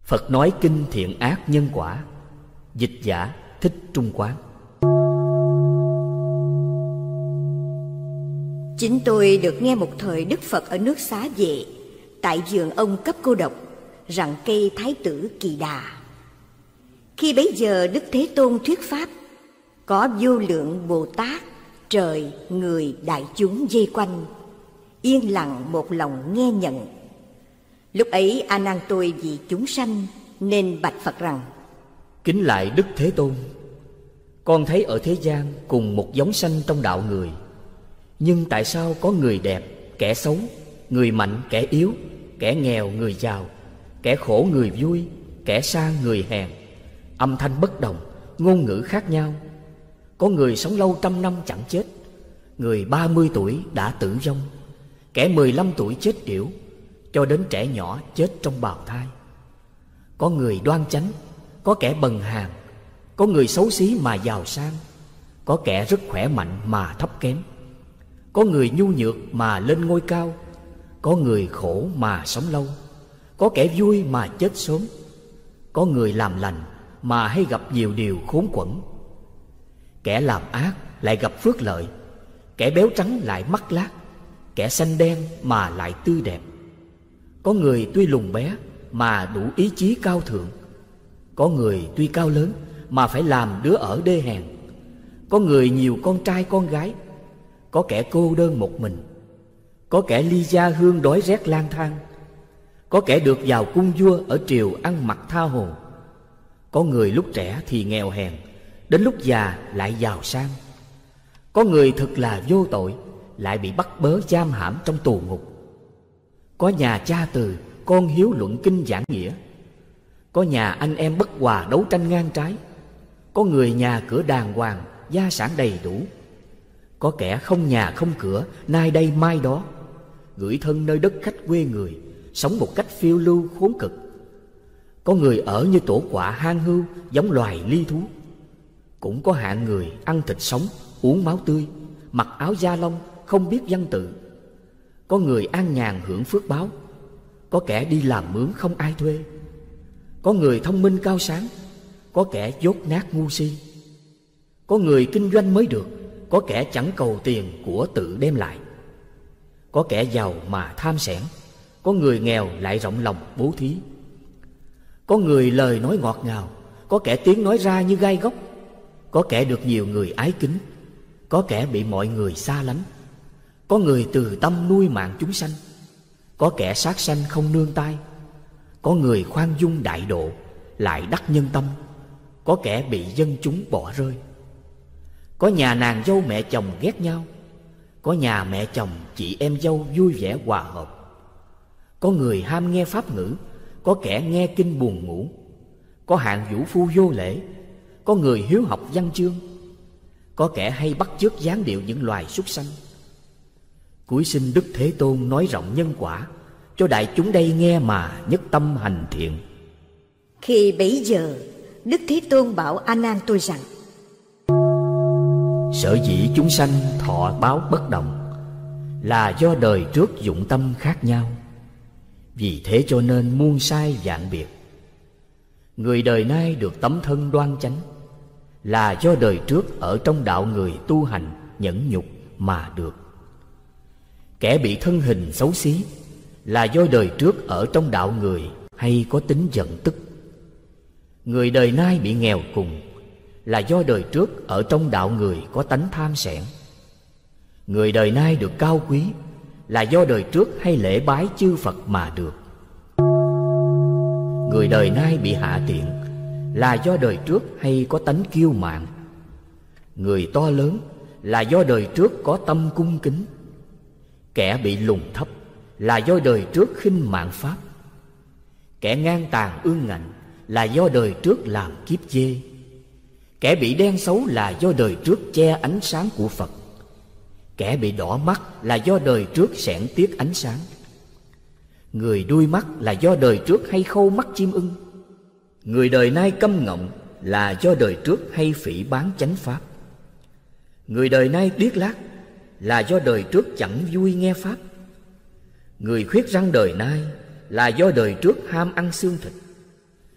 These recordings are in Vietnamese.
Phật nói kinh Thiện Ác Nhân Quả. Dịch giả Thích Trung Quán. Chính tôi được nghe một thời Đức Phật ở nước Xá Vệ, tại vườn ông Cấp Cô Độc, rặng cây Thái Tử Kỳ Đà. Khi bấy giờ Đức Thế Tôn thuyết pháp, có vô lượng Bồ Tát, trời, người, đại chúng vây quanh, yên lặng một lòng nghe nhận. Lúc ấy A Nan tôi vì chúng sanh nên bạch Phật rằng: Kính lại Đức Thế Tôn, con thấy ở thế gian cùng một giống sanh trong đạo người, nhưng tại sao có người đẹp, kẻ xấu, người mạnh, kẻ yếu, kẻ nghèo, người giàu, kẻ khổ, người vui, kẻ sang, người hèn, âm thanh bất đồng, ngôn ngữ khác nhau. Có người sống lâu 100 năm chẳng chết, người 30 tuổi đã tử vong, kẻ 15 tuổi chết yểu, cho đến trẻ nhỏ chết trong bào thai. Có người đoan chánh, có kẻ bần hàn, có người xấu xí mà giàu sang, có kẻ rất khỏe mạnh mà thấp kém, có người nhu nhược mà lên ngôi cao, có người khổ mà sống lâu, có kẻ vui mà chết sớm, có người làm lành mà hay gặp nhiều điều khốn quẫn. Kẻ làm ác lại gặp phước lợi, kẻ béo trắng lại mắc lác, kẻ xanh đen mà lại tươi đẹp. Có người tuy lùn bé mà đủ ý chí cao thượng, có người tuy cao lớn mà phải làm đứa ở đê hèn, có người nhiều con trai con gái, có kẻ cô đơn một mình, có kẻ ly gia hương đói rét lang thang, có kẻ được vào cung vua ở triều ăn mặc tha hồ. Có người lúc trẻ thì nghèo hèn, đến lúc già lại giàu sang. Có người thực là vô tội, lại bị bắt bớ giam hãm trong tù ngục. Có nhà cha từ, con hiếu luận kinh giảng nghĩa. Có nhà anh em bất hòa đấu tranh ngang trái. Có người nhà cửa đàng hoàng, gia sản đầy đủ. Có kẻ không nhà không cửa, nay đây mai đó, gửi thân nơi đất khách quê người, sống một cách phiêu lưu khốn cực. Có người ở như tổ quạ hang hưu, giống loài ly thú. Cũng có hạng người ăn thịt sống, uống máu tươi, mặc áo da lông, không biết văn tự. Có người an nhàn hưởng phước báo, có kẻ đi làm mướn không ai thuê. Có người thông minh cao sáng, có kẻ dốt nát ngu si. Có người kinh doanh mới được, có kẻ chẳng cầu tiền của tự đem lại. Có kẻ giàu mà tham xẻn, có người nghèo lại rộng lòng bố thí. Có người lời nói ngọt ngào, có kẻ tiếng nói ra như gai góc. Có kẻ được nhiều người ái kính, có kẻ bị mọi người xa lánh. Có người từ tâm nuôi mạng chúng sanh, có kẻ sát sanh không nương tay. Có người khoan dung đại độ, lại đắc nhân tâm, có kẻ bị dân chúng bỏ rơi. Có nhà nàng dâu mẹ chồng ghét nhau, có nhà mẹ chồng chị em dâu vui vẻ hòa hợp. Có người ham nghe pháp ngữ, có kẻ nghe kinh buồn ngủ. Có hạng vũ phu vô lễ, có người hiếu học văn chương, có kẻ hay bắt chước dáng điệu những loài súc sanh. Cuối sinh Đức Thế Tôn nói rộng nhân quả, cho đại chúng đây nghe mà nhất tâm hành thiện. Khi bấy giờ Đức Thế Tôn bảo A Nan tôi rằng: Sở dĩ chúng sanh thọ báo bất đồng, là do đời trước dụng tâm khác nhau. Vì thế cho nên muôn sai vạn biệt. Người đời nay được tấm thân đoan chánh, là do đời trước ở trong đạo người tu hành nhẫn nhục mà được. Kẻ bị thân hình xấu xí, là do đời trước ở trong đạo người hay có tính giận tức. Người đời nay bị nghèo cùng, là do đời trước ở trong đạo người có tánh tham xẻn. Người đời nay được cao quý, là do đời trước hay lễ bái chư Phật mà được. Người đời nay bị hạ tiện, là do đời trước hay có tánh kiêu mạn. Người to lớn, là do đời trước có tâm cung kính. Kẻ bị lùn thấp, là do đời trước khinh mạn pháp. Kẻ ngang tàn ương ngạnh, là do đời trước làm kiếp dê. Kẻ bị đen xấu, là do đời trước che ánh sáng của Phật. Kẻ bị đỏ mắt, là do đời trước xẻn tiếc ánh sáng. Người đuôi mắt, là do đời trước hay khâu mắt chim ưng. Người đời nay câm ngọng, là do đời trước hay phỉ báng chánh pháp. Người đời nay điếc lác, là do đời trước chẳng vui nghe pháp. Người khuyết răng đời nay, là do đời trước ham ăn xương thịt.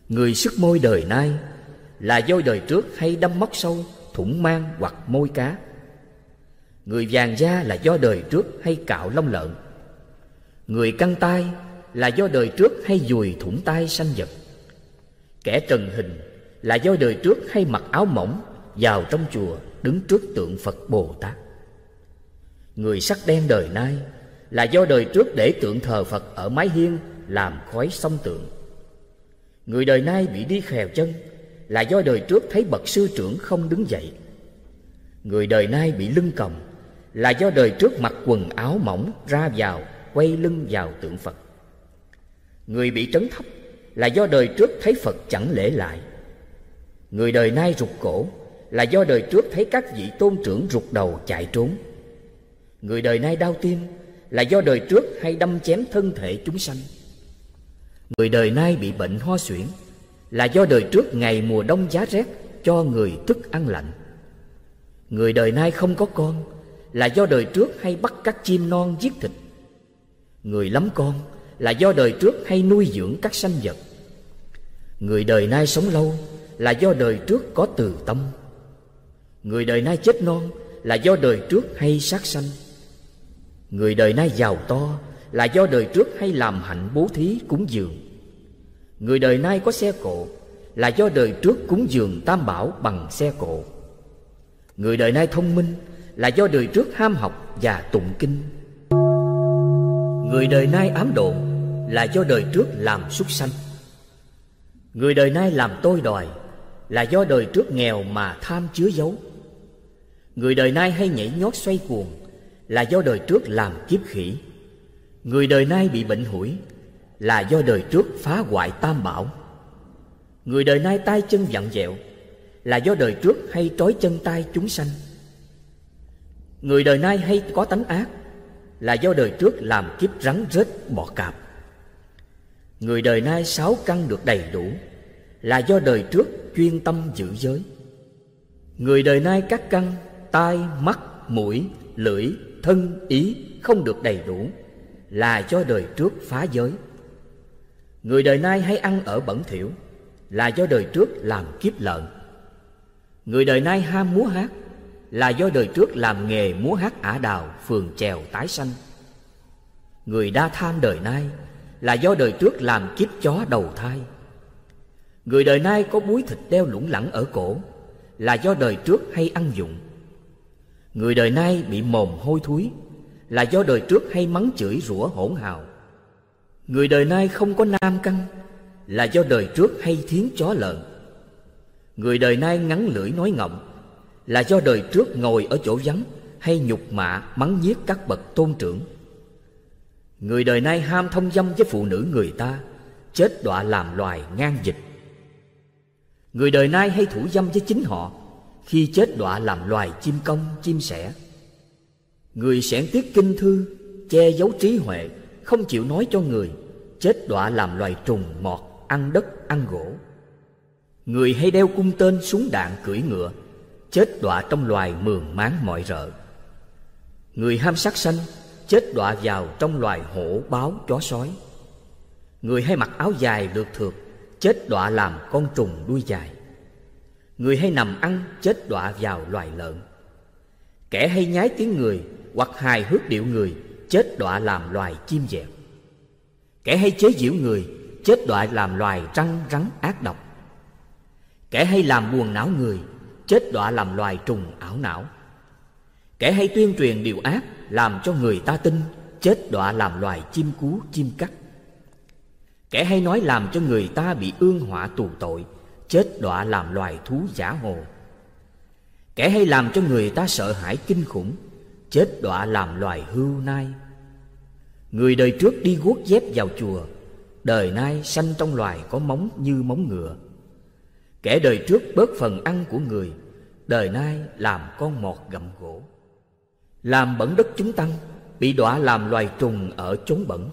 Người sức môi đời nay là do đời trước hay đâm móc sâu, thủng mang hoặc môi cá. Người vàng da là do đời trước hay cạo lông lợn. Người căng tay là do đời trước hay dùi thủng tay sanh vật. Kẻ trần hình là do đời trước hay mặc áo mỏng vào trong chùa đứng trước tượng Phật Bồ Tát. Người sắc đen đời nay là do đời trước để tượng thờ Phật ở mái hiên làm khói xông tượng. Người đời nay bị đi khèo chân là do đời trước thấy bậc sư trưởng không đứng dậy. Người đời nay bị lưng còng là do đời trước mặc quần áo mỏng ra vào quay lưng vào tượng Phật. Người bị trấn thấp là do đời trước thấy Phật chẳng lễ lại. Người đời nay rụt cổ là do đời trước thấy các vị tôn trưởng rụt đầu chạy trốn. Người đời nay đau tim là do đời trước hay đâm chém thân thể chúng sanh. Người đời nay bị bệnh ho suyễn là do đời trước ngày mùa đông giá rét cho người thức ăn lạnh. Người đời nay không có con là do đời trước hay bắt các chim non giết thịt. Người lắm con là do đời trước hay nuôi dưỡng các sanh vật. Người đời nay sống lâu là do đời trước có từ tâm. Người đời nay chết non là do đời trước hay sát sanh. Người đời nay giàu to là do đời trước hay làm hạnh bố thí cúng dường. Người đời nay có xe cộ là do đời trước cúng dường tam bảo bằng xe cộ. Người đời nay thông minh là do đời trước ham học và tụng kinh. Người đời nay ám độn là do đời trước làm súc sanh. Người đời nay làm tôi đòi là do đời trước nghèo mà tham chứa giấu. Người đời nay hay nhảy nhót xoay cuồng là do đời trước làm kiếp khỉ. Người đời nay bị bệnh hủi là do đời trước phá hoại tam bảo. Người đời nay tay chân vặn vẹo là do đời trước hay trói chân tay chúng sanh. Người đời nay hay có tánh ác là do đời trước làm kiếp rắn rết bọ cạp. Người đời nay sáu căn được đầy đủ là do đời trước chuyên tâm giữ giới. Người đời nay các căn tai, mắt, mũi, lưỡi, thân, ý không được đầy đủ là do đời trước phá giới. Người đời nay hay ăn ở bẩn thỉu là do đời trước làm kiếp lợn. Người đời nay ham múa hát là do đời trước làm nghề múa hát ả đào phường chèo tái sanh. Người đa tham đời nay là do đời trước làm kiếp chó đầu thai. Người đời nay có búi thịt đeo lủng lẳng ở cổ là do đời trước hay ăn dụng. Người đời nay bị mồm hôi thối là do đời trước hay mắng chửi rủa hỗn hào. Người đời nay không có nam căn là do đời trước hay thiến chó lợn. Người đời nay ngắn lưỡi nói ngọng là do đời trước ngồi ở chỗ vắng hay nhục mạ mắng nhiếc các bậc tôn trưởng. Người đời nay ham thông dâm với phụ nữ người ta, chết đọa làm loài ngang dịch. Người đời nay hay thủ dâm với chính họ, khi chết đọa làm loài chim công, chim sẻ. Người xẻn tiết kinh thư, che giấu trí huệ, không chịu nói cho người, chết đọa làm loài trùng mọt, ăn đất, ăn gỗ. Người hay đeo cung tên súng đạn cưỡi ngựa, chết đọa trong loài mường máng mọi rợ. Người ham sát sanh, chết đọa vào trong loài hổ, báo, chó sói. Người hay mặc áo dài lượt thượt, chết đọa làm con trùng đuôi dài. Người hay nằm ăn, chết đọa vào loài lợn. Kẻ hay nhái tiếng người hoặc hài hước điệu người, chết đọa làm loài chim dẹo. Kẻ hay chế giễu người, chết đọa làm loài trăng rắn ác độc. Kẻ hay làm buồn não người, chết đọa làm loài trùng ảo não. Kẻ hay tuyên truyền điều ác làm cho người ta tin, chết đọa làm loài chim cú, chim cắt. Kẻ hay nói làm cho người ta bị ương họa tù tội, chết đọa làm loài thú giả hồ. Kẻ hay làm cho người ta sợ hãi kinh khủng, chết đọa làm loài hươu nai. Người đời trước đi guốc dép vào chùa, đời nay sanh trong loài có móng như móng ngựa. Kẻ đời trước bớt phần ăn của người, đời nay làm con mọt gặm gỗ. Làm bẩn đất chúng tăng, bị đọa làm loài trùng ở chốn bẩn.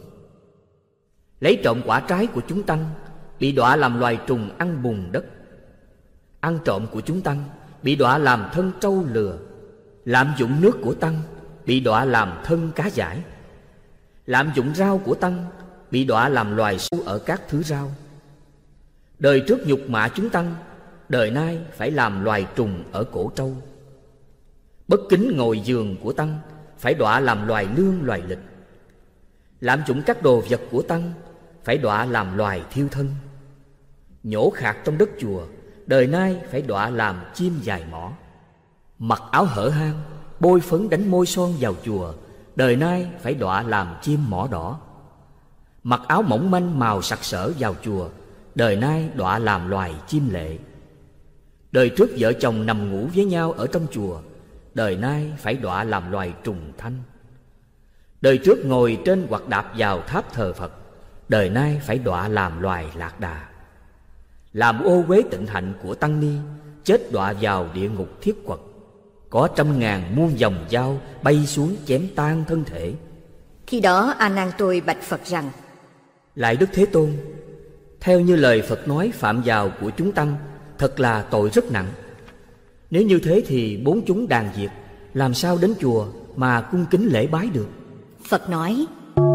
Lấy trộm quả trái của chúng tăng, bị đọa làm loài trùng ăn bùn đất. Ăn trộm của chúng tăng, bị đọa làm thân trâu lừa. Lạm dụng nước của tăng, bị đọa làm thân cá dải. Lạm dụng rau của tăng, bị đọa làm loài sâu ở các thứ rau. Đời trước nhục mạ chúng tăng, đời nay phải làm loài trùng ở cổ trâu. Bất kính ngồi giường của tăng, phải đọa làm loài lương loài lịch. Lạm dụng các đồ vật của tăng, phải đọa làm loài thiêu thân. Nhổ khạc trong đất chùa, đời nay phải đọa làm chim dài mỏ. Mặc áo hở hang, bôi phấn đánh môi son vào chùa, đời nay phải đọa làm chim mỏ đỏ. Mặc áo mỏng manh màu sặc sỡ vào chùa, đời nay đọa làm loài chim lệ. Đời trước vợ chồng nằm ngủ với nhau ở trong chùa, đời nay phải đọa làm loài trùng thanh. Đời trước ngồi trên hoặc đạp vào tháp thờ Phật, đời nay phải đọa làm loài lạc đà. Làm ô uế tịnh hạnh của tăng ni, chết đọa vào địa ngục thiết quật. Có 100.000 muôn dòng dao bay xuống chém tan thân thể. Khi đó A Nan tôi bạch Phật rằng: Lại Đức Thế Tôn, theo như lời Phật nói, phạm vào của chúng tăng thật là tội rất nặng. Nếu như thế thì 4 chúng đàn diệt, làm sao đến chùa mà cung kính lễ bái được? Phật nói: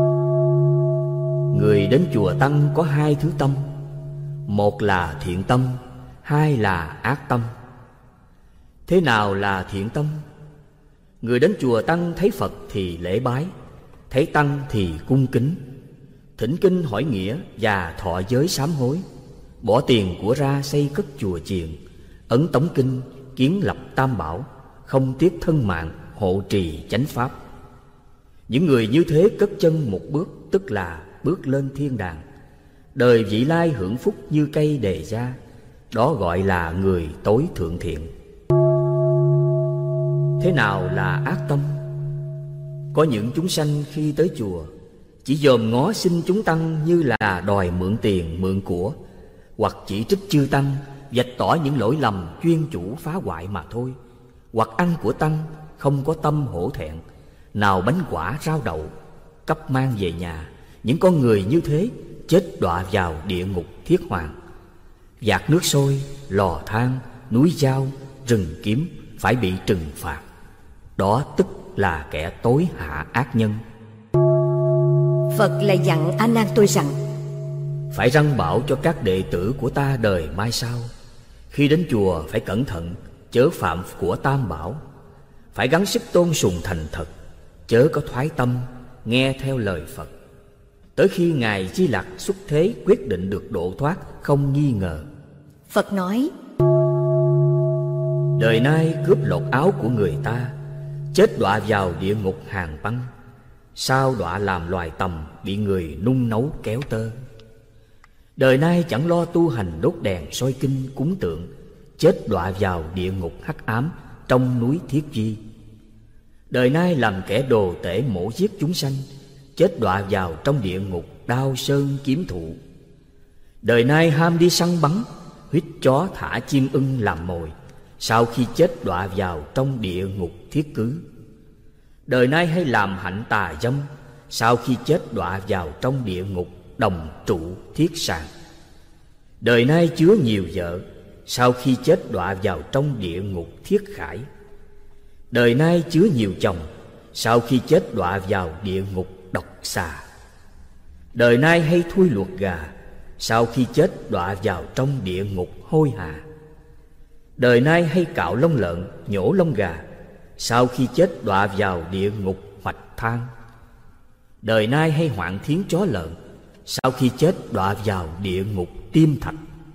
Người đến chùa tăng có 2 thứ tâm. Một là thiện tâm, 2 là ác tâm. Thế nào là thiện tâm? Người đến chùa tăng thấy Phật thì lễ bái, thấy tăng thì cung kính, thỉnh kinh hỏi nghĩa và thọ giới sám hối, bỏ tiền của ra xây cất chùa chiền, ấn tống kinh, kiến lập tam bảo, không tiếc thân mạng, hộ trì chánh pháp. Những người như thế cất chân một bước, tức là bước lên thiên đàng, đời vị lai hưởng phúc như cây đề gia. Đó gọi là người tối thượng thiện. Thế nào là ác tâm? Có những chúng sanh khi tới chùa chỉ dòm ngó xin chúng tăng như là đòi mượn tiền mượn của, hoặc chỉ trích chư tăng, vạch tỏ những lỗi lầm chuyên chủ phá hoại mà thôi. Hoặc ăn của tăng không có tâm hổ thẹn, nào bánh quả rau đậu cắp mang về nhà. Những con người như thế chết đọa vào địa ngục thiết hoàng. Vạc nước sôi, lò than, núi dao, rừng kiếm phải bị trừng phạt. Đó tức là kẻ tối hạ ác nhân. Phật lại dặn A Nan tôi rằng: Phải răn bảo cho các đệ tử của ta đời mai sau, khi đến chùa phải cẩn thận, chớ phạm của tam bảo. Phải gắng sức tôn sùng thành thật, chớ có thoái tâm, nghe theo lời Phật. Tới khi Ngài Di Lặc xuất thế quyết định được độ thoát không nghi ngờ. Phật nói: Đời nay cướp lột áo của người ta, chết đọa vào địa ngục hàng băng. Sao đọa làm loài tầm, bị người nung nấu kéo tơ. Đời nay chẳng lo tu hành đốt đèn soi kinh cúng tượng, chết đọa vào địa ngục hắc ám trong núi Thiết Di. Đời nay làm kẻ đồ tể mổ giết chúng sanh, chết đọa vào trong địa ngục đao sơn kiếm thụ. Đời nay ham đi săn bắn, huýt chó thả chim ưng làm mồi, sau khi chết đọa vào trong địa ngục thiết cứ. Đời nay hay làm hạnh tà dâm, sau khi chết đọa vào trong địa ngục đồng trụ thiết sàng. Đời nay chứa nhiều vợ, sau khi chết đọa vào trong địa ngục thiết khải. Đời nay chứa nhiều chồng, sau khi chết đọa vào địa ngục độc xà. Đời nay hay thui luộc gà, sau khi chết đọa vào trong địa ngục hôi hà. Đời nay hay cạo lông lợn, nhổ lông gà, sau khi chết đọa vào địa ngục hoạch than. Đời nay hay hoạn thiến chó lợn, sau khi chết đọa vào địa ngục tim thạch.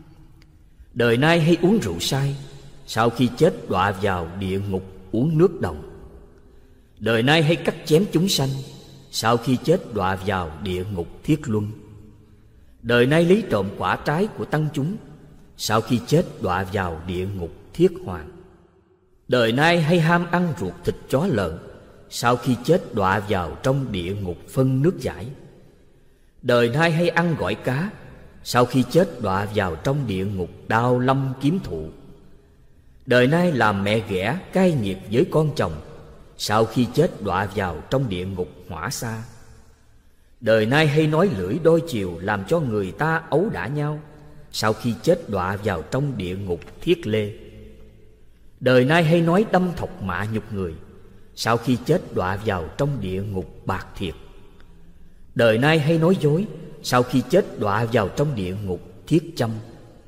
Đời nay hay uống rượu say, sau khi chết đọa vào địa ngục uống nước đồng. Đời nay hay cắt chém chúng sanh, sau khi chết đọa vào địa ngục thiết luân. Đời nay lấy trộm quả trái của tăng chúng, sau khi chết đọa vào địa ngục thiết hoàng. Đời nay hay ham ăn ruột thịt chó lợn, sau khi chết đọa vào trong địa ngục phân nước giải. Đời nay hay ăn gỏi cá, sau khi chết đọa vào trong địa ngục đao lâm kiếm thụ. Đời nay làm mẹ ghẻ cai nghiệt với con chồng, sau khi chết đọa vào trong địa ngục hỏa sa. Đời nay hay nói lưỡi đôi chiều làm cho người ta ấu đả nhau, sau khi chết đọa vào trong địa ngục thiết lê. Đời nay hay nói đâm thọc mạ nhục người, sau khi chết đọa vào trong địa ngục bạc thiệt. Đời nay hay nói dối, sau khi chết đọa vào trong địa ngục thiết châm.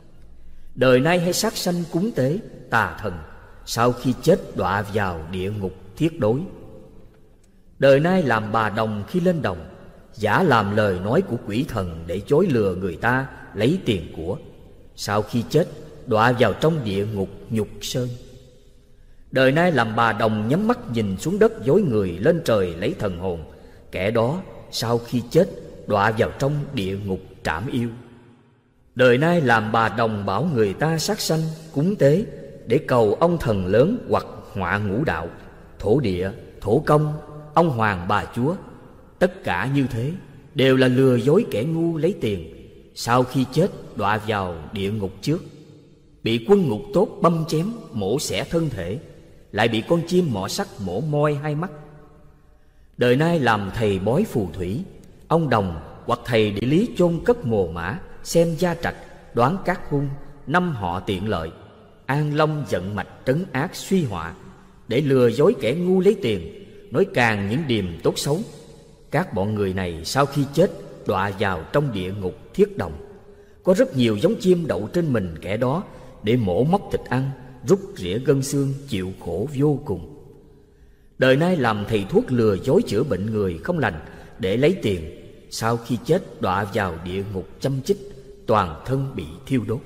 Đời nay hay sát sanh cúng tế tà thần, sau khi chết đọa vào địa ngục thiết đối. Đời nay làm bà đồng khi lên đồng, giả làm lời nói của quỷ thần để chối lừa người ta lấy tiền của, sau khi chết đọa vào trong địa ngục nhục sơn. Đời nay làm bà đồng nhắm mắt nhìn xuống đất dối người lên trời lấy thần hồn, kẻ đó sau khi chết đọa vào trong địa ngục trảm yêu. Đời nay làm bà đồng bảo người ta sát sanh cúng tế để cầu ông thần lớn hoặc họa ngũ đạo, thổ địa, thổ công, ông hoàng bà chúa. Tất cả như thế đều là lừa dối kẻ ngu lấy tiền, sau khi chết đọa vào địa ngục trước, bị quân ngục tốt băm chém mổ xẻ thân thể, lại bị con chim mỏ sắt mổ moi hai mắt. Đời nay làm thầy bói phù thủy, ông đồng hoặc thầy địa lý chôn cất mồ mã, xem gia trạch, đoán các hung, năm họ tiện lợi, an long vận mạch trấn ác suy họa, để lừa dối kẻ ngu lấy tiền, nói càng những điềm tốt xấu. Các bọn người này sau khi chết đọa vào trong địa ngục thiết đồng. Có rất nhiều giống chim đậu trên mình kẻ đó để mổ móc thịt ăn, rút rỉa gân xương, chịu khổ vô cùng. Đời nay làm thầy thuốc lừa dối chữa bệnh người không lành để lấy tiền, sau khi chết đọa vào địa ngục châm chích, toàn thân bị thiêu đốt.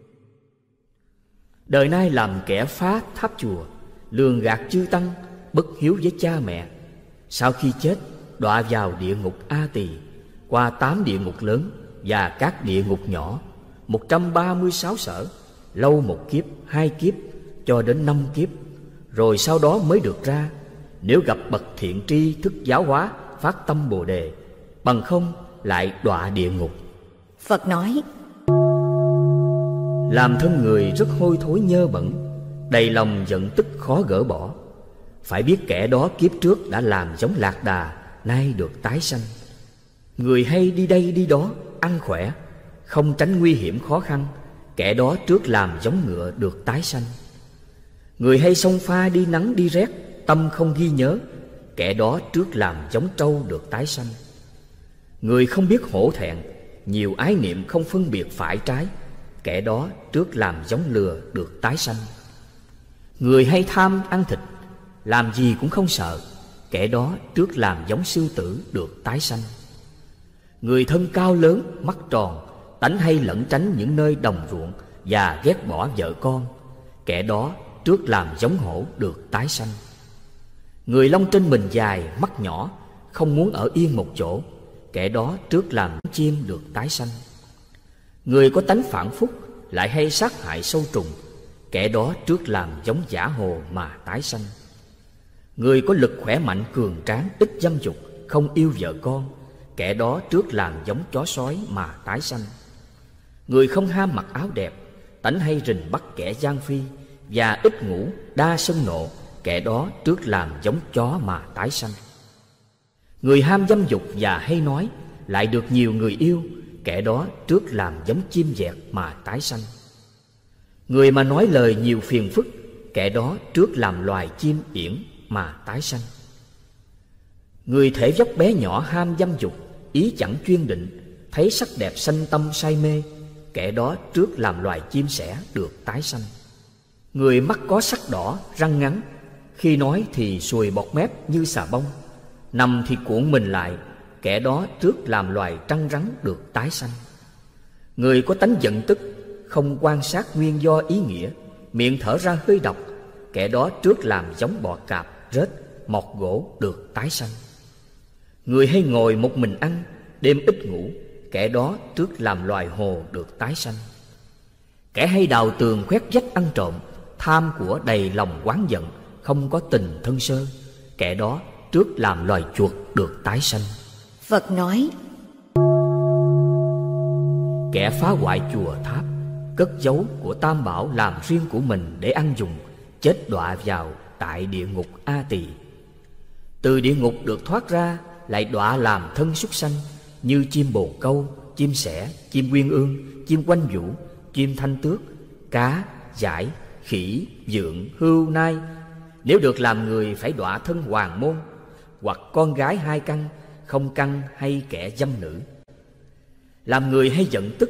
Đời nay làm kẻ phá tháp chùa, lường gạt chư tăng, bất hiếu với cha mẹ, sau khi chết đọa vào địa ngục A Tỳ, qua 8 địa ngục lớn và các địa ngục nhỏ, 136 sở, lâu 1 kiếp, 2 kiếp, cho đến 5 kiếp, rồi sau đó mới được ra. Nếu gặp bậc thiện tri thức giáo hóa, phát tâm Bồ đề, bằng không lại đọa địa ngục. Phật nói: làm thân người rất hôi thối nhơ bẩn, đầy lòng giận tức khó gỡ bỏ. Phải biết kẻ đó kiếp trước đã làm giống lạc đà, nay được tái sanh. Người hay đi đây đi đó, ăn khỏe, không tránh nguy hiểm khó khăn, kẻ đó trước làm giống ngựa được tái sanh. Người hay xông pha đi nắng đi rét, tâm không ghi nhớ, kẻ đó trước làm giống trâu được tái sanh. Người không biết hổ thẹn, nhiều ái niệm không phân biệt phải trái, kẻ đó trước làm giống lừa được tái sanh. Người hay tham ăn thịt, làm gì cũng không sợ, kẻ đó trước làm giống sư tử được tái sanh. Người thân cao lớn, mắt tròn, tánh hay lẩn tránh những nơi đồng ruộng và ghét bỏ vợ con, kẻ đó trước làm giống hổ được tái sanh. Người lông trên mình dài, mắt nhỏ, không muốn ở yên một chỗ, kẻ đó trước làm chim được tái sanh. Người có tánh phản phúc, lại hay sát hại sâu trùng, kẻ đó trước làm giống giả hồ mà tái sanh. Người có lực khỏe mạnh cường tráng, ít dâm dục, không yêu vợ con, kẻ đó trước làm giống chó sói mà tái sanh. Người không ham mặc áo đẹp, tánh hay rình bắt kẻ gian phi, và ít ngủ, đa sân nộ, kẻ đó trước làm giống chó mà tái sanh. Người ham dâm dục và hay nói, lại được nhiều người yêu, kẻ đó trước làm giống chim dẹt mà tái sanh. Người mà nói lời nhiều phiền phức, kẻ đó trước làm loài chim yển mà tái sanh. Người thể vóc bé nhỏ ham dâm dục, ý chẳng chuyên định, thấy sắc đẹp sanh tâm say mê, kẻ đó trước làm loài chim sẻ được tái sanh. Người mắt có sắc đỏ, răng ngắn, khi nói thì sùi bọt mép như xà bông, nằm thì cuộn mình lại, kẻ đó trước làm loài trăng rắn được tái sanh. Người có tánh giận tức, không quan sát nguyên do ý nghĩa, miệng thở ra hơi độc, kẻ đó trước làm giống bọ cạp, rết, mọt gỗ được tái sanh. Người hay ngồi một mình ăn, đêm ít ngủ, kẻ đó trước làm loài hồ được tái sanh. Kẻ hay đào tường khoét vách ăn trộm, tham của đầy lòng oán giận, không có tình thân sơ, kẻ đó trước làm loài chuột được tái sanh. Phật nói: kẻ phá hoại chùa tháp, cất giấu của tam bảo làm riêng của mình để ăn dùng, chết đọa vào tại địa ngục A Tỳ. Từ địa ngục được thoát ra, lại đọa làm thân súc sanh, như chim bồ câu, chim sẻ, chim uyên ương, chim quanh vũ, chim thanh tước, cá, dải, khỉ, dượng, hươu, nai. Nếu được làm người phải đọa thân hoàng môn, hoặc con gái 2 căn, không căn hay kẻ dâm nữ. Làm người hay giận tức,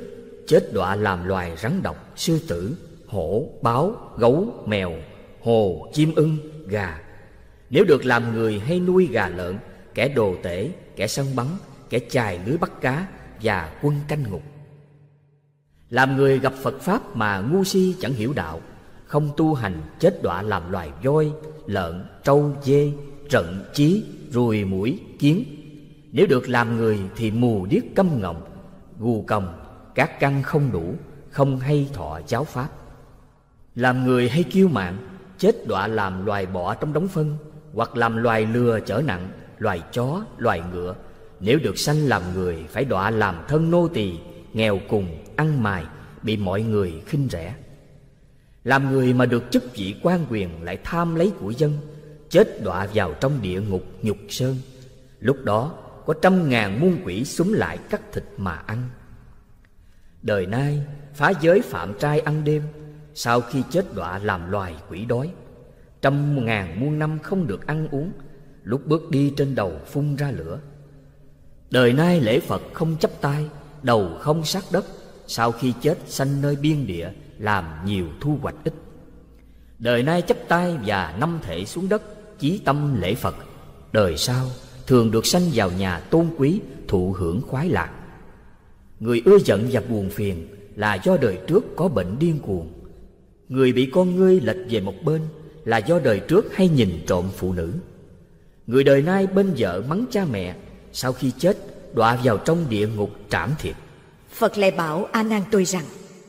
chết đọa làm loài rắn độc, sư tử, hổ, báo, gấu, mèo, hồ, chim ưng, gà. Nếu được làm người hay nuôi gà lợn, kẻ đồ tể, kẻ săn bắn, kẻ chài lưới bắt cá và quân canh ngục. Làm người gặp Phật Pháp mà ngu si chẳng hiểu đạo, không tu hành, chết đọa làm loài voi, lợn, trâu, dê, trận, chí, ruồi, muỗi, kiến. Nếu được làm người thì mù điếc câm ngọng, gù còng, các căn không đủ, không hay thọ giáo pháp. Làm người hay kiêu mạn, chết đọa làm loài bọ trong đống phân, hoặc làm loài lừa chở nặng, loài chó, loài ngựa. Nếu được sanh làm người, phải đọa làm thân nô tỳ, nghèo cùng, ăn mài, bị mọi người khinh rẻ. Làm người mà được chức vị quan quyền lại tham lấy của dân, chết đọa vào trong địa ngục nhục sơn. Lúc đó có 100.000 muôn quỷ xúm lại cắt thịt mà ăn. Đời nay phá giới phạm trai ăn đêm, sau khi chết đọa làm loài quỷ đói. 100.000 muôn năm không được ăn uống, lúc bước đi trên đầu phun ra lửa. Đời nay lễ Phật không chắp tay, đầu không sát đất, sau khi chết sanh nơi biên địa, làm nhiều thu hoạch ít. Đời nay chắp tay và năm thệ xuống đất, chí tâm lễ Phật. Đời sau thường được sanh vào nhà tôn quý, thụ hưởng khoái lạc. Người ưa giận và buồn phiền là do đời trước có bệnh điên cuồng. Người bị con ngươi lệch về một bên là do đời trước hay nhìn trộm phụ nữ. Người đời nay bên vợ mắng cha mẹ, sau khi chết đọa vào trong địa ngục trảm thịt. Phật lại bảo A Nan tôi rằng: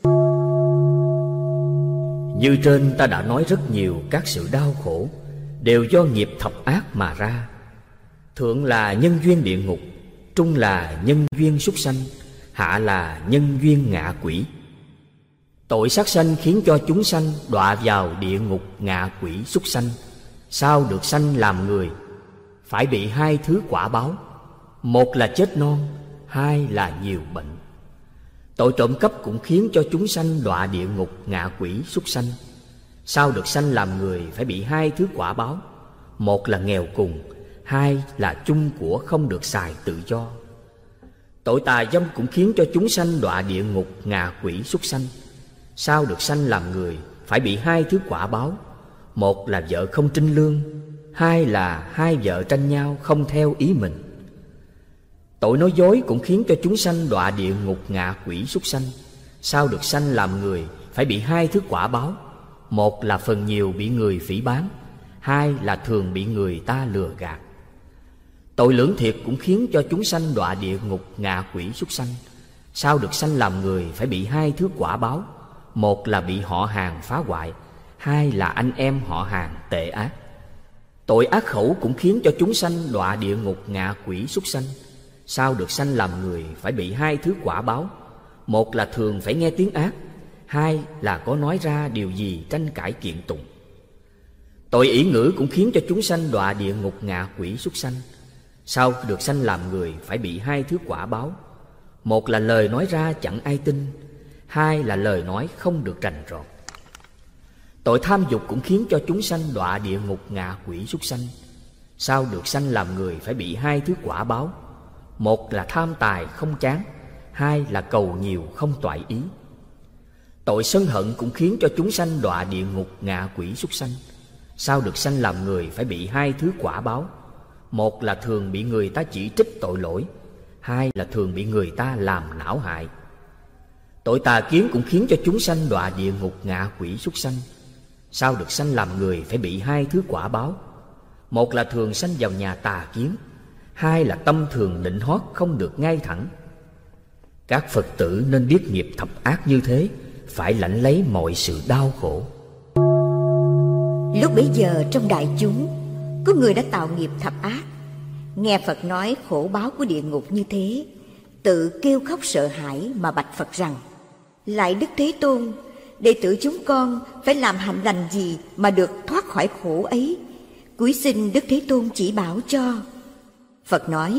Như trên ta đã nói rất nhiều các sự đau khổ đều do nghiệp thập ác mà ra. Thượng là nhân duyên địa ngục, trung là nhân duyên súc sanh, hạ là nhân duyên ngạ quỷ. Tội sát sanh khiến cho chúng sanh đọa vào địa ngục ngạ quỷ súc sanh. Sau được sanh làm người, phải bị 2 thứ quả báo. Một là chết non, 2 là nhiều bệnh. Tội trộm cắp cũng khiến cho chúng sanh đọa địa ngục ngạ quỷ súc sanh. Sau được sanh làm người, phải bị 2 thứ quả báo. Một là nghèo cùng, 2 là chung của không được xài tự do. Tội tà dâm cũng khiến cho chúng sanh đọa địa ngục ngạ quỷ súc sanh. Sau được sanh làm người, phải bị 2 thứ quả báo. Một là vợ không trinh lương, 2 là 2 vợ tranh nhau không theo ý mình. Tội nói dối cũng khiến cho chúng sanh đọa địa ngục ngạ quỷ súc sanh. Sau được sanh làm người, phải bị 2 thứ quả báo. Một là phần nhiều bị người phỉ báng, 2 là thường bị người ta lừa gạt. Tội lưỡng thiệt cũng khiến cho chúng sanh đọa địa ngục ngạ quỷ súc sanh. Sau được sanh làm người, phải bị 2 thứ quả báo. Một là bị họ hàng phá hoại, 2 là anh em họ hàng tệ ác. Tội ác khẩu cũng khiến cho chúng sanh đọa địa ngục ngạ quỷ súc sanh. Sau được sanh làm người, phải bị 2 thứ quả báo. Một là thường phải nghe tiếng ác, 2 là có nói ra điều gì tranh cãi kiện tụng. Tội ỷ ngữ cũng khiến cho chúng sanh đọa địa ngục ngạ quỷ súc sanh. Sau được sanh làm người, phải bị 2 thứ quả báo. Một là lời nói ra chẳng ai tin, 2 là lời nói không được rành rọt. Tội tham dục cũng khiến cho chúng sanh đọa địa ngục ngạ quỷ súc sanh. Sau được sanh làm người, phải bị 2 thứ quả báo. Một là tham tài không chán, 2 là cầu nhiều không toại ý. Tội sân hận cũng khiến cho chúng sanh đọa địa ngục ngạ quỷ súc sanh. Sau được sanh làm người, phải bị 2 thứ quả báo. Một là thường bị người ta chỉ trích tội lỗi, 2 là thường bị người ta làm não hại. Tội tà kiến cũng khiến cho chúng sanh đọa địa ngục ngạ quỷ súc sanh. Sau được sanh làm người, phải bị 2 thứ quả báo. Một là thường sanh vào nhà tà kiến, 2 là tâm thường nịnh hót không được ngay thẳng. Các Phật tử nên biết nghiệp thập ác như thế, phải lãnh lấy mọi sự đau khổ. Lúc bấy giờ trong đại chúng có người đã tạo nghiệp thập ác, nghe Phật nói khổ báo của địa ngục như thế, tự kêu khóc sợ hãi mà bạch Phật rằng: Lạy Đức Thế Tôn, đệ tử chúng con phải làm hạnh lành gì mà được thoát khỏi khổ ấy? Cúi xin Đức Thế Tôn chỉ bảo cho. Phật nói: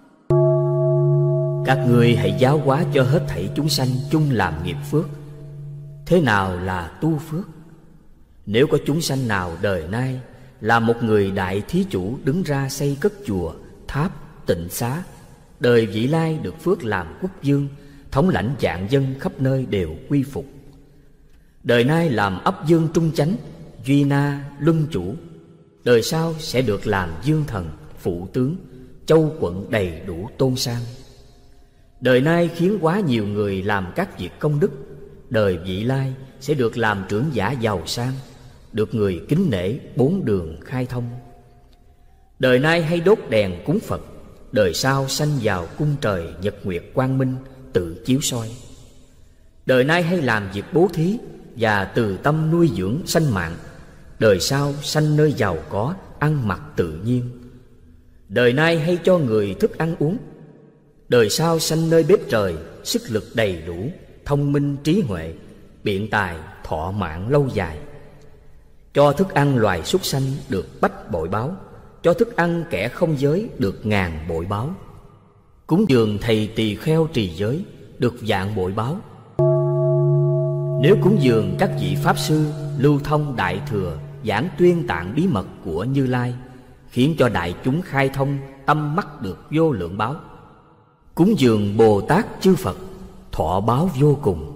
Các ngươi hãy giáo hóa cho hết thảy chúng sanh chung làm nghiệp phước. Thế nào là tu phước? Nếu có chúng sanh nào đời nay là một người đại thí chủ đứng ra xây cất chùa, tháp, tịnh xá, đời vị lai được phước làm quốc vương, thống lãnh vạn dân khắp nơi đều quy phục. Đời nay làm ấp dương trung chánh, duy na luân chủ. Đời sau sẽ được làm dương thần, phụ tướng, châu quận đầy đủ tôn sang. Đời nay khiến quá nhiều người làm các việc công đức. Đời vị lai sẽ được làm trưởng giả giàu sang, được người kính nể, bốn đường khai thông. Đời nay hay đốt đèn cúng Phật. Đời sau sanh vào cung trời nhật nguyệt quang minh, tự chiếu soi. Đời nay hay làm việc bố thí và từ tâm nuôi dưỡng sanh mạng. Đời sau sanh nơi giàu có, ăn mặc tự nhiên. Đời nay hay cho người thức ăn uống. Đời sau sanh nơi bếp trời, sức lực đầy đủ, thông minh trí huệ, biện tài, thọ mạng lâu dài. Cho thức ăn loài súc sanh được bách bội báo, cho thức ăn kẻ không giới được ngàn bội báo. Cúng dường thầy tỳ kheo trì giới được vạn bội báo. Nếu cúng dường các vị pháp sư lưu thông đại thừa, giảng tuyên tạng bí mật của Như Lai, khiến cho đại chúng khai thông, tâm mắt được vô lượng báo. Cúng dường Bồ Tát chư Phật, thọ báo vô cùng.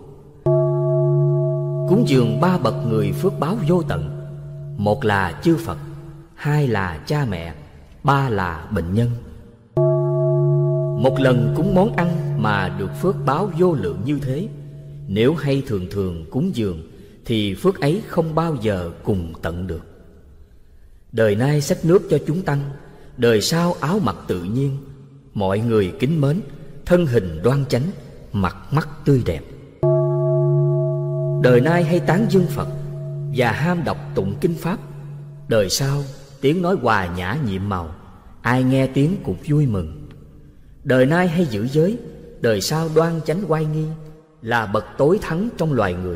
Cúng dường ba bậc người phước báo vô tận. Một là chư Phật, hai là cha mẹ, ba là bệnh nhân. Một lần cúng món ăn mà được phước báo vô lượng như thế. Nếu hay thường thường cúng dường thì phước ấy không bao giờ cùng tận được. Đời nay xách nước cho chúng tăng, đời sau áo mặc tự nhiên, mọi người kính mến, thân hình đoan chánh, mặt mắt tươi đẹp. Đời nay hay tán dương Phật và ham đọc tụng kinh pháp. Đời sau tiếng nói hòa nhã nhiệm màu, ai nghe tiếng cũng vui mừng. Đời nay hay giữ giới, đời sau đoan chánh oai nghi, là bậc tối thắng trong loài người.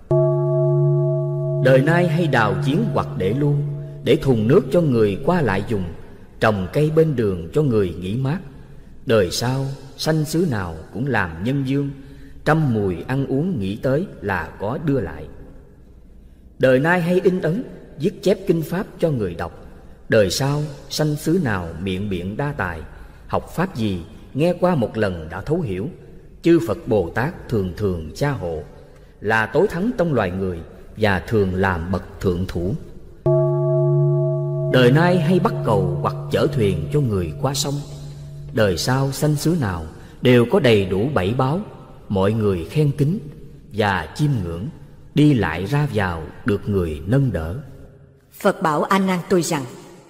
Đời nay hay đào giếng hoặc để lưu, để thùng nước cho người qua lại dùng, trồng cây bên đường cho người nghỉ mát. Đời sau sanh xứ nào cũng làm nhân dương, trăm mùi ăn uống nghĩ tới là có đưa lại. Đời nay hay in ấn, viết chép kinh pháp cho người đọc. Đời sau sanh xứ nào miệng biện đa tài, học pháp gì nghe qua một lần đã thấu hiểu. Chư Phật Bồ Tát thường thường cha hộ, là tối thắng trong loài người và thường làm bậc thượng thủ. Đời nay hay bắt cầu hoặc chở thuyền cho người qua sông. Đời sau sanh xứ nào đều có đầy đủ bảy báo, mọi người khen kính và chiêm ngưỡng, đi lại ra vào được người nâng đỡ. Phật bảo A Nan tôi rằng: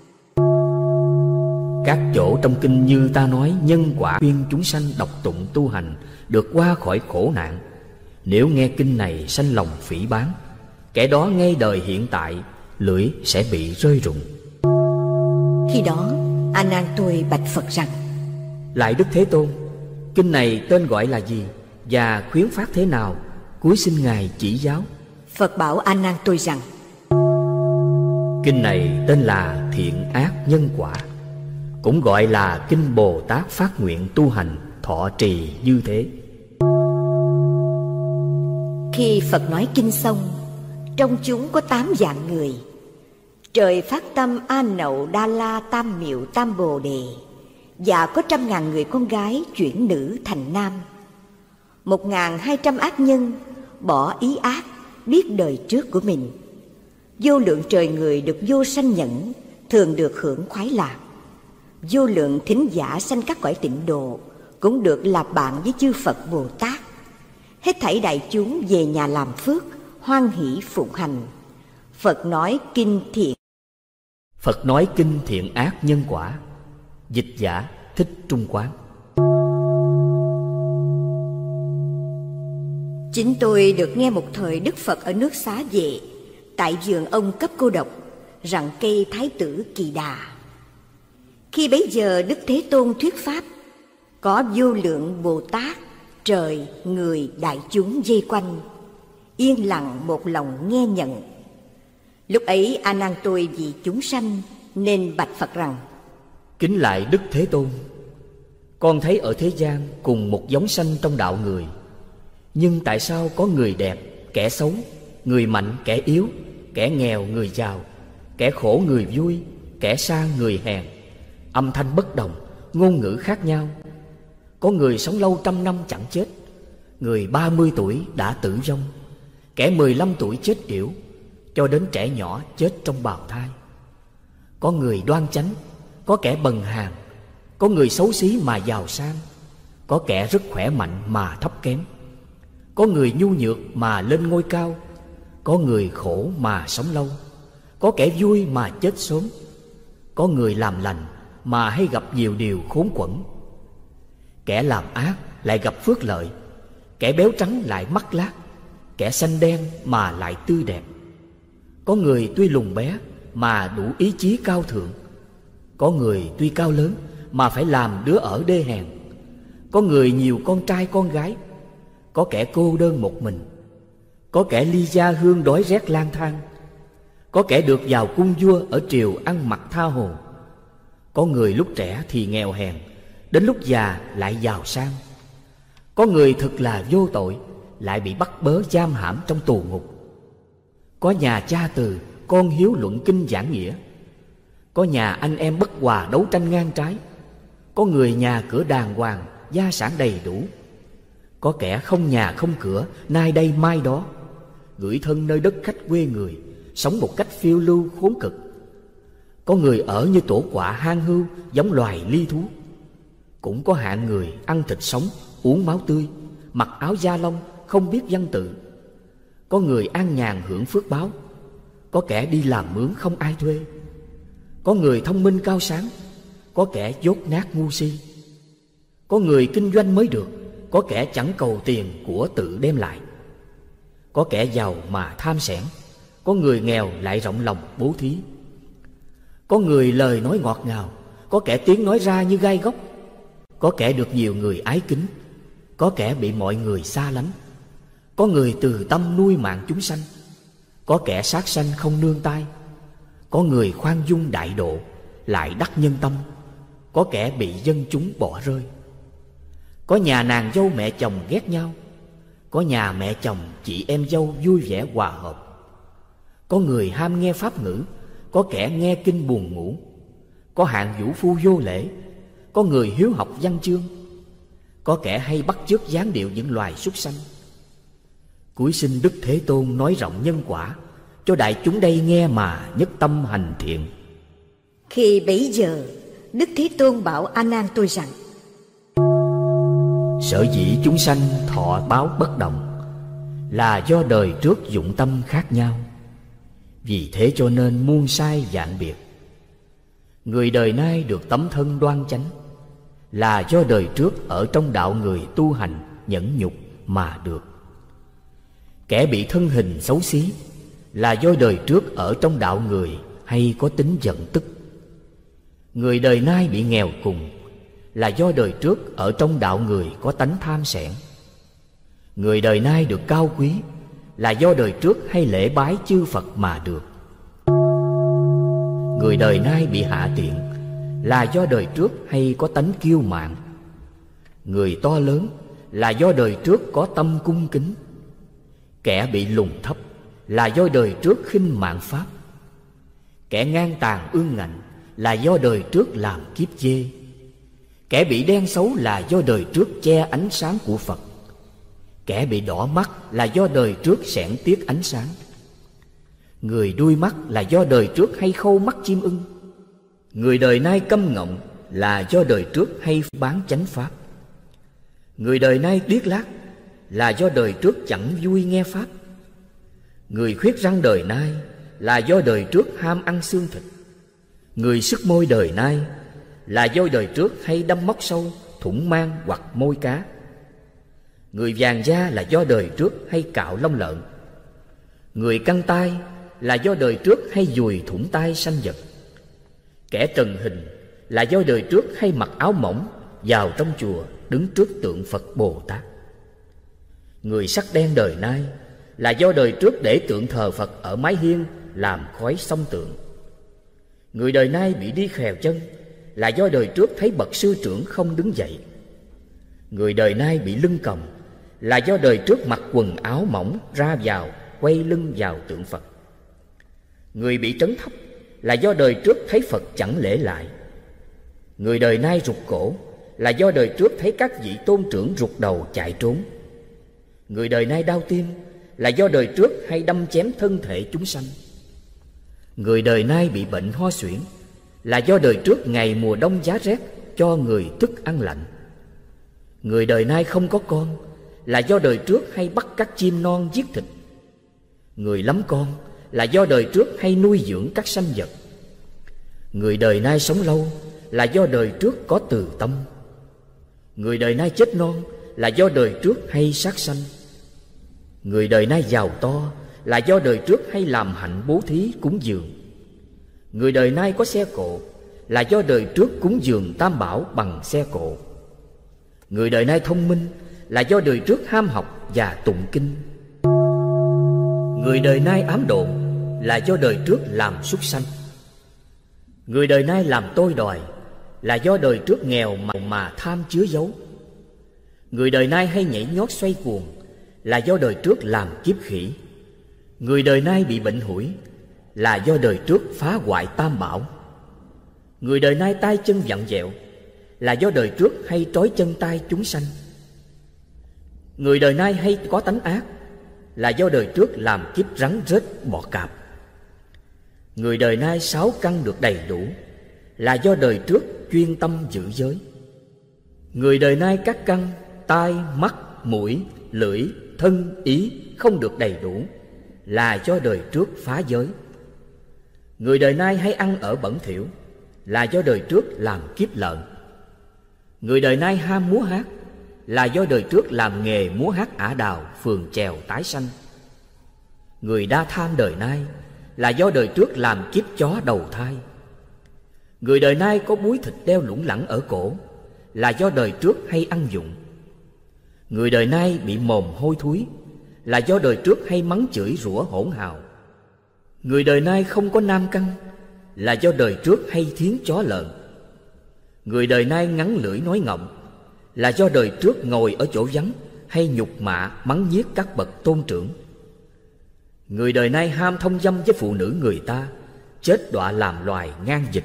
các chỗ trong kinh như ta nói nhân quả khuyên chúng sanh đọc tụng tu hành được qua khỏi khổ nạn. Nếu nghe kinh này sanh lòng phỉ báng, kẻ đó ngay đời hiện tại lưỡi sẽ bị rơi rụng. Khi đó A Nan tôi bạch Phật rằng: lại Đức Thế Tôn, kinh này tên gọi là gì và khuyến phát thế nào? Cúi xin Ngài chỉ giáo. Phật bảo A Nan tôi rằng: kinh này tên là Thiện Ác Nhân Quả, cũng gọi là kinh Bồ Tát phát nguyện tu hành thọ trì như thế. Khi Phật nói kinh xong, trong chúng có 8 dạng người. Trời phát tâm A Nậu Đa La Tam Miệu Tam Bồ Đề, và có 100.000 người con gái chuyển nữ thành nam. 1.200 ác nhân bỏ ý ác, biết đời trước của mình. Vô lượng trời người được vô sanh nhẫn, thường được hưởng khoái lạc. Vô lượng thính giả sanh các cõi tịnh độ, cũng được làm bạn với chư Phật Bồ Tát. Hết thảy đại chúng về nhà làm phước, hoan hỷ phụng hành. Phật nói kinh Thiện Ác Nhân Quả. Dịch giả Thích Trung Quán. Chính tôi được nghe một thời Đức Phật ở nước Xá Vệ, tại vườn ông Cấp Cô Độc, rằng cây Thái tử Kỳ Đà. Khi bấy giờ Đức Thế Tôn thuyết pháp, có vô lượng Bồ Tát, trời, người, đại chúng vây quanh, yên lặng một lòng nghe nhận. Lúc ấy A Nan tôi vì chúng sanh nên bạch Phật rằng: kính lại Đức Thế Tôn, con thấy ở thế gian cùng một giống sanh trong đạo người, nhưng tại sao có người đẹp, kẻ xấu, người mạnh, kẻ yếu, kẻ nghèo, người giàu, kẻ khổ, người vui, kẻ sang, người hèn, âm thanh bất đồng, ngôn ngữ khác nhau. Có người sống lâu 100 năm chẳng chết, Người 30 tuổi đã tử vong, kẻ 15 tuổi chết yểu, cho đến trẻ nhỏ chết trong bào thai. Có người đoan chánh, có kẻ bần hàn, có người xấu xí mà giàu sang, có kẻ rất khỏe mạnh mà thấp kém, có người nhu nhược mà lên ngôi cao, có người khổ mà sống lâu, có kẻ vui mà chết sớm, có người làm lành mà hay gặp nhiều điều khốn quẫn. Kẻ làm ác lại gặp phước lợi, kẻ béo trắng lại mắc lác, kẻ xanh đen mà lại tươi đẹp. Có người tuy lùn bé mà đủ ý chí cao thượng, có người tuy cao lớn mà phải làm đứa ở đê hèn, có người nhiều con trai con gái, có kẻ cô đơn một mình, có kẻ ly gia hương đói rét lang thang, có kẻ được vào cung vua ở triều ăn mặc tha hồ. Có người lúc trẻ thì nghèo hèn, đến lúc già lại giàu sang. Có người thực là vô tội, lại bị bắt bớ giam hãm trong tù ngục. Có nhà cha từ, con hiếu luận kinh giảng nghĩa. Có nhà anh em bất hòa đấu tranh ngang trái. Có người nhà cửa đàng hoàng, gia sản đầy đủ. Có kẻ không nhà không cửa, nay đây mai đó, gửi thân nơi đất khách quê người, sống một cách phiêu lưu khốn cực. Có người ở như tổ quạ hang hưu, giống loài ly thú. Cũng có hạng người ăn thịt sống, uống máu tươi, mặc áo da lông, không biết văn tự. Có người an nhàn hưởng phước báo, có kẻ đi làm mướn không ai thuê. Có người thông minh cao sáng, có kẻ dốt nát ngu si. Có người kinh doanh mới được, có kẻ chẳng cầu tiền của tự đem lại. Có kẻ giàu mà tham xẻn, có người nghèo lại rộng lòng bố thí. Có người lời nói ngọt ngào, có kẻ tiếng nói ra như gai góc. Có kẻ được nhiều người ái kính, có kẻ bị mọi người xa lánh. Có người từ tâm nuôi mạng chúng sanh, có kẻ sát sanh không nương tay. Có người khoan dung đại độ, lại đắc nhân tâm, có kẻ bị dân chúng bỏ rơi. Có nhà nàng dâu mẹ chồng ghét nhau, có nhà mẹ chồng chị em dâu vui vẻ hòa hợp. Có người ham nghe pháp ngữ, có kẻ nghe kinh buồn ngủ. Có hạng vũ phu vô lễ, có người hiếu học văn chương, có kẻ hay bắt chước dáng điệu những loài súc sanh. Cuối sinh Đức Thế Tôn nói rộng nhân quả, cho đại chúng đây nghe mà nhất tâm hành thiện. Khi bấy giờ, Đức Thế Tôn bảo A Nan tôi rằng: sở dĩ chúng sanh thọ báo bất đồng, là do đời trước dụng tâm khác nhau. Vì thế cho nên muôn sai vạn biệt. Người đời nay được tấm thân đoan chánh, là do đời trước ở trong đạo người tu hành nhẫn nhục mà được. Kẻ bị thân hình xấu xí, là do đời trước ở trong đạo người hay có tính giận tức. Người đời nay bị nghèo cùng, là do đời trước ở trong đạo người có tánh tham xẻn. Người đời nay được cao quý, là do đời trước hay lễ bái chư Phật mà được. Người đời nay bị hạ tiện, là do đời trước hay có tánh kiêu mạn. Người to lớn, là do đời trước có tâm cung kính. Kẻ bị lùn thấp, là do đời trước khinh mạn pháp. Kẻ ngang tàn ương ngạnh, là do đời trước làm kiếp dê. Kẻ bị đen xấu, là do đời trước che ánh sáng của Phật. Kẻ bị đỏ mắt, là do đời trước xẻn tiếc ánh sáng. Người đuôi mắt, là do đời trước hay khâu mắt chim ưng. Người đời nay câm ngọng, là do đời trước hay bán chánh pháp. Người đời nay điếc lác, là do đời trước chẳng vui nghe pháp. Người khuyết răng đời nay, là do đời trước ham ăn xương thịt. Người sức môi đời nay, là do đời trước hay đâm móc sâu, thủng mang hoặc môi cá. Người vàng da, là do đời trước hay cạo lông lợn. Người căng tai, là do đời trước hay dùi thủng tai sanh vật. Kẻ trần hình, là do đời trước hay mặc áo mỏng vào trong chùa đứng trước tượng Phật Bồ Tát. Người sắc đen đời nay, là do đời trước để tượng thờ Phật ở mái hiên làm khói xông tượng. Người đời nay bị đi khèo chân, là do đời trước thấy bậc sư trưởng không đứng dậy. Người đời nay bị lưng còng, là do đời trước mặc quần áo mỏng ra vào quay lưng vào tượng Phật. Người bị trấn thấp, là do đời trước thấy Phật chẳng lễ lại. Người đời nay rụt cổ, là do đời trước thấy các vị tôn trưởng rụt đầu chạy trốn. Người đời nay đau tim là do đời trước hay đâm chém thân thể chúng sanh. Người đời nay bị bệnh ho suyễn là do đời trước ngày mùa đông giá rét cho người thức ăn lạnh. Người đời nay không có con là do đời trước hay bắt các chim non giết thịt. Người lắm con là do đời trước hay nuôi dưỡng các sanh vật. Người đời nay sống lâu là do đời trước có từ tâm. Người đời nay chết non là do đời trước hay sát sanh. Người đời nay giàu to là do đời trước hay làm hạnh bố thí cúng dường. Người đời nay có xe cộ là do đời trước cúng dường tam bảo bằng xe cộ. Người đời nay thông minh là do đời trước ham học và tụng kinh. Người đời nay ám độn là do đời trước làm súc sanh. Người đời nay làm tôi đòi là do đời trước nghèo mà tham chứa giấu. Người đời nay hay nhảy nhót xoay cuồng là do đời trước làm kiếp khỉ. Người đời nay bị bệnh hủi là do đời trước phá hoại tam bảo. Người đời nay tay chân vặn vẹo là do đời trước hay trói chân tay chúng sanh. Người đời nay hay có tánh ác là do đời trước làm kiếp rắn rết bọ cạp. Người đời nay sáu căn được đầy đủ là do đời trước chuyên tâm giữ giới. Người đời nay các căn tai, mắt, mũi, lưỡi, thân, ý không được đầy đủ là do đời trước phá giới. Người đời nay hay ăn ở bẩn thỉu là do đời trước làm kiếp lợn. Người đời nay ham múa hát là do đời trước làm nghề múa hát ả đào, phường chèo tái sanh. Người đa tham đời nay là do đời trước làm kiếp chó đầu thai. Người đời nay có búi thịt đeo lủng lẳng ở cổ là do đời trước hay ăn dụng. Người đời nay bị mồm hôi thối là do đời trước hay mắng chửi rủa hỗn hào. Người đời nay không có nam căn là do đời trước hay thiến chó lợn. Người đời nay ngắn lưỡi nói ngọng là do đời trước ngồi ở chỗ vắng hay nhục mạ mắng nhiếc các bậc tôn trưởng. Người đời nay ham thông dâm với phụ nữ người ta, chết đọa làm loài ngang dịch.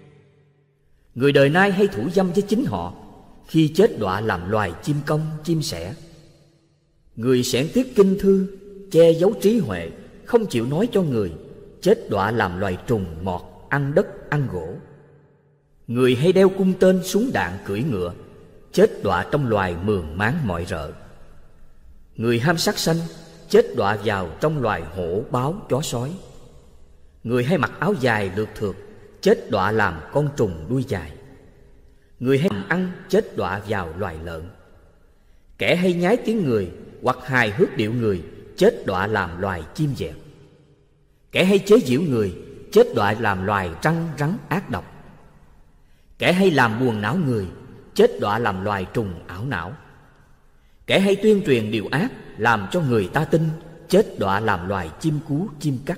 Người đời nay hay thủ dâm với chính họ, khi chết đọa làm loài chim công, chim sẻ. Người xẻn tiết kinh thư, che giấu trí huệ, không chịu nói cho người, chết đọa làm loài trùng mọt, ăn đất, ăn gỗ. Người hay đeo cung tên, súng đạn, cưỡi ngựa, chết đọa trong loài mường máng mọi rợ. Người ham sát sanh, chết đọa vào trong loài hổ, báo, chó sói. Người hay mặc áo dài lượt thượt, chết đọa làm con trùng đuôi dài. Người hay ăn, chết đọa vào loài lợn. Kẻ hay nhái tiếng người hoặc hài hước điệu người, chết đọa làm loài chim dẹt. Kẻ hay chế giễu người, chết đọa làm loài trăng rắn ác độc. Kẻ hay làm buồn não người, chết đọa làm loài trùng ảo não. Kẻ hay tuyên truyền điều ác làm cho người ta tin, chết đọa làm loài chim cú, chim cắt.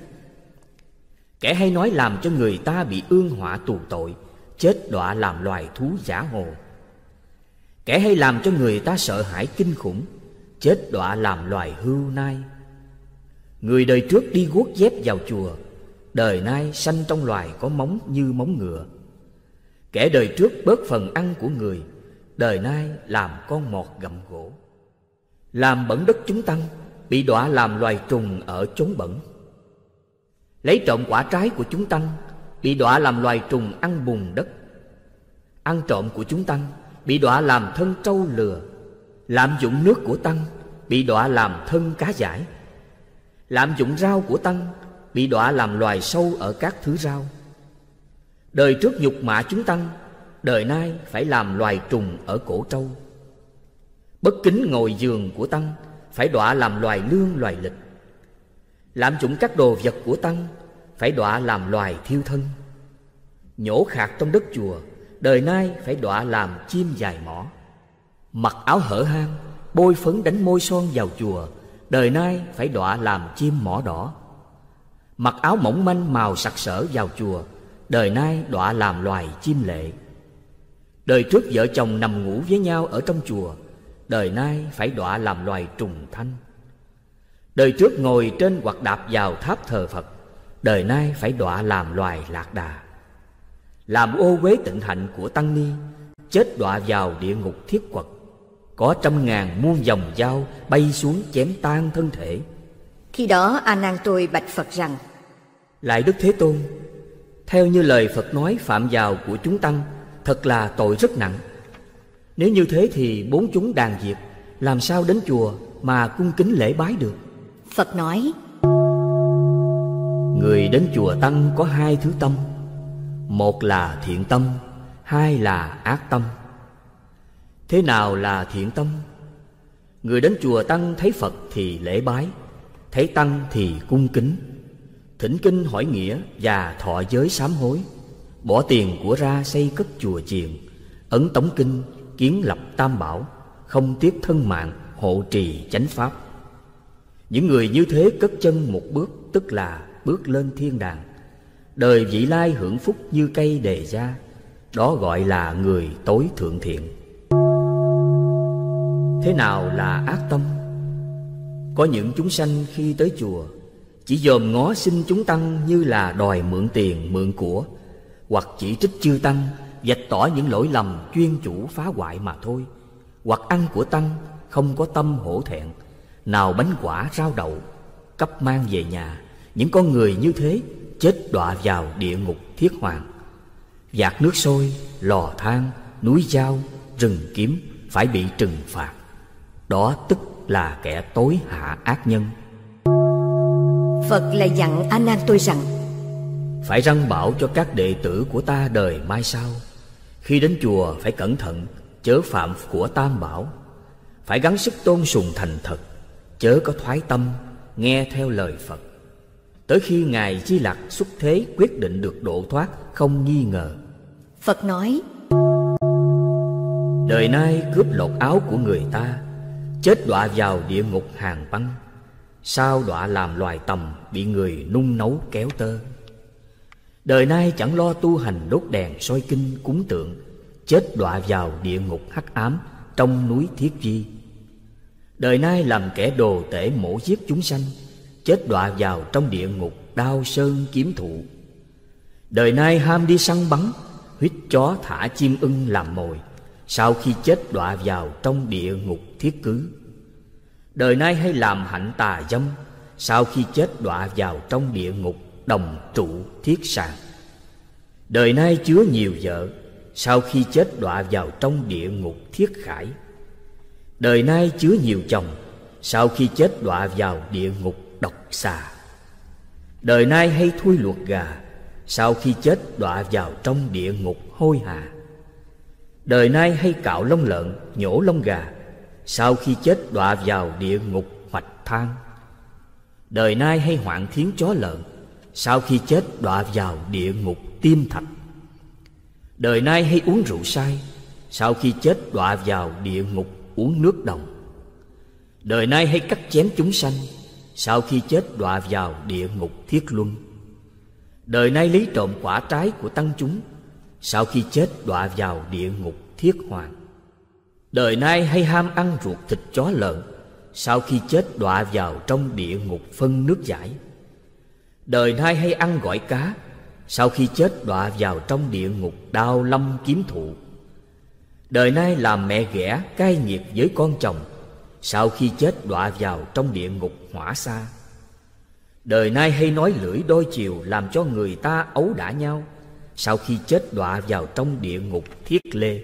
Kẻ hay nói làm cho người ta bị ương họa tù tội, chết đọa làm loài thú giả hồ. Kẻ hay làm cho người ta sợ hãi kinh khủng, chết đọa làm loài hươu nai. Người đời trước đi guốc dép vào chùa, đời nay sanh trong loài có móng như móng ngựa. Kẻ đời trước bớt phần ăn của người, đời nay làm con mọt gặm gỗ. Làm bẩn đất chúng tăng, bị đọa làm loài trùng ở chốn bẩn. Lấy trộm quả trái của chúng tăng, bị đọa làm loài trùng ăn bùn đất. Ăn trộm của chúng tăng, bị đọa làm thân trâu lừa. Lạm dụng nước của tăng, bị đọa làm thân cá dải. Lạm dụng rau của tăng, bị đọa làm loài sâu ở các thứ rau. Đời trước nhục mạ chúng tăng, đời nay phải làm loài trùng ở cổ trâu. Bất kính ngồi giường của tăng, phải đọa làm loài lương loài lịch. Lạm dụng các đồ vật của tăng, phải đọa làm loài thiêu thân. Nhổ khạc trong đất chùa, đời nay phải đọa làm chim dài mỏ. Mặc áo hở hang, bôi phấn đánh môi son vào chùa, đời nay phải đọa làm chim mỏ đỏ. Mặc áo mỏng manh màu sặc sỡ vào chùa, đời nay đọa làm loài chim lệ. Đời trước vợ chồng nằm ngủ với nhau ở trong chùa, đời nay phải đọa làm loài trùng thanh. Đời trước ngồi trên hoặc đạp vào tháp thờ Phật, đời nay phải đọa làm loài lạc đà. Làm ô uế tịnh hạnh của tăng ni, chết đọa vào địa ngục thiết quật. Có 100.000 muôn dòng dao bay xuống chém tan thân thể. Khi đó A Nan tôi bạch Phật rằng: Lại Đức Thế Tôn, theo như lời Phật nói, phạm vào của chúng tăng thật là tội rất nặng. Nếu như thế thì 4 chúng đàn diệt, làm sao đến chùa mà cung kính lễ bái được? Phật nói: Người đến chùa tăng có 2 thứ tâm. Một là thiện tâm, 2 là ác tâm. Thế nào là thiện tâm? Người đến chùa tăng thấy Phật thì lễ bái, thấy tăng thì cung kính, thỉnh kinh hỏi nghĩa và thọ giới sám hối, bỏ tiền của ra xây cất chùa chiền, ấn tống kinh, kiến lập tam bảo, không tiếc thân mạng, hộ trì chánh pháp. Những người như thế cất chân một bước, tức là bước lên thiên đàng, đời vị lai hưởng phúc như cây đề gia. Đó gọi là người tối thượng thiện. Thế nào là ác tâm? Có những chúng sanh khi tới chùa chỉ dòm ngó xin chúng tăng như là đòi mượn tiền mượn của, hoặc chỉ trích chư tăng, vạch tỏ những lỗi lầm chuyên chủ phá hoại mà thôi, hoặc ăn của tăng không có tâm hổ thẹn, nào bánh quả rau đậu cấp mang về nhà. Những con người như thế chết đọa vào địa ngục thiết hoàng, vạc nước sôi, lò than, núi dao, rừng kiếm, phải bị trừng phạt. Đó tức là kẻ tối hạ ác nhân. Phật lại dặn A Nan tôi rằng: Phải răn bảo cho các đệ tử của ta đời mai sau, khi đến chùa phải cẩn thận, chớ phạm của tam bảo. Phải gắng sức tôn sùng thành thật, chớ có thoái tâm, nghe theo lời Phật. Tới khi Ngài Di Lặc xuất thế quyết định được độ thoát không nghi ngờ. Phật nói: Đời nay cướp lột áo của người ta, chết đọa vào địa ngục hàng băng, sao đọa làm loài tầm, bị người nung nấu kéo tơ. Đời nay chẳng lo tu hành đốt đèn soi kinh cúng tượng, chết đọa vào địa ngục hắc ám trong núi Thiết Di. Đời nay làm kẻ đồ tể mổ giết chúng sanh, chết đọa vào trong địa ngục đao sơn kiếm thụ. Đời nay ham đi săn bắn, huýt chó thả chim ưng làm mồi, sau khi chết đọa vào trong địa ngục thiết cứ. Đời nay hay làm hạnh tà dâm, sau khi chết đọa vào trong địa ngục đồng trụ thiết sàng. Đời nay chứa nhiều vợ, sau khi chết đọa vào trong địa ngục thiết khải. Đời nay chứa nhiều chồng, sau khi chết đọa vào địa ngục độc xà. Đời nay hay thui luộc gà, sau khi chết đọa vào trong địa ngục hôi hà. Đời nay hay cạo lông lợn, nhổ lông gà, sau khi chết đọa vào địa ngục hoạch than. Đời nay hay hoạn thiến chó lợn, sau khi chết đọa vào địa ngục tim thạch. Đời nay hay uống rượu say, sau khi chết đọa vào địa ngục uống nước đồng. Đời nay hay cắt chém chúng sanh, sau khi chết đọa vào địa ngục thiết luân. Đời nay lấy trộm quả trái của tăng chúng, sau khi chết đọa vào địa ngục thiết hoàng. Đời nay hay ham ăn ruột thịt chó lợn, sau khi chết đọa vào trong địa ngục phân nước giải. Đời nay hay ăn gỏi cá, sau khi chết đọa vào trong địa ngục đao lâm kiếm thụ. Đời nay làm mẹ ghẻ cay nghiệt với con chồng, sau khi chết đọa vào trong địa ngục hỏa sa. Đời nay hay nói lưỡi đôi chiều làm cho người ta ấu đả nhau, sau khi chết đọa vào trong địa ngục thiết lê.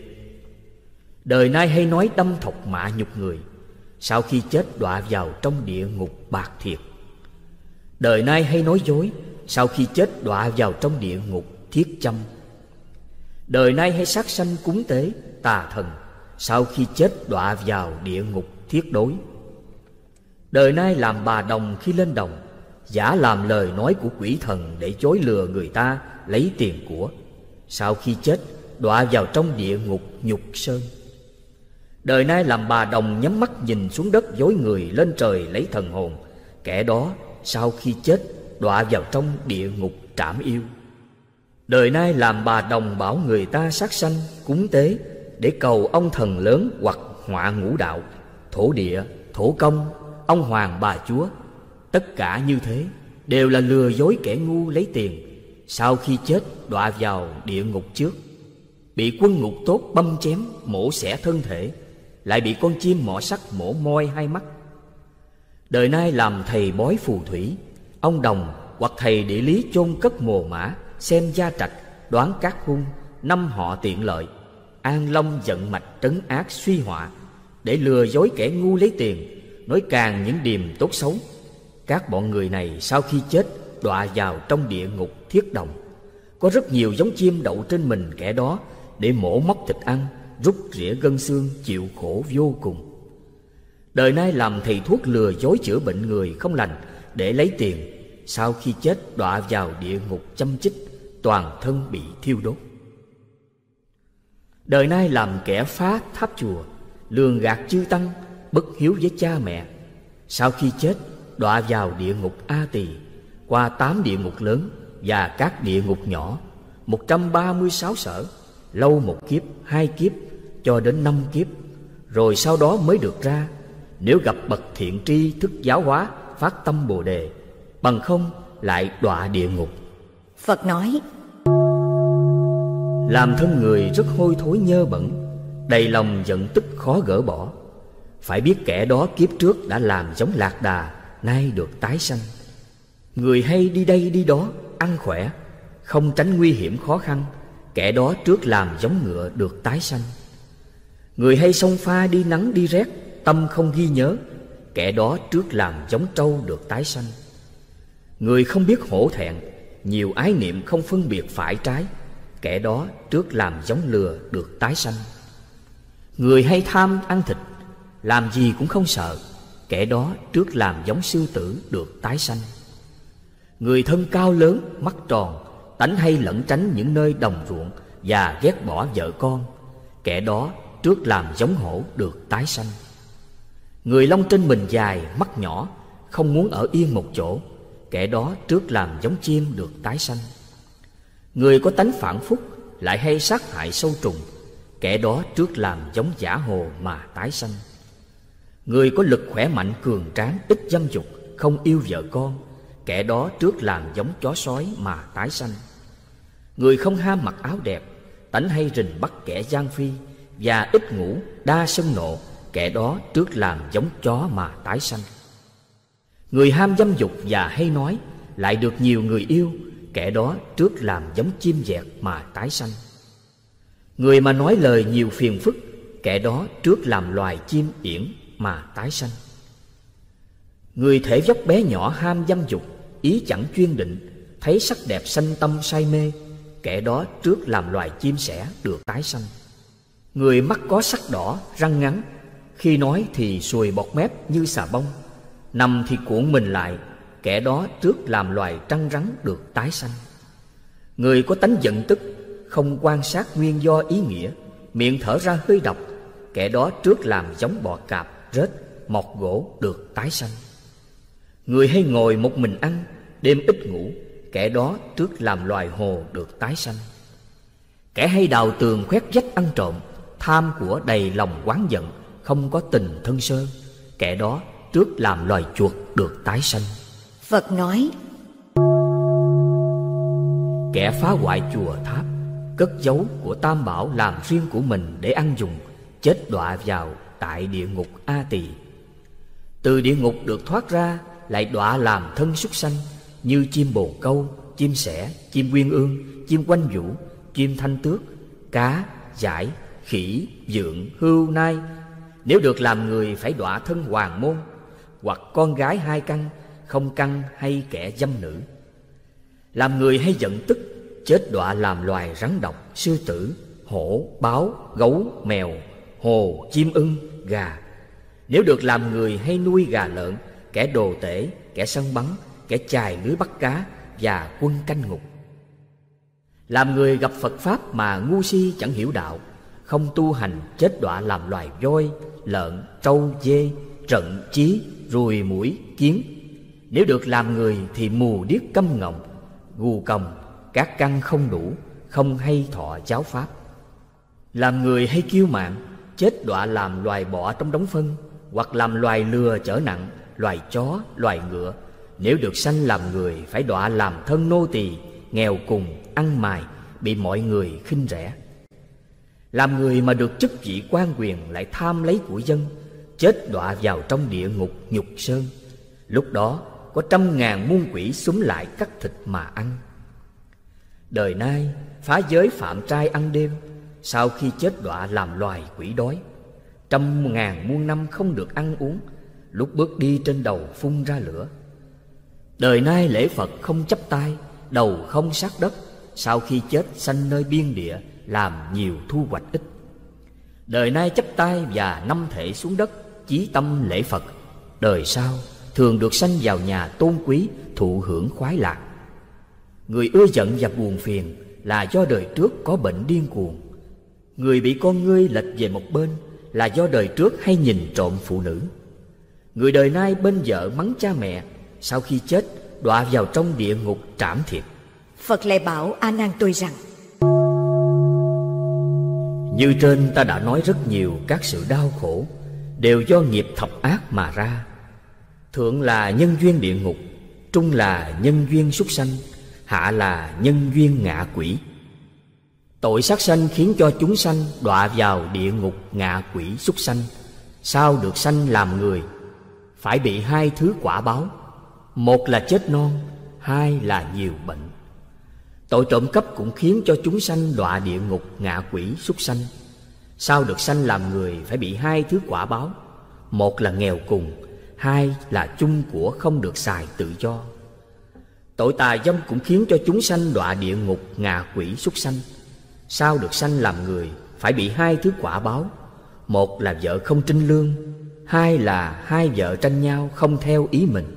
Đời nay hay nói đâm thọc mạ nhục người, sau khi chết đọa vào trong địa ngục bạc thiệt. Đời nay hay nói dối, sau khi chết đọa vào trong địa ngục thiết châm. Đời nay hay sát sanh cúng tế tà thần, sau khi chết đọa vào địa ngục thiết đối. Đời nay làm bà đồng khi lên đồng, giả làm lời nói của quỷ thần để chối lừa người ta lấy tiền của, sau khi chết đọa vào trong địa ngục nhục sơn. Đời nay làm bà đồng nhắm mắt nhìn xuống đất dối người lên trời lấy thần hồn, kẻ đó sau khi chết đọa vào trong địa ngục trảm yêu. Đời nay làm bà đồng bảo người ta sát sanh cúng tế để cầu ông thần lớn hoặc họa ngũ đạo, thổ địa, thổ công, ông hoàng bà chúa. Tất cả như thế đều là lừa dối kẻ ngu lấy tiền, sau khi chết đọa vào địa ngục trước. Bị quân ngục tốt băm chém mổ xẻ thân thể, lại bị con chim mỏ sắt mổ moi hai mắt. Đời nay làm thầy bói phù thủy, ông đồng hoặc thầy địa lý chôn cất mồ mã, xem gia trạch, đoán các hung, năm họ tiện lợi, an long vận mạch trấn ác suy họa, để lừa dối kẻ ngu lấy tiền, nói càng những điềm tốt xấu. Các bọn người này sau khi chết đọa vào trong địa ngục thiết đồng. Có rất nhiều giống chim đậu trên mình kẻ đó, để mổ móc thịt ăn, rút rỉa gân xương, chịu khổ vô cùng. Đời nay làm thầy thuốc lừa dối chữa bệnh người không lành để lấy tiền, sau khi chết đọa vào địa ngục châm chích, toàn thân bị thiêu đốt. Đời nay làm kẻ phá tháp chùa, lường gạt chư tăng, bất hiếu với cha mẹ, sau khi chết đọa vào địa ngục A Tỳ, qua 8 địa ngục lớn và các địa ngục nhỏ, 136 sở, lâu 1 kiếp, 2 kiếp, cho đến 5 kiếp, rồi sau đó mới được ra. Nếu gặp bậc thiện tri thức giáo hóa, phát tâm Bồ Đề, bằng không lại đọa địa ngục. Phật nói: làm thân người rất hôi thối nhơ bẩn, đầy lòng giận tức khó gỡ bỏ. Phải biết kẻ đó kiếp trước đã làm giống lạc đà, nay được tái sanh. Người hay đi đây đi đó, ăn khỏe, không tránh nguy hiểm khó khăn, kẻ đó trước làm giống ngựa được tái sanh. Người hay xông pha đi nắng đi rét, tâm không ghi nhớ, kẻ đó trước làm giống trâu được tái sanh. Người không biết hổ thẹn, nhiều ái niệm không phân biệt phải trái, kẻ đó trước làm giống lừa được tái sanh. Người hay tham ăn thịt, làm gì cũng không sợ, kẻ đó trước làm giống sư tử được tái sanh. Người thân cao lớn, mắt tròn, tánh hay lẩn tránh những nơi đồng ruộng và ghét bỏ vợ con, kẻ đó trước làm giống hổ được tái sanh. Người lông trên mình dài, mắt nhỏ, không muốn ở yên một chỗ, kẻ đó trước làm giống chim được tái sanh. Người có tánh phản phúc, lại hay sát hại sâu trùng, kẻ đó trước làm giống giả hồ mà tái sanh. Người có lực khỏe mạnh cường tráng, ít dâm dục, không yêu vợ con, kẻ đó trước làm giống chó sói mà tái sanh. Người không ham mặc áo đẹp, tánh hay rình bắt kẻ gian phi, và ít ngủ, đa sân nộ, kẻ đó trước làm giống chó mà tái sanh. Người ham dâm dục và hay nói, lại được nhiều người yêu, kẻ đó trước làm giống chim dẹt mà tái sanh. Người mà nói lời nhiều phiền phức, kẻ đó trước làm loài chim yển mà tái sanh. Người thể vóc bé nhỏ ham dâm dục, ý chẳng chuyên định, thấy sắc đẹp sanh tâm say mê, kẻ đó trước làm loài chim sẻ được tái sanh. Người mắt có sắc đỏ, răng ngắn, khi nói thì sùi bọt mép như xà bông, nằm thì cuộn mình lại, kẻ đó trước làm loài trăng rắn được tái sanh. Người có tánh giận tức, không quan sát nguyên do ý nghĩa, miệng thở ra hơi độc, kẻ đó trước làm giống bọ cạp, rết, mọt gỗ được tái sanh. Người hay ngồi một mình ăn, đêm ít ngủ, kẻ đó trước làm loài hồ được tái sanh. Kẻ hay đào tường khoét vách ăn trộm, tham của đầy lòng oán giận, không có tình thân sơ, kẻ đó trước làm loài chuột được tái sanh. Phật nói: kẻ phá hoại chùa tháp, cất giấu của tam bảo làm riêng của mình để ăn dùng, chết đọa vào tại địa ngục A Tỳ. Từ địa ngục được thoát ra, lại đọa làm thân súc sanh, như chim bồ câu, chim sẻ, chim uyên ương, chim quanh vũ, chim thanh tước, cá, dải, khỉ, vượn, hươu, nai. Nếu được làm người phải đọa thân hoàng môn, hoặc con gái 2 căn, không căn hay kẻ dâm nữ. Làm người hay giận tức, chết đọa làm loài rắn độc, sư tử, hổ, báo, gấu, mèo, hồ, chim ưng, gà. Nếu được làm người hay nuôi gà lợn, kẻ đồ tể, kẻ săn bắn, kẻ chài lưới bắt cá và quân canh ngục. Làm người gặp Phật Pháp mà ngu si chẳng hiểu đạo, không tu hành, chết đọa làm loài voi, lợn, trâu, dê, rận, chí, ruồi, muỗi, kiến. Nếu được làm người thì mù điếc câm ngọng, gù còng, các căn không đủ, không hay thọ giáo pháp. Làm người hay kiêu mạn, chết đọa làm loài bọ trong đống phân, hoặc làm loài lừa chở nặng, loài chó, loài ngựa. Nếu được sanh làm người phải đọa làm thân nô tỳ, nghèo cùng, ăn mài, bị mọi người khinh rẻ. Làm người mà được chức vị quan quyền lại tham lấy của dân, chết đọa vào trong địa ngục nhục sơn. Lúc đó có 100.000 muôn quỷ xúm lại cắt thịt mà ăn. Đời nay phá giới phạm trai ăn đêm, sau khi chết đọa làm loài quỷ đói. 100.000 muôn năm không được ăn uống, lúc bước đi trên đầu phun ra lửa. Đời nay lễ Phật không chắp tay, đầu không sát đất, sau khi chết sanh nơi biên địa, làm nhiều thu hoạch ít. Đời nay chắp tay và năm thể xuống đất, chí tâm lễ Phật. Đời sau thường được sanh vào nhà tôn quý, thụ hưởng khoái lạc. Người ưa giận và buồn phiền là do đời trước có bệnh điên cuồng. Người bị con ngươi lệch về một bên là do đời trước hay nhìn trộm phụ nữ. Người đời nay bên vợ mắng cha mẹ, sau khi chết đọa vào trong địa ngục trảm thiệt. Phật lại bảo A Nan tôi rằng: Như trên ta đã nói rất nhiều các sự đau khổ đều do nghiệp thập ác mà ra. Thượng là nhân duyên địa ngục, trung là nhân duyên súc sanh, hạ là nhân duyên ngạ quỷ. Tội sát sanh khiến cho chúng sanh đọa vào địa ngục ngạ quỷ súc sanh. Sau được sanh làm người phải bị 2 thứ quả báo: một là chết non, 2 là nhiều bệnh. Tội trộm cắp cũng khiến cho chúng sanh đọa địa ngục ngạ quỷ súc sanh. Sau được sanh làm người phải bị 2 thứ quả báo: một là nghèo cùng, 2 là chung của không được xài tự do. Tội tà dâm cũng khiến cho chúng sanh đọa địa ngục ngạ quỷ súc sanh. Sau được sanh làm người phải bị 2 thứ quả báo: một là vợ không trinh lương, 2 là 2 vợ tranh nhau không theo ý mình.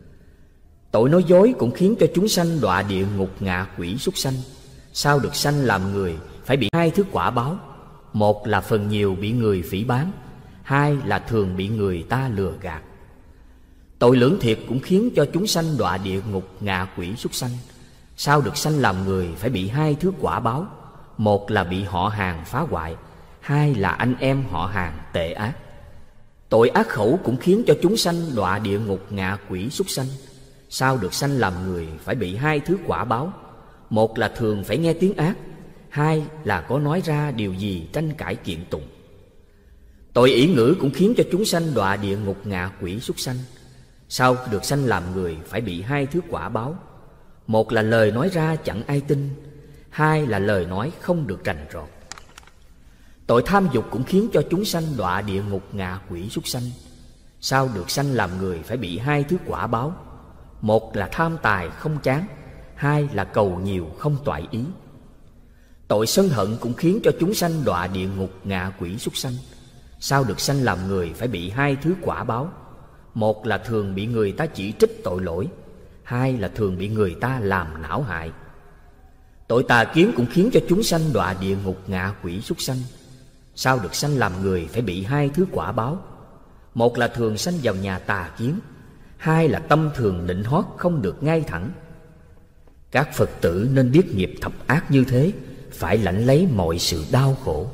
Tội nói dối cũng khiến cho chúng sanh đọa địa ngục ngạ quỷ súc sanh. Sau được sanh làm người phải bị 2 thứ quả báo: một là phần nhiều bị người phỉ báng, 2 là thường bị người ta lừa gạt. Tội lưỡng thiệt cũng khiến cho chúng sanh đọa địa ngục ngạ quỷ súc sanh. Sau được sanh làm người phải bị 2 thứ quả báo: một là bị họ hàng phá hoại, 2 là anh em họ hàng tệ ác. Tội ác khẩu cũng khiến cho chúng sanh đọa địa ngục ngạ quỷ súc sanh. Sau được sanh làm người phải bị 2 thứ quả báo: một là thường phải nghe tiếng ác, 2 là có nói ra điều gì tranh cãi kiện tụng. Tội ỷ ngữ cũng khiến cho chúng sanh đọa địa ngục ngạ quỷ súc sanh. Sau được sanh làm người phải bị 2 thứ quả báo: một là lời nói ra chẳng ai tin, 2 là lời nói không được rành rọt. Tội tham dục cũng khiến cho chúng sanh đọa địa ngục ngạ quỷ súc sanh. Sau được sanh làm người phải bị 2 thứ quả báo: một là tham tài không chán, 2 là cầu nhiều không toại ý. Tội sân hận cũng khiến cho chúng sanh đọa địa ngục ngạ quỷ súc sanh. Sau được sanh làm người phải bị 2 thứ quả báo: một là thường bị người ta chỉ trích tội lỗi, 2 là thường bị người ta làm não hại. Tội tà kiến cũng khiến cho chúng sanh đọa địa ngục ngạ quỷ súc sanh. Sau được sanh làm người phải bị 2 thứ quả báo: một là thường sanh vào nhà tà kiến, 2 là tâm thường nịnh hót không được ngay thẳng. Các Phật tử nên biết nghiệp thập ác như thế, phải lãnh lấy mọi sự đau khổ.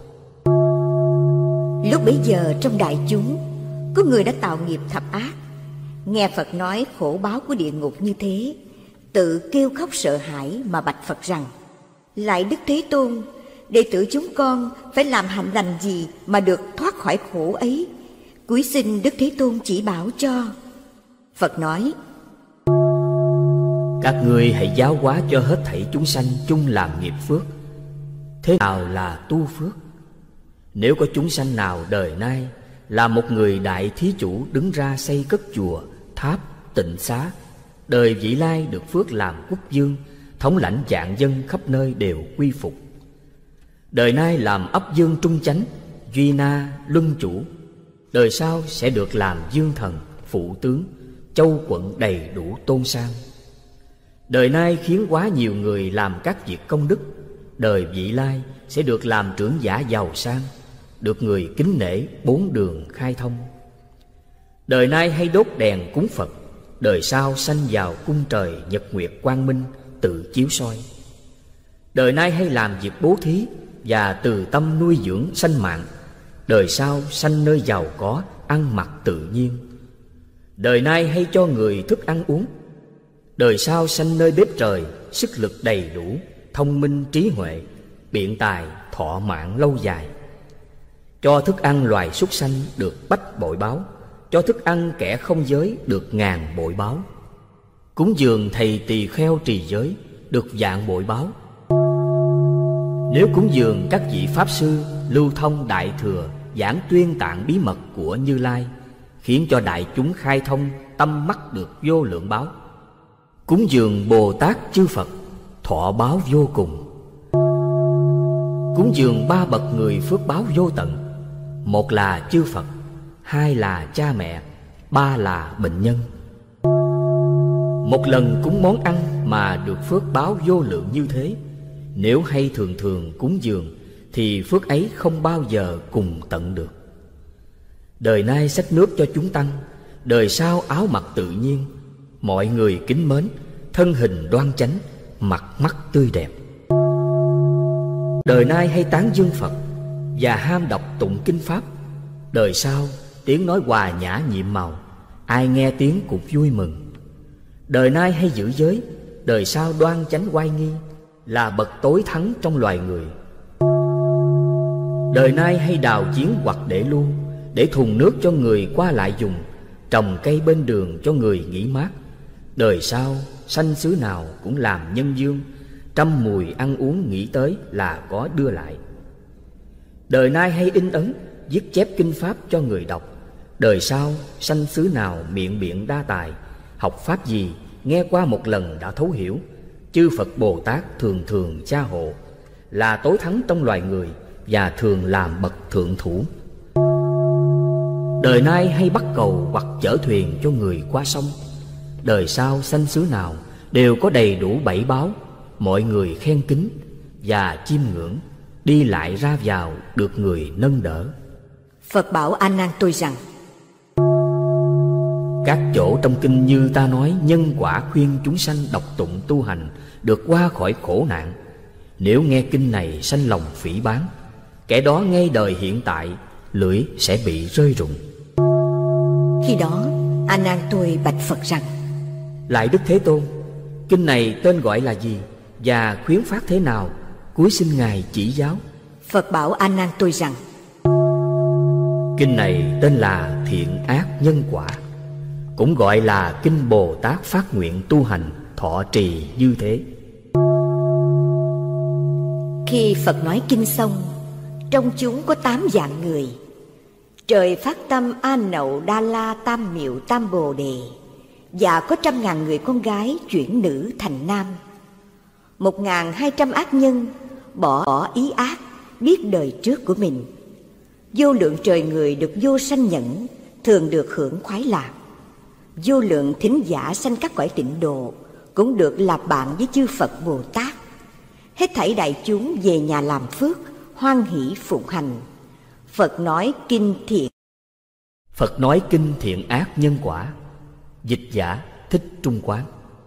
Lúc bấy giờ trong đại chúng có người đã tạo nghiệp thập ác, nghe Phật nói khổ báo của địa ngục như thế, tự kêu khóc sợ hãi mà bạch Phật rằng: Lạy Đức Thế Tôn, đệ tử chúng con phải làm hạnh lành gì mà được thoát khỏi khổ ấy? Cúi xin Đức Thế Tôn chỉ bảo cho. Phật nói: Các ngươi hãy giáo hóa cho hết thảy chúng sanh chung làm nghiệp phước. Thế nào là tu phước? Nếu có chúng sanh nào đời nay là một người đại thí chủ đứng ra xây cất chùa, tháp, tịnh xá, đời vị lai được phước làm quốc vương, thống lãnh vạn dân khắp nơi đều quy phục. Đời nay làm ấp dương trung chánh, duy na, luân chủ, đời sau sẽ được làm dương thần, phụ tướng, châu quận đầy đủ tôn sang. Đời nay khiến quá nhiều người làm các việc công đức, đời vị lai sẽ được làm trưởng giả giàu sang, được người kính nể, 4 đường khai thông. Đời nay hay đốt đèn cúng Phật, đời sau sanh vào cung trời nhật nguyệt quang minh, tự chiếu soi. Đời nay hay làm việc bố thí và từ tâm nuôi dưỡng sanh mạng, đời sau sanh nơi giàu có, ăn mặc tự nhiên. Đời nay hay cho người thức ăn uống, đời sau sanh nơi bếp trời, sức lực đầy đủ, thông minh trí huệ, biện tài thọ mạng lâu dài. Cho thức ăn loài súc sanh được bách bội báo, cho thức ăn kẻ không giới được ngàn bội báo. Cúng dường thầy tỳ kheo trì giới được vạn bội báo. Nếu cúng dường các vị pháp sư lưu thông đại thừa, giảng tuyên tạng bí mật của Như Lai, khiến cho đại chúng khai thông tâm mắt được vô lượng báo. Cúng dường Bồ Tát chư Phật thọ báo vô cùng. Cúng dường ba bậc người phước báo vô tận. Một là chư Phật, hai là cha mẹ, ba là bệnh nhân. Một lần cúng món ăn mà được phước báo vô lượng như thế, nếu hay thường thường cúng dường thì phước ấy không bao giờ cùng tận được. Đời nay xách nước cho chúng tăng, đời sau áo mặc tự nhiên, mọi người kính mến, thân hình đoan chánh, mặt mắt tươi đẹp. Đời nay hay tán dương Phật và ham đọc tụng kinh pháp, đời sau tiếng nói hòa nhã nhiệm màu, ai nghe tiếng cũng vui mừng. Đời nay hay giữ giới, đời sau đoan chánh oai nghi, là bậc tối thắng trong loài người. Đời nay hay đào giếng hoặc để lu, để thùng nước cho người qua lại dùng, trồng cây bên đường cho người nghỉ mát. Đời sau sanh xứ nào cũng làm nhân dương, trăm mùi ăn uống nghĩ tới là có đưa lại. Đời nay hay in ấn, viết chép kinh pháp cho người đọc. Đời sau sanh xứ nào miệng biện đa tài, học pháp gì nghe qua một lần đã thấu hiểu. Chư Phật Bồ Tát thường thường cha hộ, là tối thắng trong loài người và thường làm bậc thượng thủ. Đời nay hay bắt cầu hoặc chở thuyền cho người qua sông. Đời sau sanh xứ nào đều có đầy đủ bảy báo, mọi người khen kính và chiêm ngưỡng, đi lại ra vào được người nâng đỡ. Phật bảo A Nan tôi rằng: các chỗ trong kinh như ta nói, nhân quả khuyên chúng sanh đọc tụng tu hành được qua khỏi khổ nạn. Nếu nghe kinh này sanh lòng phỉ báng, kẻ đó ngay đời hiện tại lưỡi sẽ bị rơi rụng. Khi đó A Nan tôi bạch Phật rằng: lại Đức Thế Tôn, kinh này tên gọi là gì và khuyến phát thế nào, cúi xin Ngài chỉ giáo. Phật bảo A Nan tôi rằng: kinh này tên là Thiện Ác Nhân Quả, cũng gọi là kinh Bồ Tát phát nguyện tu hành thọ trì như thế. Khi Phật nói kinh xong, trong chúng có 8 dạng người. Trời phát tâm A Nậu Đa La Tam Miệu Tam Bồ Đề, và có 100.000 người con gái chuyển nữ thành nam. 1.200 ác nhân bỏ ý ác, biết đời trước của mình. Vô lượng trời người được vô sanh nhẫn, thường được hưởng khoái lạc. Vô lượng thính giả sanh các cõi tịnh độ, cũng được làm bạn với chư Phật Bồ Tát. Hết thảy đại chúng về nhà làm phước, hoan hỷ phụng hành. Phật nói kinh Thiện Ác Nhân Quả. Dịch giả Thích Trung Quán.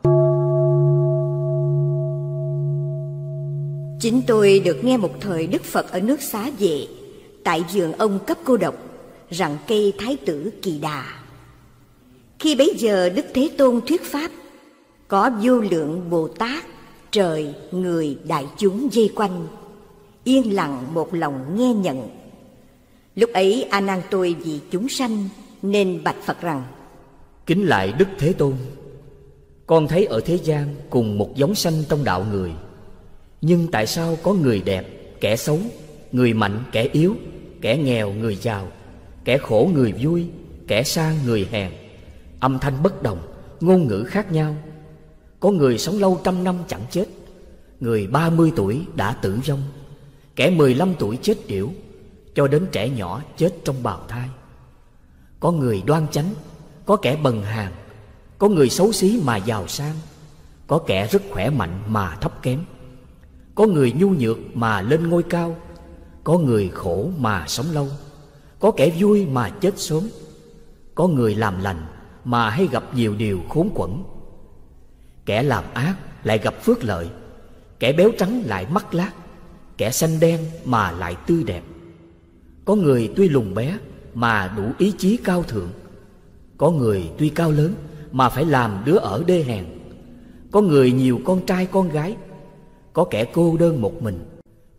Chính tôi được nghe một thời Đức Phật ở nước Xá Vệ, tại vườn ông Cấp Cô Độc, rằng cây Thái tử Kỳ Đà. Khi bấy giờ Đức Thế Tôn thuyết pháp, có vô lượng Bồ Tát, trời, người, đại chúng vây quanh, yên lặng một lòng nghe nhận. Lúc ấy A Nan tôi vì chúng sanh nên bạch Phật rằng: kính lại Đức Thế Tôn, con thấy ở thế gian cùng một giống sanh trong đạo người, nhưng tại sao có người đẹp, kẻ xấu, người mạnh, kẻ yếu, kẻ nghèo, người giàu, kẻ khổ, người vui, kẻ sang, người hèn, âm thanh bất đồng, ngôn ngữ khác nhau. Có người sống lâu 100 năm chẳng chết, người 30 tuổi đã tử vong, kẻ 15 tuổi chết yểu, cho đến trẻ nhỏ chết trong bào thai. Có người đoan chánh, có kẻ bần hàn, có người xấu xí mà giàu sang, có kẻ rất khỏe mạnh mà thấp kém, có người nhu nhược mà lên ngôi cao, có người khổ mà sống lâu, có kẻ vui mà chết sớm, có người làm lành mà hay gặp nhiều điều khốn quẫn. Kẻ làm ác lại gặp phước lợi, kẻ béo trắng lại mắt lác, kẻ xanh đen mà lại tươi đẹp. Có người tuy lùn bé mà đủ ý chí cao thượng, có người tuy cao lớn mà phải làm đứa ở đê hèn. Có người nhiều con trai con gái, có kẻ cô đơn một mình,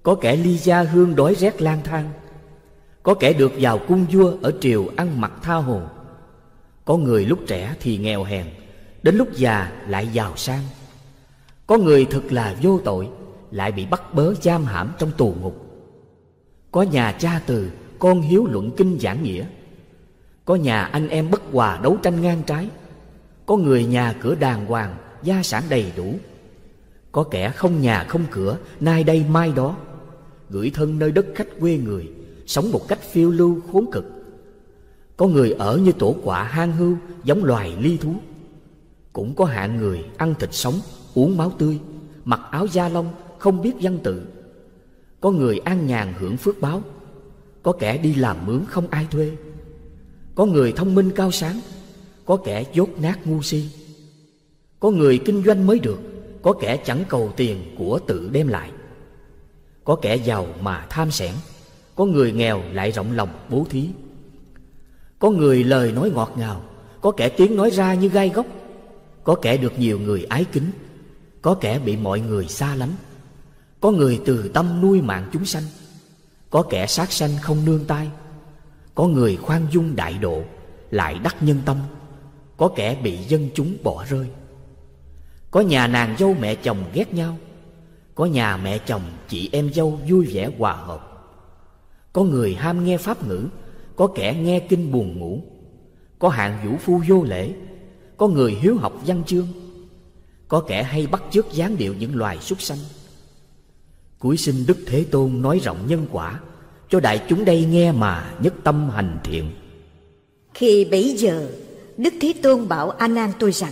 Có kẻ ly gia hương đói rét lang thang. Có kẻ được vào cung vua ở triều ăn mặc tha hồ. Có người lúc trẻ thì nghèo hèn, đến lúc già lại giàu sang. Có người thật là vô tội, lại bị bắt bớ giam hãm trong tù ngục. Có nhà cha từ, con hiếu luận kinh giảng nghĩa. Có nhà anh em bất hòa đấu tranh ngang trái. Có người nhà cửa đàng hoàng, gia sản đầy đủ. Có kẻ không nhà không cửa, nay đây mai đó, gửi thân nơi đất khách quê người, sống một cách phiêu lưu khốn cực. Có người ở như tổ quạ hang hưu, giống loài ly thú. Cũng có hạng người ăn thịt sống, uống máu tươi, mặc áo da lông, không biết văn tự. Có người an nhàn hưởng phước báo. Có kẻ đi làm mướn không ai thuê. Có người thông minh cao sáng, có kẻ dốt nát ngu si. Có người kinh doanh mới được, có kẻ chẳng cầu tiền của tự đem lại. Có kẻ giàu mà tham xẻn, có người nghèo lại rộng lòng bố thí. Có người lời nói ngọt ngào, có kẻ tiếng nói ra như gai góc. Có kẻ được nhiều người ái kính, có kẻ bị mọi người xa lánh. Có người từ tâm nuôi mạng chúng sanh, có kẻ sát sanh không nương tay. Có người khoan dung đại độ, lại đắc nhân tâm, có kẻ bị dân chúng bỏ rơi. Có nhà nàng dâu mẹ chồng ghét nhau, có nhà mẹ chồng chị em dâu vui vẻ hòa hợp. Có người ham nghe pháp ngữ, có kẻ nghe kinh buồn ngủ. Có hạng vũ phu vô lễ, có người hiếu học văn chương. Có kẻ hay bắt chước dáng điệu những loài súc sanh. Cuối sinh Đức Thế Tôn nói rộng nhân quả, cho đại chúng đây nghe mà nhất tâm hành thiện. Khi bấy giờ, Đức Thế Tôn bảo A Nan tôi rằng: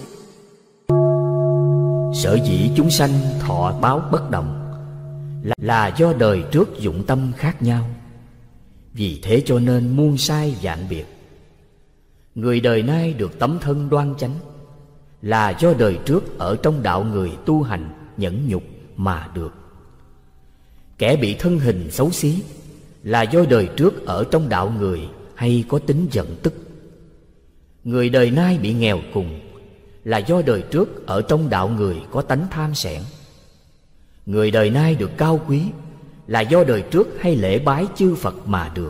Sở dĩ chúng sanh thọ báo bất đồng là do đời trước dụng tâm khác nhau. Vì thế cho nên muôn sai vạn biệt. Người đời nay được tấm thân đoan chánh là do đời trước ở trong đạo người tu hành nhẫn nhục mà được. Kẻ bị thân hình xấu xí là do đời trước ở trong đạo người hay có tính giận tức. Người đời nay bị nghèo cùng là do đời trước ở trong đạo người có tánh tham xẻn. Người đời nay được cao quý là do đời trước hay lễ bái chư Phật mà được.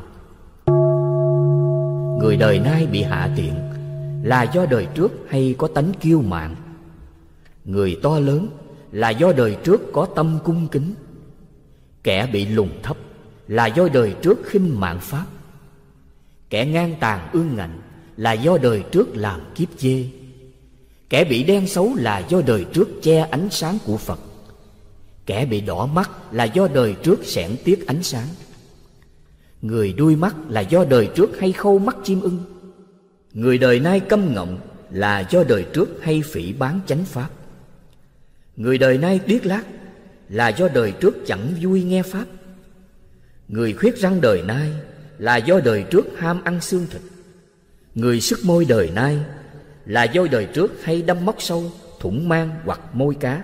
Người đời nay bị hạ tiện là do đời trước hay có tánh kiêu mạn. Người to lớn là do đời trước có tâm cung kính. Kẻ bị lùn thấp là do đời trước khinh mạn pháp. Kẻ ngang tàn ương ngạnh là do đời trước làm kiếp dê. Kẻ bị đen xấu là do đời trước che ánh sáng của Phật. Kẻ bị đỏ mắt là do đời trước xẻn tiếc ánh sáng. Người đuôi mắt là do đời trước hay khâu mắt chim ưng. Người đời nay câm ngọng là do đời trước hay phỉ báng chánh pháp. Người đời nay điếc lác là do đời trước chẳng vui nghe pháp. Người khuyết răng đời nay là do đời trước ham ăn xương thịt. Người sức môi đời nay là do đời trước hay đâm móc sâu, thủng mang hoặc môi cá.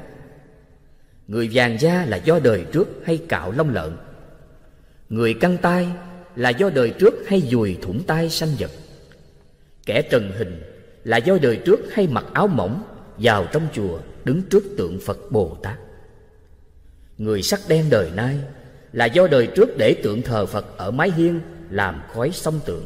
Người vàng da là do đời trước hay cạo lông lợn. Người căng tay là do đời trước hay dùi thủng tay sanh vật. Kẻ trần hình là do đời trước hay mặc áo mỏng vào trong chùa đứng trước tượng Phật Bồ Tát. Người sắc đen đời nay là do đời trước để tượng thờ Phật ở mái hiên làm khói xông tượng.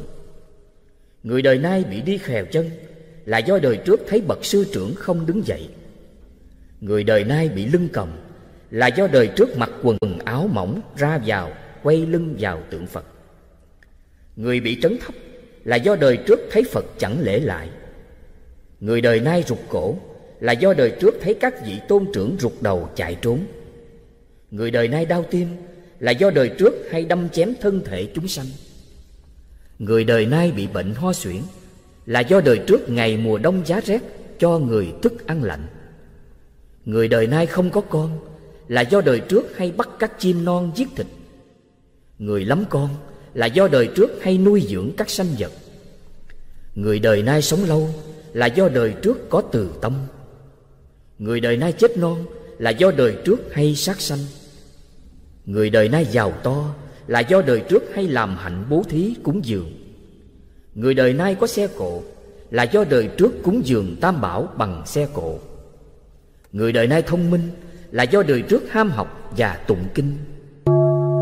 Người đời nay bị đi khèo chân là do đời trước thấy bậc sư trưởng không đứng dậy. Người đời nay bị lưng còng là do đời trước mặc quần áo mỏng ra vào quay lưng vào tượng Phật. Người bị trấn thấp là do đời trước thấy Phật chẳng lễ lại. Người đời nay rụt cổ là do đời trước thấy các vị tôn trưởng rụt đầu chạy trốn. Người đời nay đau tim là do đời trước hay đâm chém thân thể chúng sanh. Người đời nay bị bệnh ho suyễn là do đời trước ngày mùa đông giá rét cho người thức ăn lạnh. Người đời nay không có con là do đời trước hay bắt các chim non giết thịt. Người lắm con là do đời trước hay nuôi dưỡng các sanh vật. Người đời nay sống lâu là do đời trước có từ tâm. Người đời nay chết non là do đời trước hay sát sanh. Người đời nay giàu to là do đời trước hay làm hạnh bố thí cúng dường. Người đời nay có xe cộ là do đời trước cúng dường tam bảo bằng xe cộ. Người đời nay thông minh là do đời trước ham học và tụng kinh.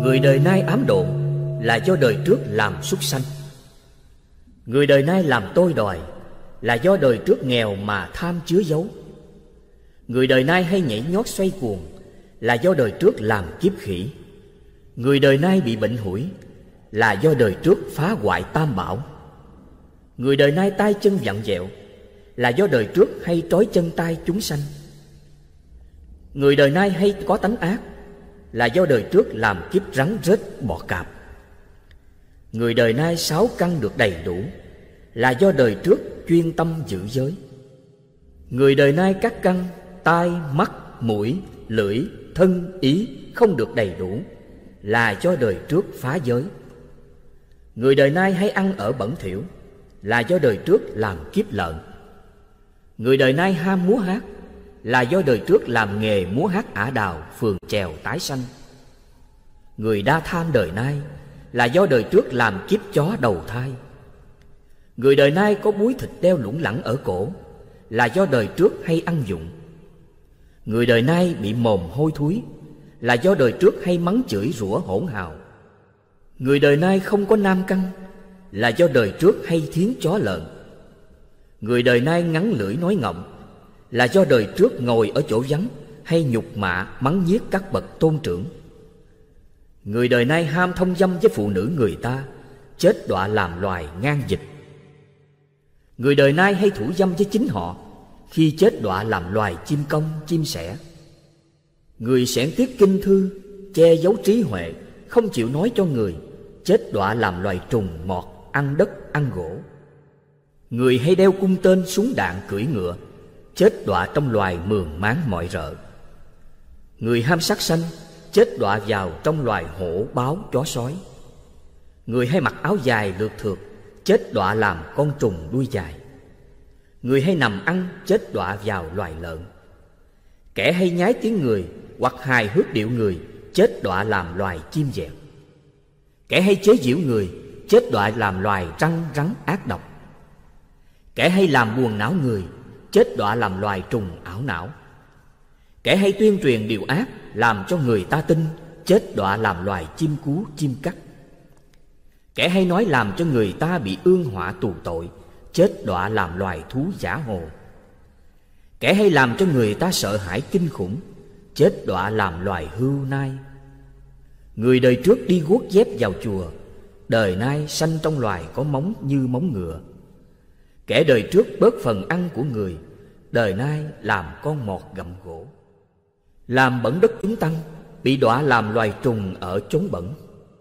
Người đời nay ám độn là do đời trước làm súc sanh. Người đời nay làm tôi đòi là do đời trước nghèo mà tham chứa giấu. Người đời nay hay nhảy nhót xoay cuồng là do đời trước làm kiếp khỉ. Người đời nay bị bệnh hủi là do đời trước phá hoại tam bảo. Người đời nay tay chân vặn vẹo là do đời trước hay trói chân tay chúng sanh. Người đời nay hay có tánh ác là do đời trước làm kiếp rắn rết bọ cạp. Người đời nay sáu căn được đầy đủ là do đời trước chuyên tâm giữ giới. Người đời nay các căn tai, mắt, mũi, lưỡi, thân, ý không được đầy đủ là do đời trước phá giới. Người đời nay hay ăn ở bẩn thỉu là do đời trước làm kiếp lợn. Người đời nay ham múa hát là do đời trước làm nghề múa hát ả đào, phường chèo tái sanh. Người đa tham đời nay là do đời trước làm kiếp chó đầu thai. Người đời nay có búi thịt đeo lủng lẳng ở cổ là do đời trước hay ăn dụng. Người đời nay bị mồm hôi thối là do đời trước hay mắng chửi rủa hỗn hào. Người đời nay không có nam căn là do đời trước hay thiến chó lợn. Người đời nay ngắn lưỡi nói ngọng là do đời trước ngồi ở chỗ vắng hay nhục mạ mắng nhiếc các bậc tôn trưởng. Người đời nay ham thông dâm với phụ nữ người ta, chết đọa làm loài ngang dịch. Người đời nay hay thủ dâm với chính họ, khi chết đọa làm loài chim công, chim sẻ. Người xẻn tiết kinh thư, che giấu trí huệ, không chịu nói cho người, chết đọa làm loài trùng mọt, ăn đất, ăn gỗ. Người hay đeo cung tên, súng đạn, cưỡi ngựa, chết đọa trong loài mường máng mọi rợ. Người ham sát sanh, chết đọa vào trong loài hổ, báo, chó sói. Người hay mặc áo dài lượt thượt, chết đọa làm con trùng đuôi dài. Người hay nằm ăn, chết đọa vào loài lợn. Kẻ hay nhái tiếng người hoặc hài hước điệu người, chết đọa làm loài chim dẹo. Kẻ hay chế giễu người, chết đọa làm loài răng rắn ác độc. Kẻ hay làm buồn não người, chết đọa làm loài trùng ảo não. Kẻ hay tuyên truyền điều ác làm cho người ta tin, chết đọa làm loài chim cú, chim cắt. Kẻ hay nói làm cho người ta bị ương họa tù tội, chết đọa làm loài thú giả hồ. Kẻ hay làm cho người ta sợ hãi kinh khủng, chết đọa làm loài hươu nai. Người đời trước đi guốc dép vào chùa, đời nay sanh trong loài có móng như móng ngựa. Kẻ đời trước bớt phần ăn của người, đời nay làm con mọt gặm gỗ. Làm bẩn đất chúng tăng, bị đọa làm loài trùng ở chốn bẩn.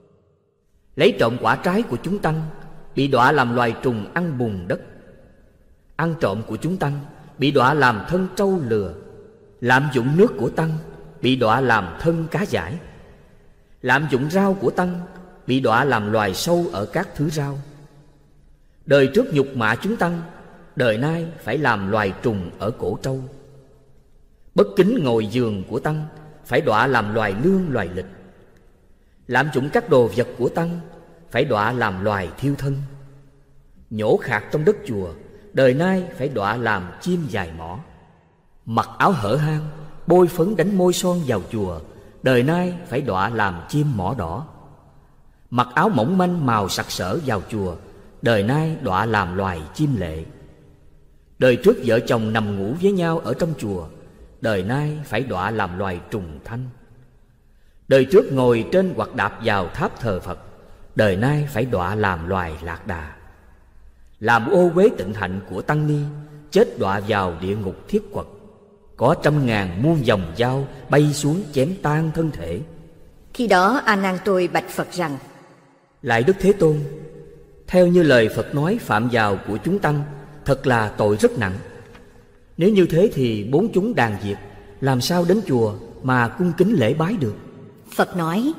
Lấy trộm quả trái của chúng tăng, bị đọa làm loài trùng ăn bùn đất. Ăn trộm của chúng tăng, bị đọa làm thân trâu lừa. Lạm dụng nước của tăng, bị đọa làm thân cá dải. Lạm dụng rau của tăng, bị đọa làm loài sâu ở các thứ rau. Đời trước nhục mạ chúng tăng, đời nay phải làm loài trùng ở cổ trâu. Bất kính ngồi giường của tăng, phải đọa làm loài lương loài lịch. Lạm dụng các đồ vật của tăng, phải đọa làm loài thiêu thân. Nhổ khạc trong đất chùa, đời nay phải đọa làm chim dài mỏ. Mặc áo hở hang, bôi phấn đánh môi son vào chùa, đời nay phải đọa làm chim mỏ đỏ. Mặc áo mỏng manh màu sặc sỡ vào chùa, đời nay đọa làm loài chim lệ. Đời trước vợ chồng nằm ngủ với nhau ở trong chùa, đời nay phải đọa làm loài trùng thanh. Đời trước ngồi trên hoặc đạp vào tháp thờ Phật, đời nay phải đọa làm loài lạc đà. Làm ô uế tịnh hạnh của tăng ni, chết đọa vào địa ngục thiết quật. Có 100.000 muôn dòng dao bay xuống chém tan thân thể. Khi đó A Nan tôi bạch Phật rằng: Lại Đức Thế Tôn, theo như lời Phật nói, phạm vào của chúng tăng thật là tội rất nặng. Nếu như thế thì 4 chúng đàn diệt, làm sao đến chùa mà cung kính lễ bái được? Phật nói: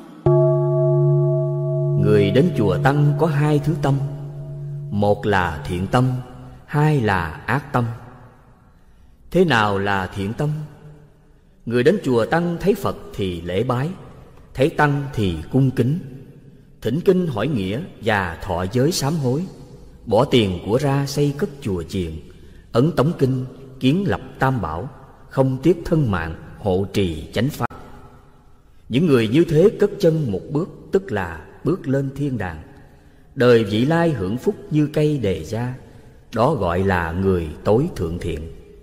Người đến chùa tăng có 2 thứ tâm. Một là thiện tâm, 2 là ác tâm. Thế nào là thiện tâm? Người đến chùa tăng thấy Phật thì lễ bái, thấy tăng thì cung kính, thỉnh kinh hỏi nghĩa và thọ giới sám hối, bỏ tiền của ra xây cất chùa chiền, ấn tống kinh, kiến lập tam bảo, không tiếc thân mạng, hộ trì chánh pháp. Những người như thế cất chân một bước, tức là bước lên thiên đàng. Đời vị lai hưởng phúc như cây đề gia, đó gọi là người tối thượng thiện.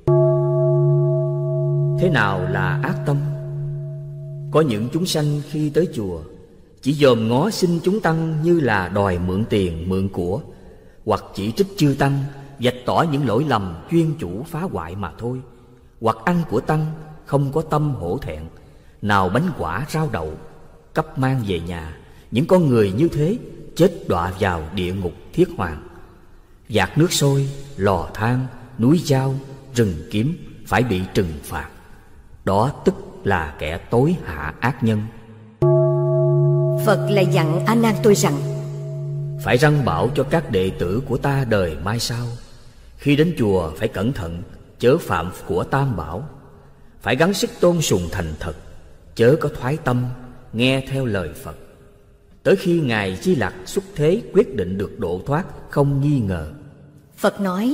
Thế nào là ác tâm? Có những chúng sanh khi tới chùa chỉ dòm ngó xin chúng tăng như là đòi mượn tiền mượn của, hoặc chỉ trích chư tăng, vạch tỏ những lỗi lầm chuyên chủ phá hoại mà thôi, hoặc ăn của tăng không có tâm hổ thẹn, nào bánh quả rau đậu cấp mang về nhà. Những con người như thế chết đọa vào địa ngục thiết hoàng, vạc nước sôi, lò than, núi dao, rừng kiếm, phải bị trừng phạt. Đó tức là kẻ tối hạ ác nhân. Phật lại dặn A Nan tôi rằng: phải răn bảo cho các đệ tử của ta đời mai sau, khi đến chùa phải cẩn thận, chớ phạm của tam bảo. Phải gắng sức tôn sùng thành thật, chớ có thoái tâm, nghe theo lời Phật. Tới khi Ngài Di Lặc xuất thế quyết định được độ thoát không nghi ngờ. Phật nói: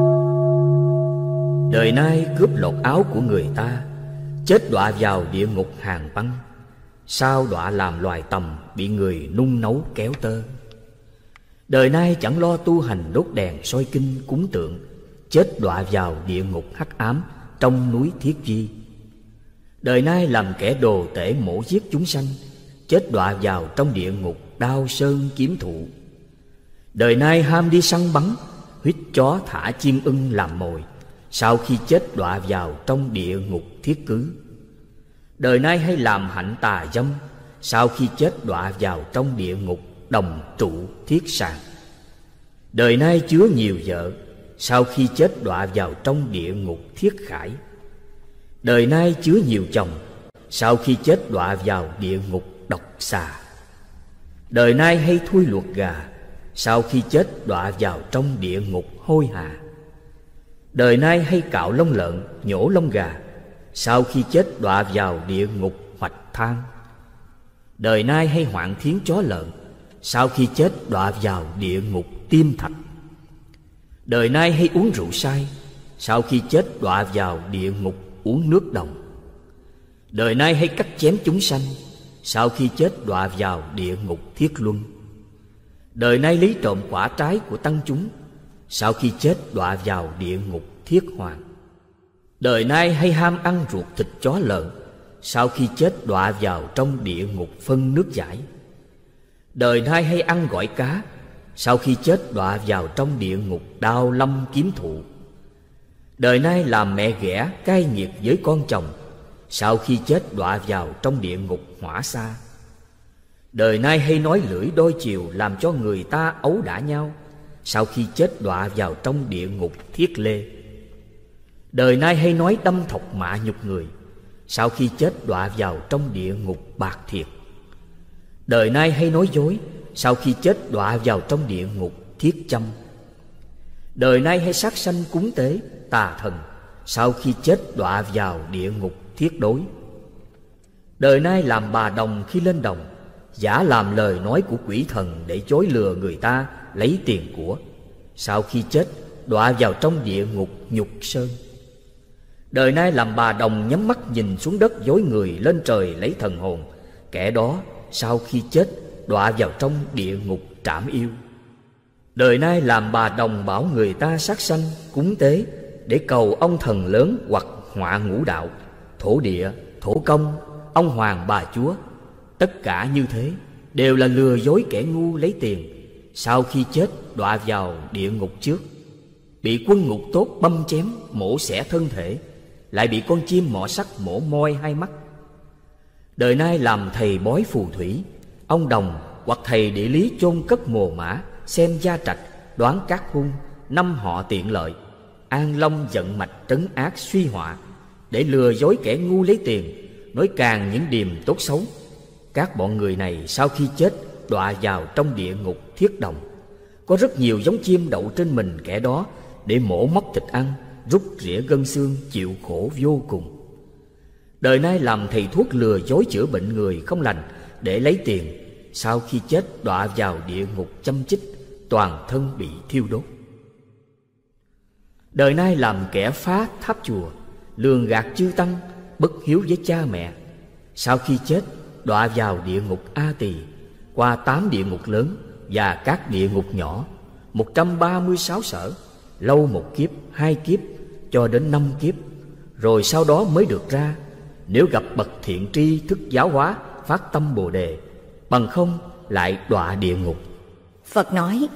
đời nay cướp lột áo của người ta, chết đọa vào địa ngục hàng băng, sao đọa làm loài tầm, bị người nung nấu kéo tơ. Đời nay chẳng lo tu hành đốt đèn soi kinh cúng tượng, chết đọa vào địa ngục hắc ám trong núi Thiết Di. Đời nay làm kẻ đồ tể mổ giết chúng sanh, chết đọa vào trong địa ngục đao sơn kiếm thụ. Đời nay ham đi săn bắn, huýt chó thả chim ưng làm mồi, sau khi chết đọa vào trong địa ngục thiết cứ. Đời nay hay làm hạnh tà dâm, sau khi chết đọa vào trong địa ngục đồng trụ thiết sàng. Đời nay chứa nhiều vợ, sau khi chết đọa vào trong địa ngục thiết khải. Đời nay chứa nhiều chồng, sau khi chết đọa vào địa ngục độc xà. Đời nay hay thui luộc gà, sau khi chết đọa vào trong địa ngục hôi hà. Đời nay hay cạo lông lợn, nhổ lông gà, sau khi chết đọa vào địa ngục hoạch than. Đời nay hay hoạn thiến chó lợn, sau khi chết đọa vào địa ngục tim thạch. Đời nay hay uống rượu say, sau khi chết đọa vào địa ngục uống nước đồng. Đời nay hay cắt chém chúng sanh, sau khi chết đọa vào địa ngục thiết luân. Đời nay lấy trộm quả trái của tăng chúng, sau khi chết đọa vào địa ngục thiết hoàng. Đời nay hay ham ăn ruột thịt chó lợn, sau khi chết đọa vào trong địa ngục phân nước giải. Đời nay hay ăn gỏi cá, sau khi chết đọa vào trong địa ngục đao lâm kiếm thụ. Đời nay làm mẹ ghẻ cay nghiệt với con chồng, sau khi chết đọa vào trong địa ngục hỏa sa. Đời nay hay nói lưỡi đôi chiều làm cho người ta ấu đả nhau, sau khi chết đọa vào trong địa ngục thiết lê. Đời nay hay nói đâm thọc mạ nhục người, sau khi chết đọa vào trong địa ngục bạc thiệt. Đời nay hay nói dối, sau khi chết đọa vào trong địa ngục thiết châm. Đời nay hay sát sanh cúng tế tà thần, sau khi chết đọa vào địa ngục thiết đối. Đời nay làm bà đồng khi lên đồng, giả làm lời nói của quỷ thần để chối lừa người ta lấy tiền của, sau khi chết đọa vào trong địa ngục nhục sơn. Đời nay làm bà đồng nhắm mắt nhìn xuống đất dối người lên trời lấy thần hồn, kẻ đó sau khi chết đọa vào trong địa ngục trảm yêu. Đời nay làm bà đồng bảo người ta sát sanh cúng tế để cầu ông thần lớn hoặc họa ngũ đạo, thổ địa, thổ công, ông hoàng bà chúa. Tất cả như thế đều là lừa dối kẻ ngu lấy tiền, sau khi chết đọa vào địa ngục trước. Bị quân ngục tốt băm chém mổ xẻ thân thể, lại bị con chim mỏ sắt mổ moi hai mắt. Đời nay làm thầy bói phù thủy, ông đồng hoặc thầy địa lý chôn cất mồ mã, xem gia trạch, đoán các hung, năm họ tiện lợi, an long vận mạch trấn ác suy họa, để lừa dối kẻ ngu lấy tiền, nói càng những điềm tốt xấu. Các bọn người này sau khi chết đọa vào trong địa ngục thiết đồng. Có rất nhiều giống chim đậu trên mình kẻ đó, để mổ móc thịt ăn, rút rỉa gân xương, chịu khổ vô cùng. Đời nay làm thầy thuốc lừa dối chữa bệnh người không lành để lấy tiền, sau khi chết đọa vào địa ngục châm chích, toàn thân bị thiêu đốt. Đời nay làm kẻ phá tháp chùa, lường gạt chư tăng, bất hiếu với cha mẹ, sau khi chết đọa vào địa ngục A Tỳ, qua 8 địa ngục lớn và các địa ngục nhỏ, 136 sở, lâu 1 kiếp, 2 kiếp, cho đến 5 kiếp, rồi sau đó mới được ra. Nếu gặp bậc thiện tri thức giáo hóa, phát tâm Bồ Đề, bằng không lại đọa địa ngục. Phật nói: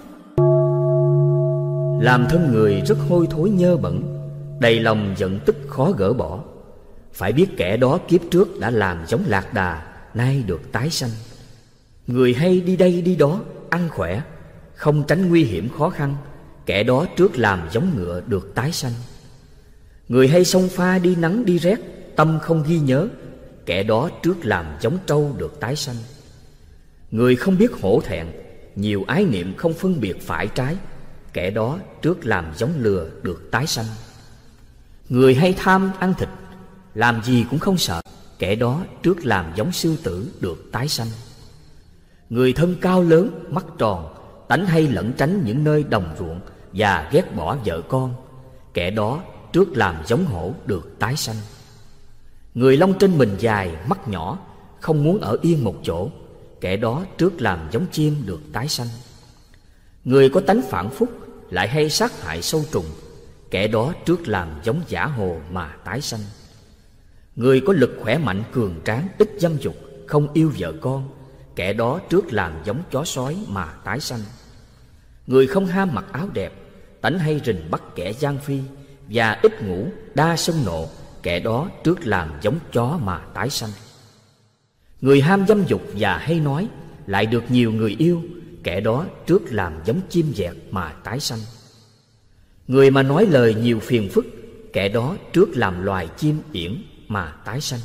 Làm thân người rất hôi thối nhơ bẩn, đầy lòng giận tức khó gỡ bỏ. Phải biết kẻ đó kiếp trước đã làm giống lạc đà, nay được tái sanh. Người hay đi đây đi đó, ăn khỏe, không tránh nguy hiểm khó khăn, kẻ đó trước làm giống ngựa được tái sanh. Người hay xông pha đi nắng đi rét, tâm không ghi nhớ, kẻ đó trước làm giống trâu được tái sanh. Người không biết hổ thẹn, nhiều ái niệm không phân biệt phải trái, kẻ đó trước làm giống lừa được tái sanh. Người hay tham ăn thịt, làm gì cũng không sợ, kẻ đó trước làm giống sư tử được tái sanh. Người thân cao lớn, mắt tròn, tánh hay lẩn tránh những nơi đồng ruộng và ghét bỏ vợ con, kẻ đó trước làm giống hổ được tái sanh. Người lông trên mình dài, mắt nhỏ, không muốn ở yên một chỗ, kẻ đó trước làm giống chim được tái sanh. Người có tánh phản phúc, lại hay sát hại sâu trùng, kẻ đó trước làm giống giả hồ mà tái sanh. Người có lực khỏe mạnh cường tráng, ít dâm dục, không yêu vợ con, kẻ đó trước làm giống chó sói mà tái sanh. Người không ham mặc áo đẹp, tánh hay rình bắt kẻ gian phi, và ít ngủ, đa sân nộ, kẻ đó trước làm giống chó mà tái sanh. Người ham dâm dục và hay nói, lại được nhiều người yêu, kẻ đó trước làm giống chim dẹt mà tái sanh. Người mà nói lời nhiều phiền phức, kẻ đó trước làm loài chim yển mà tái sanh.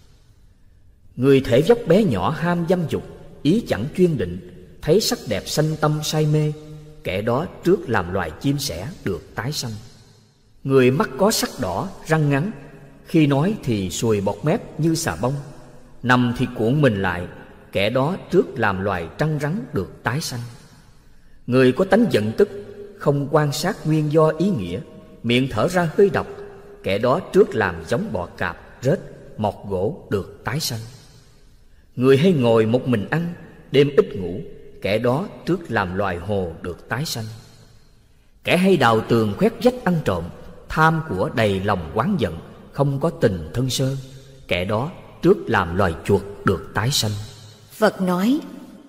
Người thể vóc bé nhỏ ham dâm dục, ý chẳng chuyên định, thấy sắc đẹp sanh tâm say mê, kẻ đó trước làm loài chim sẻ được tái sanh. Người mắt có sắc đỏ, răng ngắn, khi nói thì sùi bọt mép như xà bông, nằm thì cuộn mình lại, kẻ đó trước làm loài trăng rắn được tái sanh. Người có tánh giận tức, không quan sát nguyên do ý nghĩa, miệng thở ra hơi độc, kẻ đó trước làm giống bọ cạp, rết, mọt gỗ được tái sanh. Người hay ngồi một mình ăn, đêm ít ngủ, kẻ đó trước làm loài hồ được tái sanh. Kẻ hay đào tường khoét vách ăn trộm, tham của đầy lòng oán giận, không có tình thân sơ, kẻ đó trước làm loài chuột được tái sanh. Phật nói: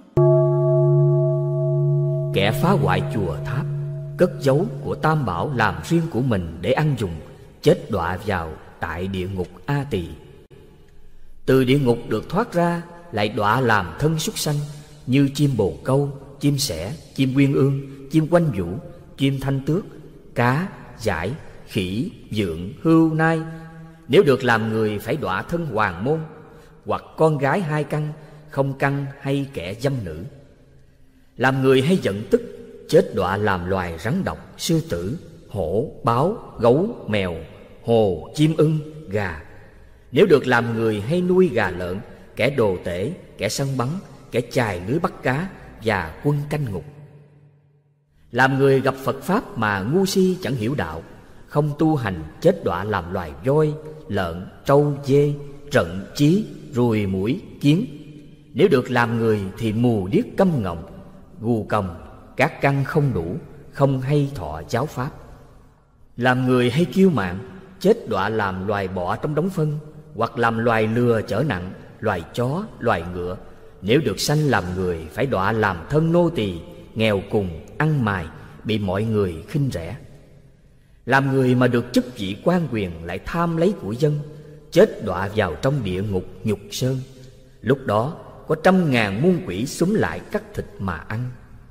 Kẻ phá hoại chùa tháp, cất giấu của tam bảo làm riêng của mình để ăn dùng, chết đọa vào tại địa ngục A Tỳ. Từ địa ngục được thoát ra, lại đọa làm thân súc sanh, như chim bồ câu, chim sẻ, chim uyên ương, chim quanh vũ, chim thanh tước, cá, dải, khỉ, dượng, hươu, nai. Nếu được làm người phải đọa thân hoàng môn, hoặc con gái 2 căn, không căn hay kẻ dâm nữ. Làm người hay giận tức, chết đọa làm loài rắn độc, sư tử, hổ, báo, gấu, mèo, hồ, chim ưng, gà. Nếu được làm người hay nuôi gà lợn, kẻ đồ tể, kẻ săn bắn, kẻ chài lưới bắt cá và quân canh ngục. Làm người gặp Phật Pháp mà ngu si chẳng hiểu đạo, không tu hành, chết đọa làm loài voi, lợn, trâu, dê, rận, chí, ruồi, muỗi, kiến. Nếu được làm người thì mù điếc câm ngọng, gù còng, các căn không đủ, không hay thọ giáo pháp. Làm người hay kiêu mạn, chết đọa làm loài bọ trong đống phân, hoặc làm loài lừa chở nặng, loài chó, loài ngựa. Nếu được sanh làm người phải đọa làm thân nô tỳ, nghèo cùng, ăn mài, bị mọi người khinh rẻ. Làm người mà được chức vị quan quyền lại tham lấy của dân, chết đọa vào trong địa ngục nhục sơn. Lúc đó có 100.000 muôn quỷ xúm lại cắt thịt mà ăn.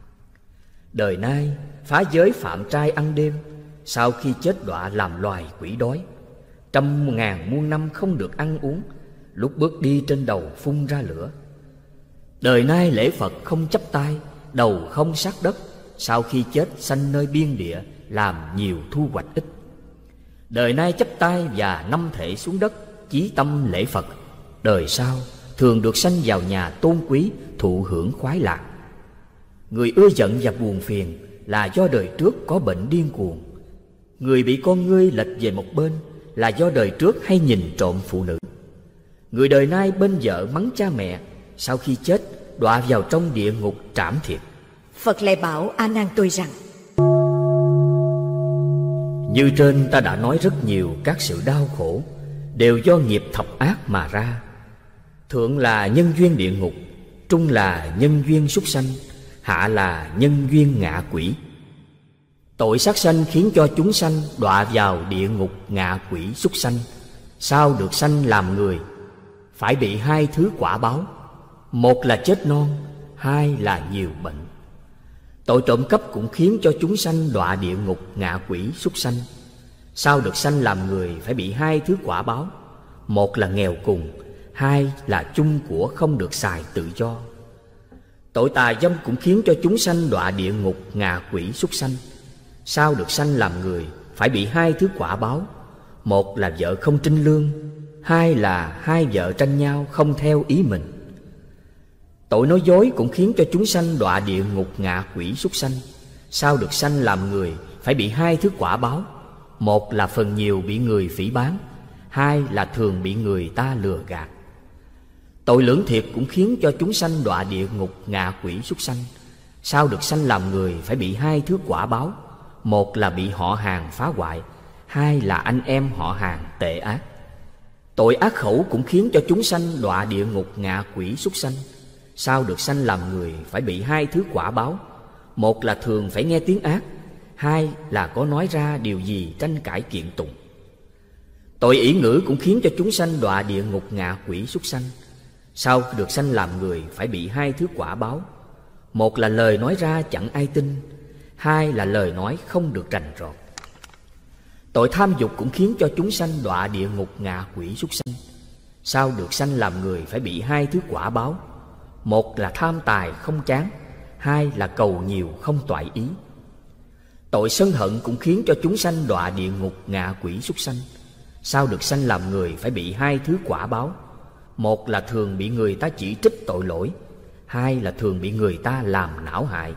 Đời nay phá giới phạm trai ăn đêm, sau khi chết đọa làm loài quỷ đói. 100.000 muôn năm không được ăn uống, lúc bước đi trên đầu phun ra lửa. Đời nay lễ Phật không chắp tay, đầu không sát đất, sau khi chết sanh nơi biên địa, làm nhiều thu hoạch ít. Đời nay chắp tay và 5 thể xuống đất, chí tâm lễ Phật. Đời sau thường được sanh vào nhà tôn quý, thụ hưởng khoái lạc. Người ưa giận và buồn phiền là do đời trước có bệnh điên cuồng. Người bị con ngươi lệch về một bên là do đời trước hay nhìn trộm phụ nữ. Người đời nay bên vợ mắng cha mẹ sau khi chết đọa vào trong địa ngục trảm thiệt. Phật lại bảo A Nan tôi rằng: Như trên ta đã nói rất nhiều các sự đau khổ đều do nghiệp thập ác mà ra. Thượng là nhân duyên địa ngục, trung là nhân duyên súc sanh, hạ là nhân duyên ngạ quỷ. Tội sát sanh khiến cho chúng sanh đọa vào địa ngục ngạ quỷ súc sanh. Sao được sanh làm người? Phải bị hai thứ quả báo: một là chết non, hai là nhiều bệnh. Tội trộm cắp cũng khiến cho chúng sanh đọa địa ngục ngạ quỷ súc sanh. Sao được sanh làm người? Phải bị hai thứ quả báo: một là nghèo cùng, hai là chung của không được xài tự do. Tội tà dâm cũng khiến cho chúng sanh đọa địa ngục ngạ quỷ súc sanh. Sao được sanh làm người? Phải bị hai thứ quả báo: một là vợ không trinh lương, hai là hai vợ tranh nhau không theo ý mình. Tội nói dối cũng khiến cho chúng sanh đọa địa ngục ngạ quỷ súc sanh. Sao được sanh làm người? Phải bị hai thứ quả báo: một là phần nhiều bị người phỉ báng, hai là thường bị người ta lừa gạt. Tội lưỡng thiệt cũng khiến cho chúng sanh đọa địa ngục ngạ quỷ súc sanh. Sao được sanh làm người? Phải bị hai thứ quả báo: một là bị họ hàng phá hoại, hai là anh em họ hàng tệ ác. Tội ác khẩu cũng khiến cho chúng sanh đọa địa ngục ngạ quỷ súc sanh. Sao được sanh làm người? Phải bị hai thứ quả báo: một là thường phải nghe tiếng ác, hai là có nói ra điều gì tranh cãi kiện tụng. Tội ỷ ngữ cũng khiến cho chúng sanh đọa địa ngục ngạ quỷ súc sanh. Sao được sanh làm người? Phải bị hai thứ quả báo: một là lời nói ra chẳng ai tin, hai là lời nói không được rành rọt. Tội tham dục cũng khiến cho chúng sanh đọa địa ngục ngạ quỷ súc sanh. Sao được sanh làm người? Phải bị hai thứ quả báo: một là tham tài không chán, hai là cầu nhiều không toại ý. Tội sân hận cũng khiến cho chúng sanh đọa địa ngục ngạ quỷ súc sanh. Sao được sanh làm người? Phải bị hai thứ quả báo: một là thường bị người ta chỉ trích tội lỗi, hai là thường bị người ta làm não hại.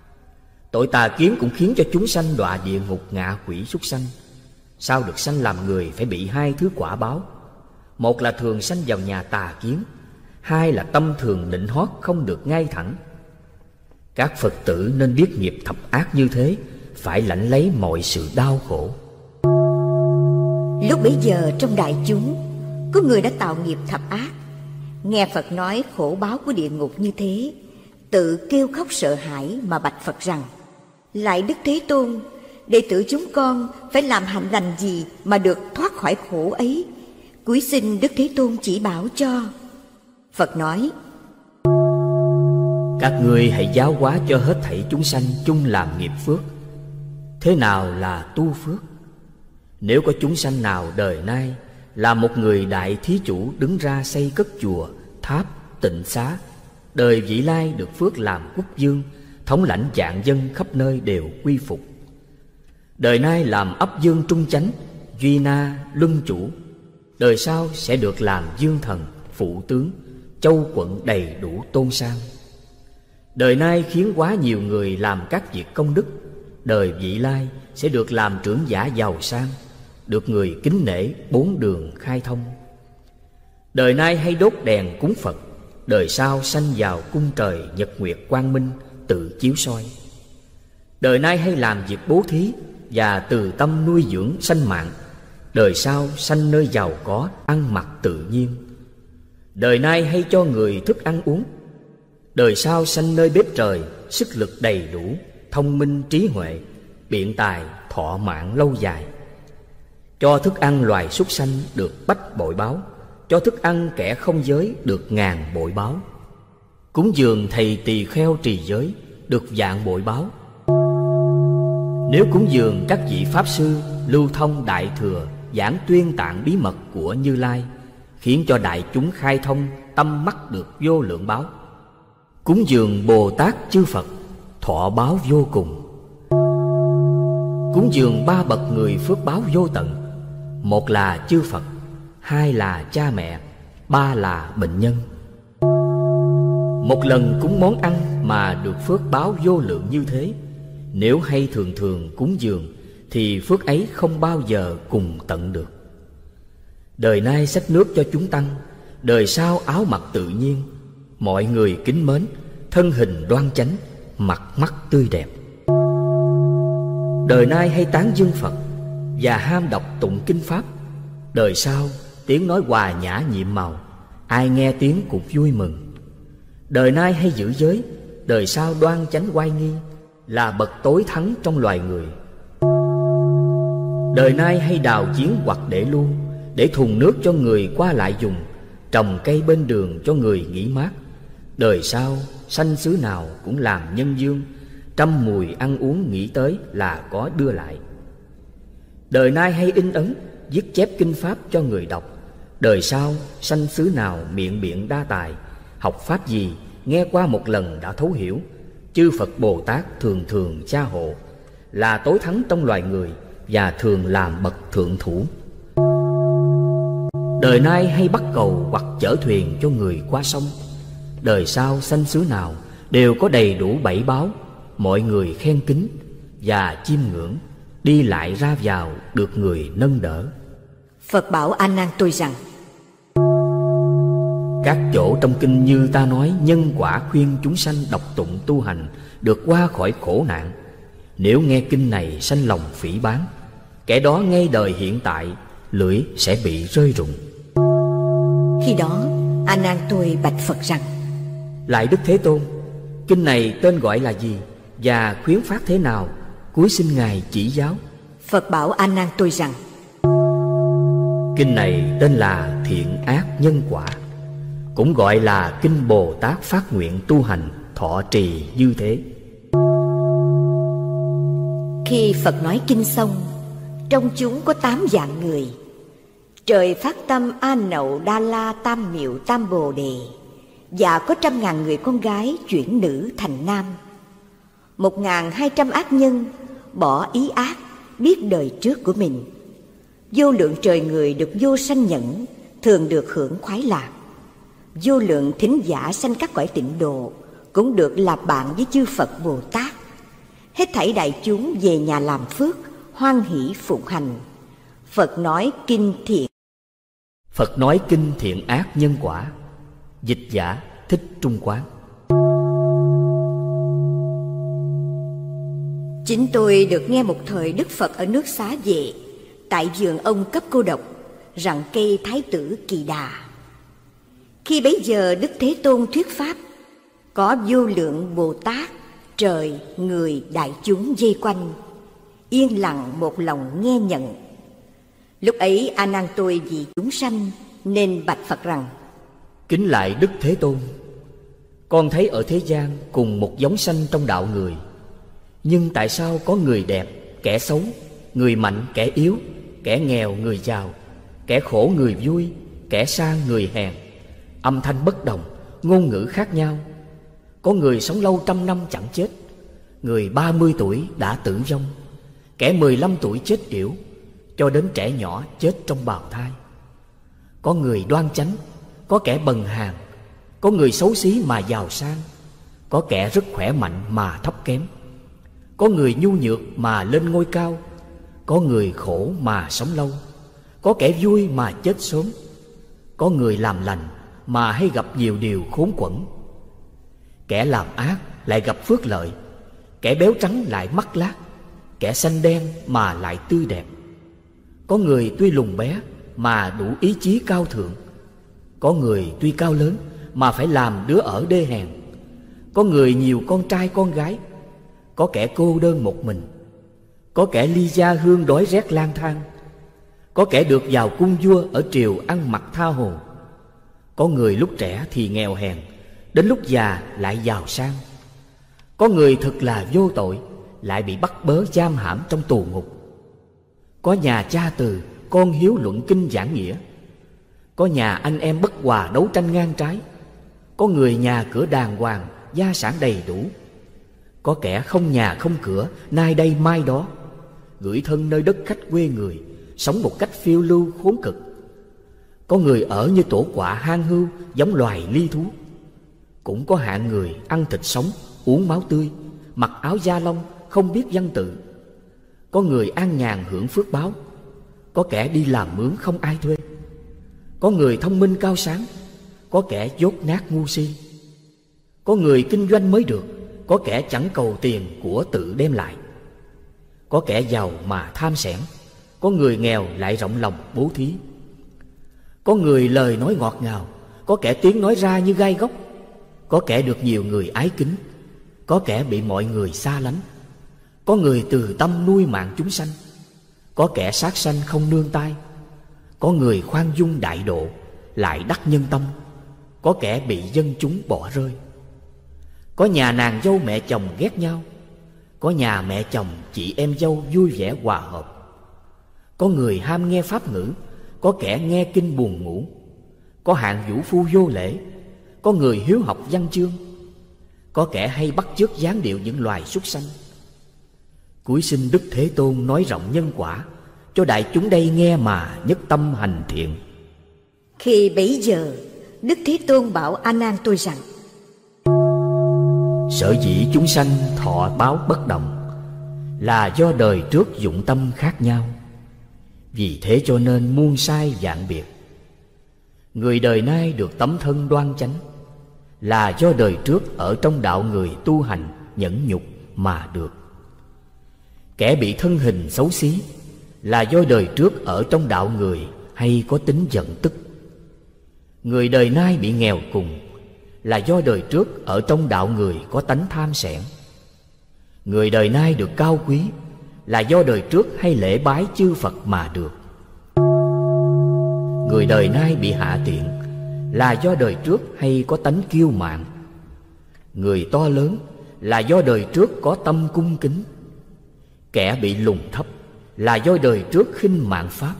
Tội tà kiến cũng khiến cho chúng sanh đọa địa ngục ngạ quỷ súc sanh. Sao được sanh làm người? Phải bị hai thứ quả báo: một là thường sanh vào nhà tà kiến, hai là tâm thường nịnh hót không được ngay thẳng. Các Phật tử nên biết nghiệp thập ác như thế, phải lãnh lấy mọi sự đau khổ. Lúc bấy giờ trong đại chúng có người đã tạo nghiệp thập ác, nghe Phật nói khổ báo của địa ngục như thế, tự kêu khóc sợ hãi mà bạch Phật rằng: Lạy Đức Thế Tôn, đệ tử chúng con phải làm hạnh lành gì mà được thoát khỏi khổ ấy? Cúi xin Đức Thế Tôn chỉ bảo cho. Phật nói: Các ngươi hãy giáo hóa cho hết thảy chúng sanh chung làm nghiệp phước. Thế nào là tu phước? Nếu có chúng sanh nào đời nay là một người đại thí chủ đứng ra xây cất chùa, tháp, tịnh xá, đời vị lai được phước làm quốc vương, thống lãnh vạn dân khắp nơi đều quy phục. Đời nay làm ấp dương trung chánh, duy na, luân chủ, đời sau sẽ được làm dương thần, phụ tướng, châu quận đầy đủ tôn sang. Đời nay khiến quá nhiều người làm các việc công đức, đời vị lai sẽ được làm trưởng giả giàu sang, được người kính nể, bốn đường khai thông. Đời nay hay đốt đèn cúng Phật, đời sau sanh vào cung trời nhật nguyệt quang minh, tự chiếu soi. Đời nay hay làm việc bố thí và từ tâm nuôi dưỡng sanh mạng, đời sau sanh nơi giàu có, ăn mặc tự nhiên. Đời nay hay cho người thức ăn uống, đời sau sanh nơi bếp trời, sức lực đầy đủ, thông minh trí huệ, biện tài, thọ mạng lâu dài. Cho thức ăn loài súc sanh được bách bội báo, cho thức ăn kẻ không giới được ngàn bội báo. Cúng dường thầy tỳ kheo trì giới được vạn bội báo. Nếu cúng dường các vị pháp sư lưu thông đại thừa, giảng tuyên tạng bí mật của Như Lai, khiến cho đại chúng khai thông, tâm mắt được vô lượng báo. Cúng dường Bồ Tát chư Phật, thọ báo vô cùng. Cúng dường ba bậc người phước báo vô tận. Một là chư Phật, hai là cha mẹ, ba là bệnh nhân. Một lần cúng món ăn mà được phước báo vô lượng như thế, nếu hay thường thường cúng dường thì phước ấy không bao giờ cùng tận được. Đời nay xách nước cho chúng tăng, đời sau áo mặc tự nhiên, mọi người kính mến, thân hình đoan chánh, mặt mắt tươi đẹp. Đời nay hay tán dương Phật và ham đọc tụng kinh pháp, đời sau tiếng nói hòa nhã nhiệm màu, ai nghe tiếng cũng vui mừng. Đời nay hay giữ giới, đời sau đoan chánh oai nghi, là bậc tối thắng trong loài người. Đời nay hay đào giếng hoặc để lu, để thùng nước cho người qua lại dùng, trồng cây bên đường cho người nghỉ mát. Đời sau sanh xứ nào cũng làm nhân dương, trăm mùi ăn uống nghĩ tới là có đưa lại. Đời nay hay in ấn, viết chép kinh pháp cho người đọc. Đời sau sanh xứ nào miệng biện đa tài, học pháp gì nghe qua một lần đã thấu hiểu. Chư Phật Bồ Tát thường thường cha hộ, là tối thắng trong loài người và thường làm bậc thượng thủ. Đời nay hay bắt cầu hoặc chở thuyền cho người qua sông. Đời sau sanh xứ nào đều có đầy đủ bảy báo, mọi người khen kính và chiêm ngưỡng, đi lại ra vào được người nâng đỡ. Phật bảo A Nan tôi rằng: các chỗ trong kinh như ta nói nhân quả khuyên chúng sanh đọc tụng tu hành được qua khỏi khổ nạn. Nếu nghe kinh này sanh lòng phỉ báng, kẻ đó ngay đời hiện tại lưỡi sẽ bị rơi rụng. Khi đó A Nan tôi bạch Phật rằng: lại Đức Thế Tôn, kinh này tên gọi là gì và khuyến phát thế nào, cúi xin Ngài chỉ giáo. Phật bảo A Nan tôi rằng: kinh này tên là Thiện Ác Nhân Quả, cũng gọi là kinh Bồ Tát phát nguyện tu hành thọ trì như thế. Khi Phật nói kinh xong, trong chúng có 8 dạng người. Trời phát tâm A Nậu Đa La Tam Miệu Tam Bồ Đề, và có 100.000 người con gái chuyển nữ thành nam. 1.200 ác nhân bỏ ý ác, biết đời trước của mình. Vô lượng trời người được vô sanh nhẫn, thường được hưởng khoái lạc. Vô lượng thính giả sanh các cõi tịnh độ, cũng được làm bạn với chư Phật Bồ Tát. Hết thảy đại chúng về nhà làm phước, hoan hỷ phụng hành. Phật nói kinh thiện. Phật nói kinh Thiện Ác Nhân Quả. Dịch giả Thích Trung Quán. Chính tôi được nghe một thời Đức Phật ở nước Xá Vệ, tại vườn ông Cấp Cô Độc, rằng cây Thái tử Kỳ Đà. Khi bấy giờ Đức Thế Tôn thuyết pháp, có vô lượng Bồ Tát, trời, người, đại chúng vây quanh, yên lặng một lòng nghe nhận. Lúc ấy A Nan tôi vì chúng sanh nên bạch Phật rằng: kính lại Đức Thế Tôn, con thấy ở thế gian cùng một giống sanh trong đạo người, nhưng tại sao có người đẹp, kẻ xấu, người mạnh, kẻ yếu, kẻ nghèo, người giàu, kẻ khổ, người vui, kẻ sang, người hèn, âm thanh bất đồng, ngôn ngữ khác nhau. Có người sống lâu 100 năm chẳng chết, người 30 tuổi đã tử vong, kẻ 15 tuổi chết yểu, cho đến trẻ nhỏ chết trong bào thai. Có người đoan chánh, có kẻ bần hàn, có người xấu xí mà giàu sang, có kẻ rất khỏe mạnh mà thấp kém, có người nhu nhược mà lên ngôi cao, có người khổ mà sống lâu, có kẻ vui mà chết sớm, có người làm lành mà hay gặp nhiều điều khốn quẫn. Kẻ làm ác lại gặp phước lợi, kẻ béo trắng lại mắc lác, kẻ xanh đen mà lại tươi đẹp. Có người tuy lùn bé mà đủ ý chí cao thượng, có người tuy cao lớn mà phải làm đứa ở đê hèn, có người nhiều con trai con gái, có kẻ cô đơn một mình, có kẻ ly gia hương đói rét lang thang, có kẻ được vào cung vua ở triều ăn mặc tha hồ. Có người lúc trẻ thì nghèo hèn, đến lúc già lại giàu sang. Có người thực là vô tội, lại bị bắt bớ giam hãm trong tù ngục. Có nhà cha từ, con hiếu luận kinh giảng nghĩa. Có nhà anh em bất hòa đấu tranh ngang trái. Có người nhà cửa đàng hoàng, gia sản đầy đủ. Có kẻ không nhà không cửa, nay đây mai đó, gửi thân nơi đất khách quê người, sống một cách phiêu lưu khốn cực. Có người ở như tổ quạ hang hưu, giống loài ly thú. Cũng có hạng người ăn thịt sống, uống máu tươi, mặc áo da lông, không biết văn tự. Có người an nhàn hưởng phước báo, có kẻ đi làm mướn không ai thuê. Có người thông minh cao sáng, có kẻ dốt nát ngu si. Có người kinh doanh mới được, có kẻ chẳng cầu tiền của tự đem lại. Có kẻ giàu mà tham xẻn, có người nghèo lại rộng lòng bố thí. Có người lời nói ngọt ngào, có kẻ tiếng nói ra như gai góc. Có kẻ được nhiều người ái kính, có kẻ bị mọi người xa lánh. Có người từ tâm nuôi mạng chúng sanh, có kẻ sát sanh không nương tay. Có người khoan dung đại độ, lại đắc nhân tâm, có kẻ bị dân chúng bỏ rơi. Có nhà nàng dâu mẹ chồng ghét nhau, có nhà mẹ chồng chị em dâu vui vẻ hòa hợp. Có người ham nghe pháp ngữ, có kẻ nghe kinh buồn ngủ. Có hạng vũ phu vô lễ, có người hiếu học văn chương. Có kẻ hay bắt chước dáng điệu những loài súc sanh. Cuối sinh Đức Thế Tôn nói rộng nhân quả, cho đại chúng đây nghe mà nhất tâm hành thiện. Khi bấy giờ, Đức Thế Tôn bảo A Nan tôi rằng: Sở dĩ chúng sanh thọ báo bất đồng, là do đời trước dụng tâm khác nhau. Vì thế cho nên muôn sai vạn biệt. Người đời nay được tấm thân đoan chánh, là do đời trước ở trong đạo người tu hành nhẫn nhục mà được. Kẻ bị thân hình xấu xí, là do đời trước ở trong đạo người hay có tính giận tức. Người đời nay bị nghèo cùng, là do đời trước ở trong đạo người có tánh tham xẻn. Người đời nay được cao quý, là do đời trước hay lễ bái chư Phật mà được. Người đời nay bị hạ tiện, là do đời trước hay có tánh kiêu mạn. Người to lớn, là do đời trước có tâm cung kính. Kẻ bị lùn thấp, là do đời trước khinh mạn pháp.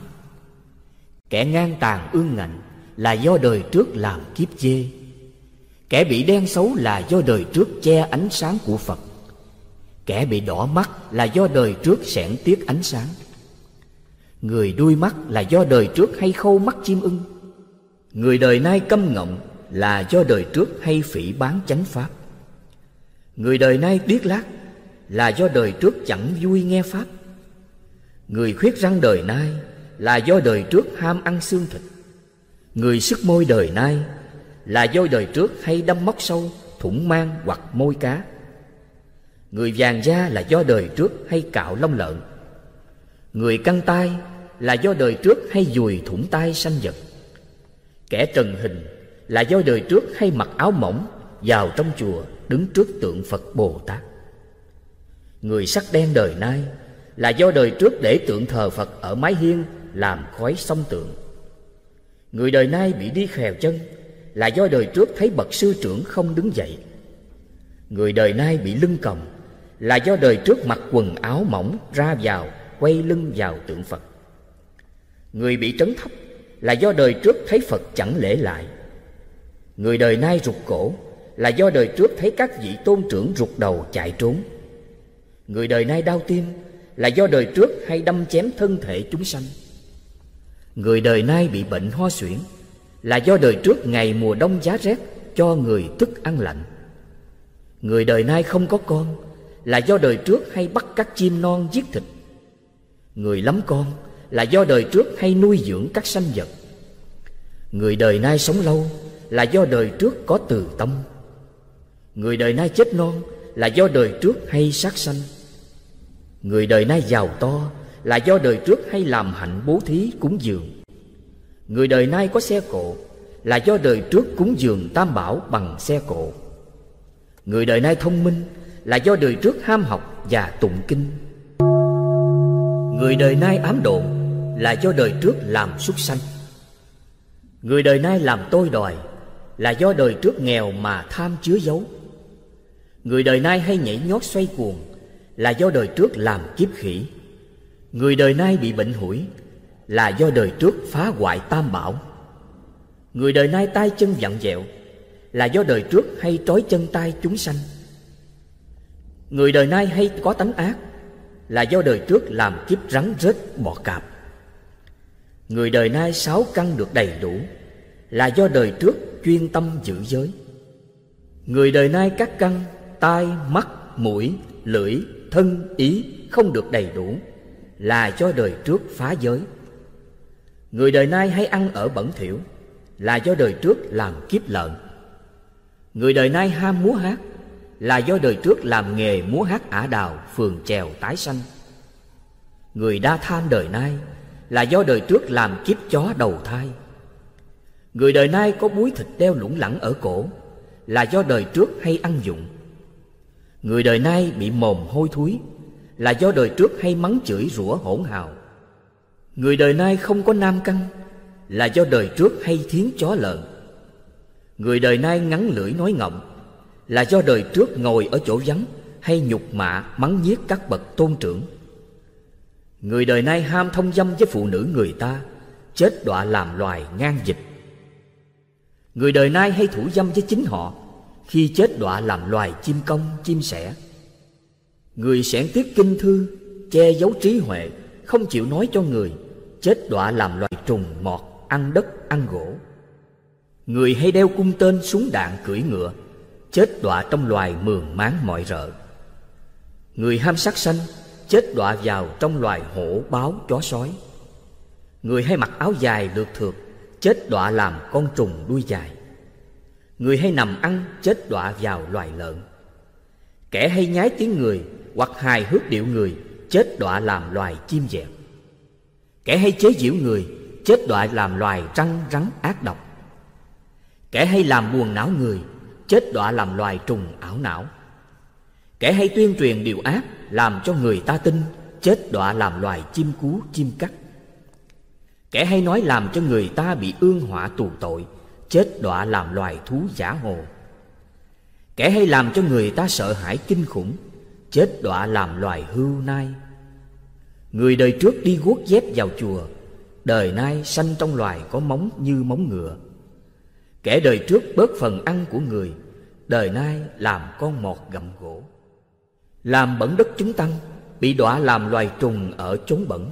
Kẻ ngang tàn ương ngạnh, là do đời trước làm kiếp chê. Kẻ bị đen xấu, là do đời trước che ánh sáng của Phật. Kẻ bị đỏ mắt, là do đời trước xẻn tiếc ánh sáng. Người đuôi mắt, là do đời trước hay khâu mắt chim ưng. Người đời nay câm ngọng, là do đời trước hay phỉ báng chánh pháp. Người đời nay điếc lác, là do đời trước chẳng vui nghe pháp. Người khuyết răng đời nay, là do đời trước ham ăn xương thịt. Người sức môi đời nay, là do đời trước hay đâm móc sâu, thủng mang hoặc môi cá. Người vàng da, là do đời trước hay cạo lông lợn. Người căng tay, là do đời trước hay dùi thủng tay sanh vật. Kẻ trần hình, là do đời trước hay mặc áo mỏng vào trong chùa đứng trước tượng Phật Bồ Tát. Người sắc đen đời nay, là do đời trước để tượng thờ Phật ở mái hiên làm khói xông tượng. Người đời nay bị đi khèo chân, là do đời trước thấy bậc sư trưởng không đứng dậy. Người đời nay bị lưng còng, là do đời trước mặc quần áo mỏng ra vào quay lưng vào tượng Phật. Người bị trấn thấp, là do đời trước thấy Phật chẳng lễ lại. Người đời nay rụt cổ, là do đời trước thấy các vị tôn trưởng rụt đầu chạy trốn. Người đời nay đau tim, là do đời trước hay đâm chém thân thể chúng sanh. Người đời nay bị bệnh ho suyễn, là do đời trước ngày mùa đông giá rét cho người thức ăn lạnh. Người đời nay không có con, là do đời trước hay bắt các chim non giết thịt. Người lắm con, là do đời trước hay nuôi dưỡng các sanh vật. Người đời nay sống lâu, là do đời trước có từ tâm. Người đời nay chết non, là do đời trước hay sát sanh. Người đời nay giàu to, là do đời trước hay làm hạnh bố thí cúng dường. Người đời nay có xe cộ, là do đời trước cúng dường tam bảo bằng xe cộ. Người đời nay thông minh, là do đời trước ham học và tụng kinh. Người đời nay ám độn, là do đời trước làm súc sanh. Người đời nay làm tôi đòi, là do đời trước nghèo mà tham chứa giấu. Người đời nay hay nhảy nhót xoay cuồng, là do đời trước làm kiếp khỉ. Người đời nay bị bệnh hủi, là do đời trước phá hoại tam bảo. Người đời nay tay chân vặn vẹo, là do đời trước hay trói chân tay chúng sanh. Người đời nay hay có tánh ác, là do đời trước làm kiếp rắn rết bọ cạp. Người đời nay sáu căn được đầy đủ, là do đời trước chuyên tâm giữ giới. Người đời nay các căn tai, mắt, mũi, lưỡi, thân, ý không được đầy đủ, là do đời trước phá giới. Người đời nay hay ăn ở bẩn thỉu, là do đời trước làm kiếp lợn. Người đời nay ham múa hát là do đời trước làm nghề múa hát ả đào, phường chèo tái sanh. Người đa tham đời nay là do đời trước làm kiếp chó đầu thai. Người đời nay có búi thịt đeo lủng lẳng ở cổ là do đời trước hay ăn dụng. Người đời nay bị mồm hôi thối là do đời trước hay mắng chửi rủa hỗn hào. Người đời nay không có nam căn là do đời trước hay thiến chó lợn. Người đời nay ngắn lưỡi nói ngọng là do đời trước ngồi ở chỗ vắng hay nhục mạ mắng nhiếc các bậc tôn trưởng. Người đời nay ham thông dâm với phụ nữ người ta, chết đọa làm loài ngang dịch. Người đời nay hay thủ dâm với chính họ, khi chết đọa làm loài chim công, chim sẻ. Người xẻn tiết kinh thư, che giấu trí huệ, không chịu nói cho người, chết đọa làm loài trùng mọt, ăn đất, ăn gỗ. Người hay đeo cung tên, súng đạn, cưỡi ngựa, chết đọa trong loài mường máng mọi rợ. Người ham sát sanh, chết đọa vào trong loài hổ, báo, chó sói. Người hay mặc áo dài lượt thượt, chết đọa làm con trùng đuôi dài. Người hay nằm ăn, chết đọa vào loài lợn. Kẻ hay nhái tiếng người hoặc hài hước điệu người, chết đọa làm loài chim dẹt. Kẻ hay chế giễu người, chết đọa làm loài răng rắn ác độc. Kẻ hay làm buồn não người, chết đọa làm loài trùng ảo não. Kẻ hay tuyên truyền điều ác làm cho người ta tin, chết đọa làm loài chim cú, chim cắt. Kẻ hay nói làm cho người ta bị ương họa tù tội, chết đọa làm loài thú giả hồ. Kẻ hay làm cho người ta sợ hãi kinh khủng, chết đọa làm loài hươu nai. Người đời trước đi guốc dép vào chùa, đời nay sanh trong loài có móng như móng ngựa. Kẻ đời trước bớt phần ăn của người, đời nay làm con mọt gặm gỗ. Làm bẩn đất chúng tăng, bị đọa làm loài trùng ở chốn bẩn.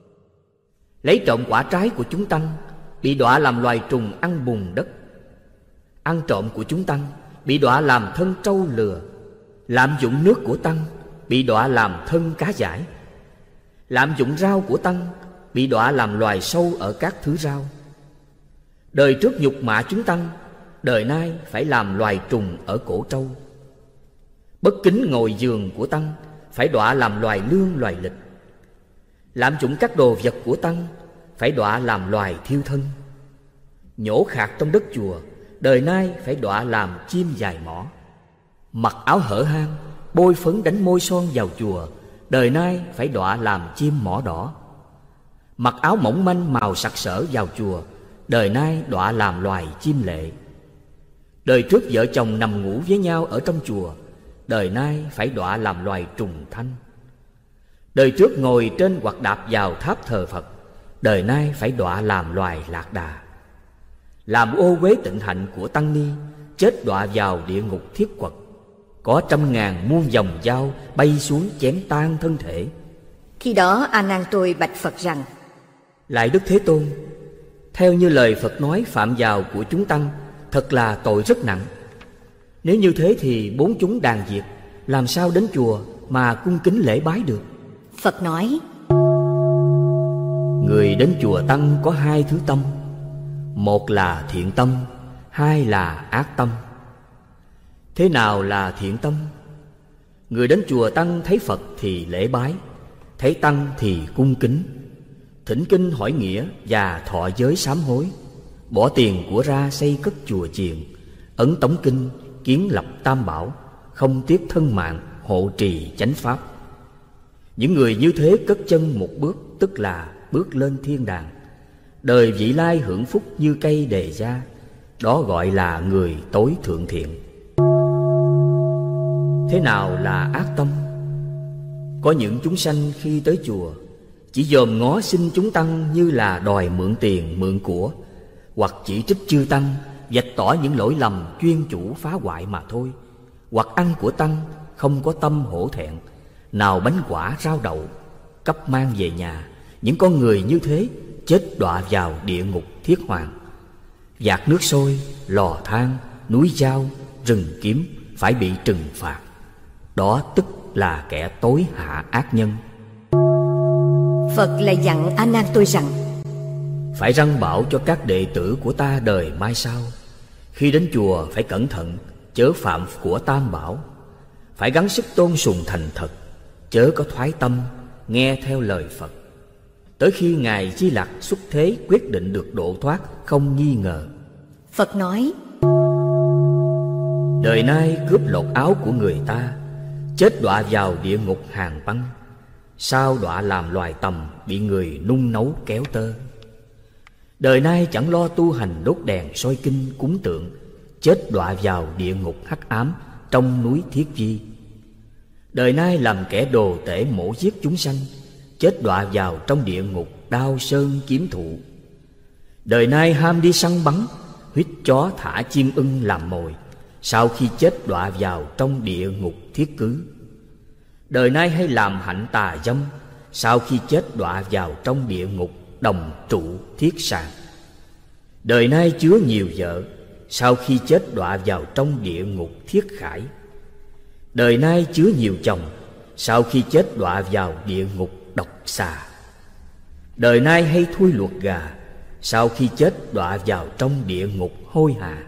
Lấy trộm quả trái của chúng tăng, bị đọa làm loài trùng ăn bùn đất. Ăn trộm của chúng tăng, bị đọa làm thân trâu lừa. Lạm dụng nước của tăng, bị đọa làm thân cá dải. Lạm dụng rau của tăng, bị đọa làm loài sâu ở các thứ rau. Đời trước nhục mạ chúng tăng, đời nay phải làm loài trùng ở cổ trâu. Bất kính ngồi giường của tăng, phải đọa làm loài lương loài lịch. Lạm dụng các đồ vật của tăng, phải đọa làm loài thiêu thân. Nhổ khạc trong đất chùa, đời nay phải đọa làm chim dài mỏ. Mặc áo hở hang, bôi phấn đánh môi son vào chùa, đời nay phải đọa làm chim mỏ đỏ. Mặc áo mỏng manh màu sặc sỡ vào chùa, đời nay đọa làm loài chim lệ. Đời trước vợ chồng nằm ngủ với nhau ở trong chùa, đời nay phải đọa làm loài trùng thanh. Đời trước ngồi trên hoặc đạp vào tháp thờ Phật, đời nay phải đọa làm loài lạc đà. Làm ô uế tịnh hạnh của tăng ni, chết đọa vào địa ngục thiết quật. Có 100.000 muôn vòng dao bay xuống chém tan thân thể. Khi đó A Nan tôi bạch Phật rằng: Lại Đức Thế Tôn, theo như lời Phật nói, phạm vào của chúng tăng thật là tội rất nặng. Nếu như thế thì 4 chúng đàn diệt, làm sao đến chùa mà cung kính lễ bái được? Phật nói: Người đến chùa tăng có 2 thứ tâm. Một là thiện tâm, 2 là ác tâm. Thế nào là thiện tâm? Người đến chùa tăng thấy Phật thì lễ bái, thấy tăng thì cung kính, thỉnh kinh hỏi nghĩa và thọ giới sám hối, bỏ tiền của ra xây cất chùa chiền, ấn tống kinh, kiến lập tam bảo, không tiếc thân mạng, hộ trì chánh pháp. Những người như thế cất chân một bước, tức là bước lên thiên đàng, đời vị lai hưởng phúc như cây đề gia, đó gọi là người tối thượng thiện. Thế nào là ác tâm? Có những chúng sanh khi tới chùa chỉ dòm ngó xin chúng tăng như là đòi mượn tiền mượn của, hoặc chỉ trích chư tăng, vạch tỏ những lỗi lầm chuyên chủ phá hoại mà thôi, hoặc ăn của tăng không có tâm hổ thẹn, nào bánh quả rau đậu cấp mang về nhà. Những con người như thế chết đọa vào địa ngục thiết hoàng. Vạc nước sôi, lò than, núi dao, rừng kiếm phải bị trừng phạt. Đó tức là kẻ tối hạ ác nhân. Phật lại dặn A Nan tôi rằng: Phải răn bảo cho các đệ tử của ta đời mai sau, khi đến chùa phải cẩn thận, chớ phạm của tam bảo. Phải gắng sức tôn sùng thành thật, chớ có thoái tâm, nghe theo lời Phật. Tới khi Ngài Di Lặc xuất thế quyết định được độ thoát không nghi ngờ. Phật nói: đời nay cướp lột áo của người ta, chết đọa vào địa ngục hàng băng. Sao đọa làm loài tầm, bị người nung nấu kéo tơ. Đời nay chẳng lo tu hành đốt đèn soi kinh cúng tượng, chết đọa vào địa ngục hắc ám trong núi Thiết Di. Đời nay làm kẻ đồ tể mổ giết chúng sanh, chết đọa vào trong địa ngục đao sơn kiếm thụ. Đời nay ham đi săn bắn, huyết chó thả chim ưng làm mồi, sau khi chết đọa vào trong địa ngục Thiết Cứ. Đời nay hay làm hạnh tà dâm, sau khi chết đọa vào trong địa ngục Đồng Trụ Thiết Sàng. Đời nay chứa nhiều vợ, sau khi chết đọa vào trong địa ngục Thiết Khải. Đời nay chứa nhiều chồng, sau khi chết đọa vào địa ngục Độc Xà. Đời nay hay thui luộc gà, sau khi chết đọa vào trong địa ngục Hôi Hà.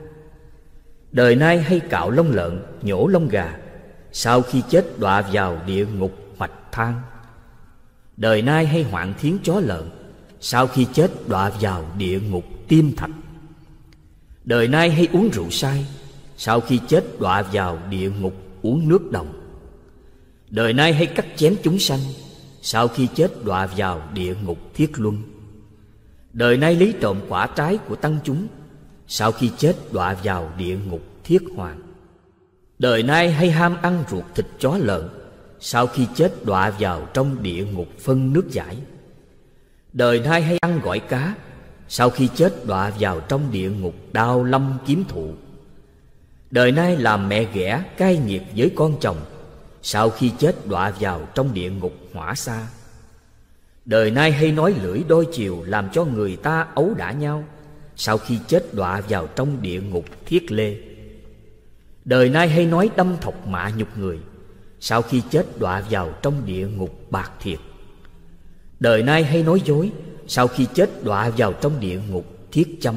Đời nay hay cạo lông lợn, nhổ lông gà, sau khi chết đọa vào địa ngục Hoạch Thang. Đời nay hay hoạn thiến chó lợn, sau khi chết đọa vào địa ngục Tim Thạch. Đời nay hay uống rượu say, sau khi chết đọa vào địa ngục Uống Nước Đồng. Đời nay hay cắt chém chúng sanh, sau khi chết đọa vào địa ngục Thiết Luân. Đời nay lấy trộm quả trái của tăng chúng, sau khi chết đọa vào địa ngục Thiết Hoàng. Đời nay hay ham ăn ruột thịt chó lợn, sau khi chết đọa vào trong địa ngục Phân Nước Giải. Đời nay hay ăn gỏi cá, sau khi chết đọa vào trong địa ngục Đao Lâm Kiếm Thụ. Đời nay làm mẹ ghẻ cai nghiệt với con chồng, sau khi chết đọa vào trong địa ngục Hỏa Sa. Đời nay hay nói lưỡi đôi chiều làm cho người ta ấu đả nhau, sau khi chết đọa vào trong địa ngục Thiết Lê. Đời nay hay nói đâm thọc mạ nhục người, sau khi chết đọa vào trong địa ngục Bạc Thiệt. Đời nay hay nói dối, sau khi chết đọa vào trong địa ngục Thiết Châm.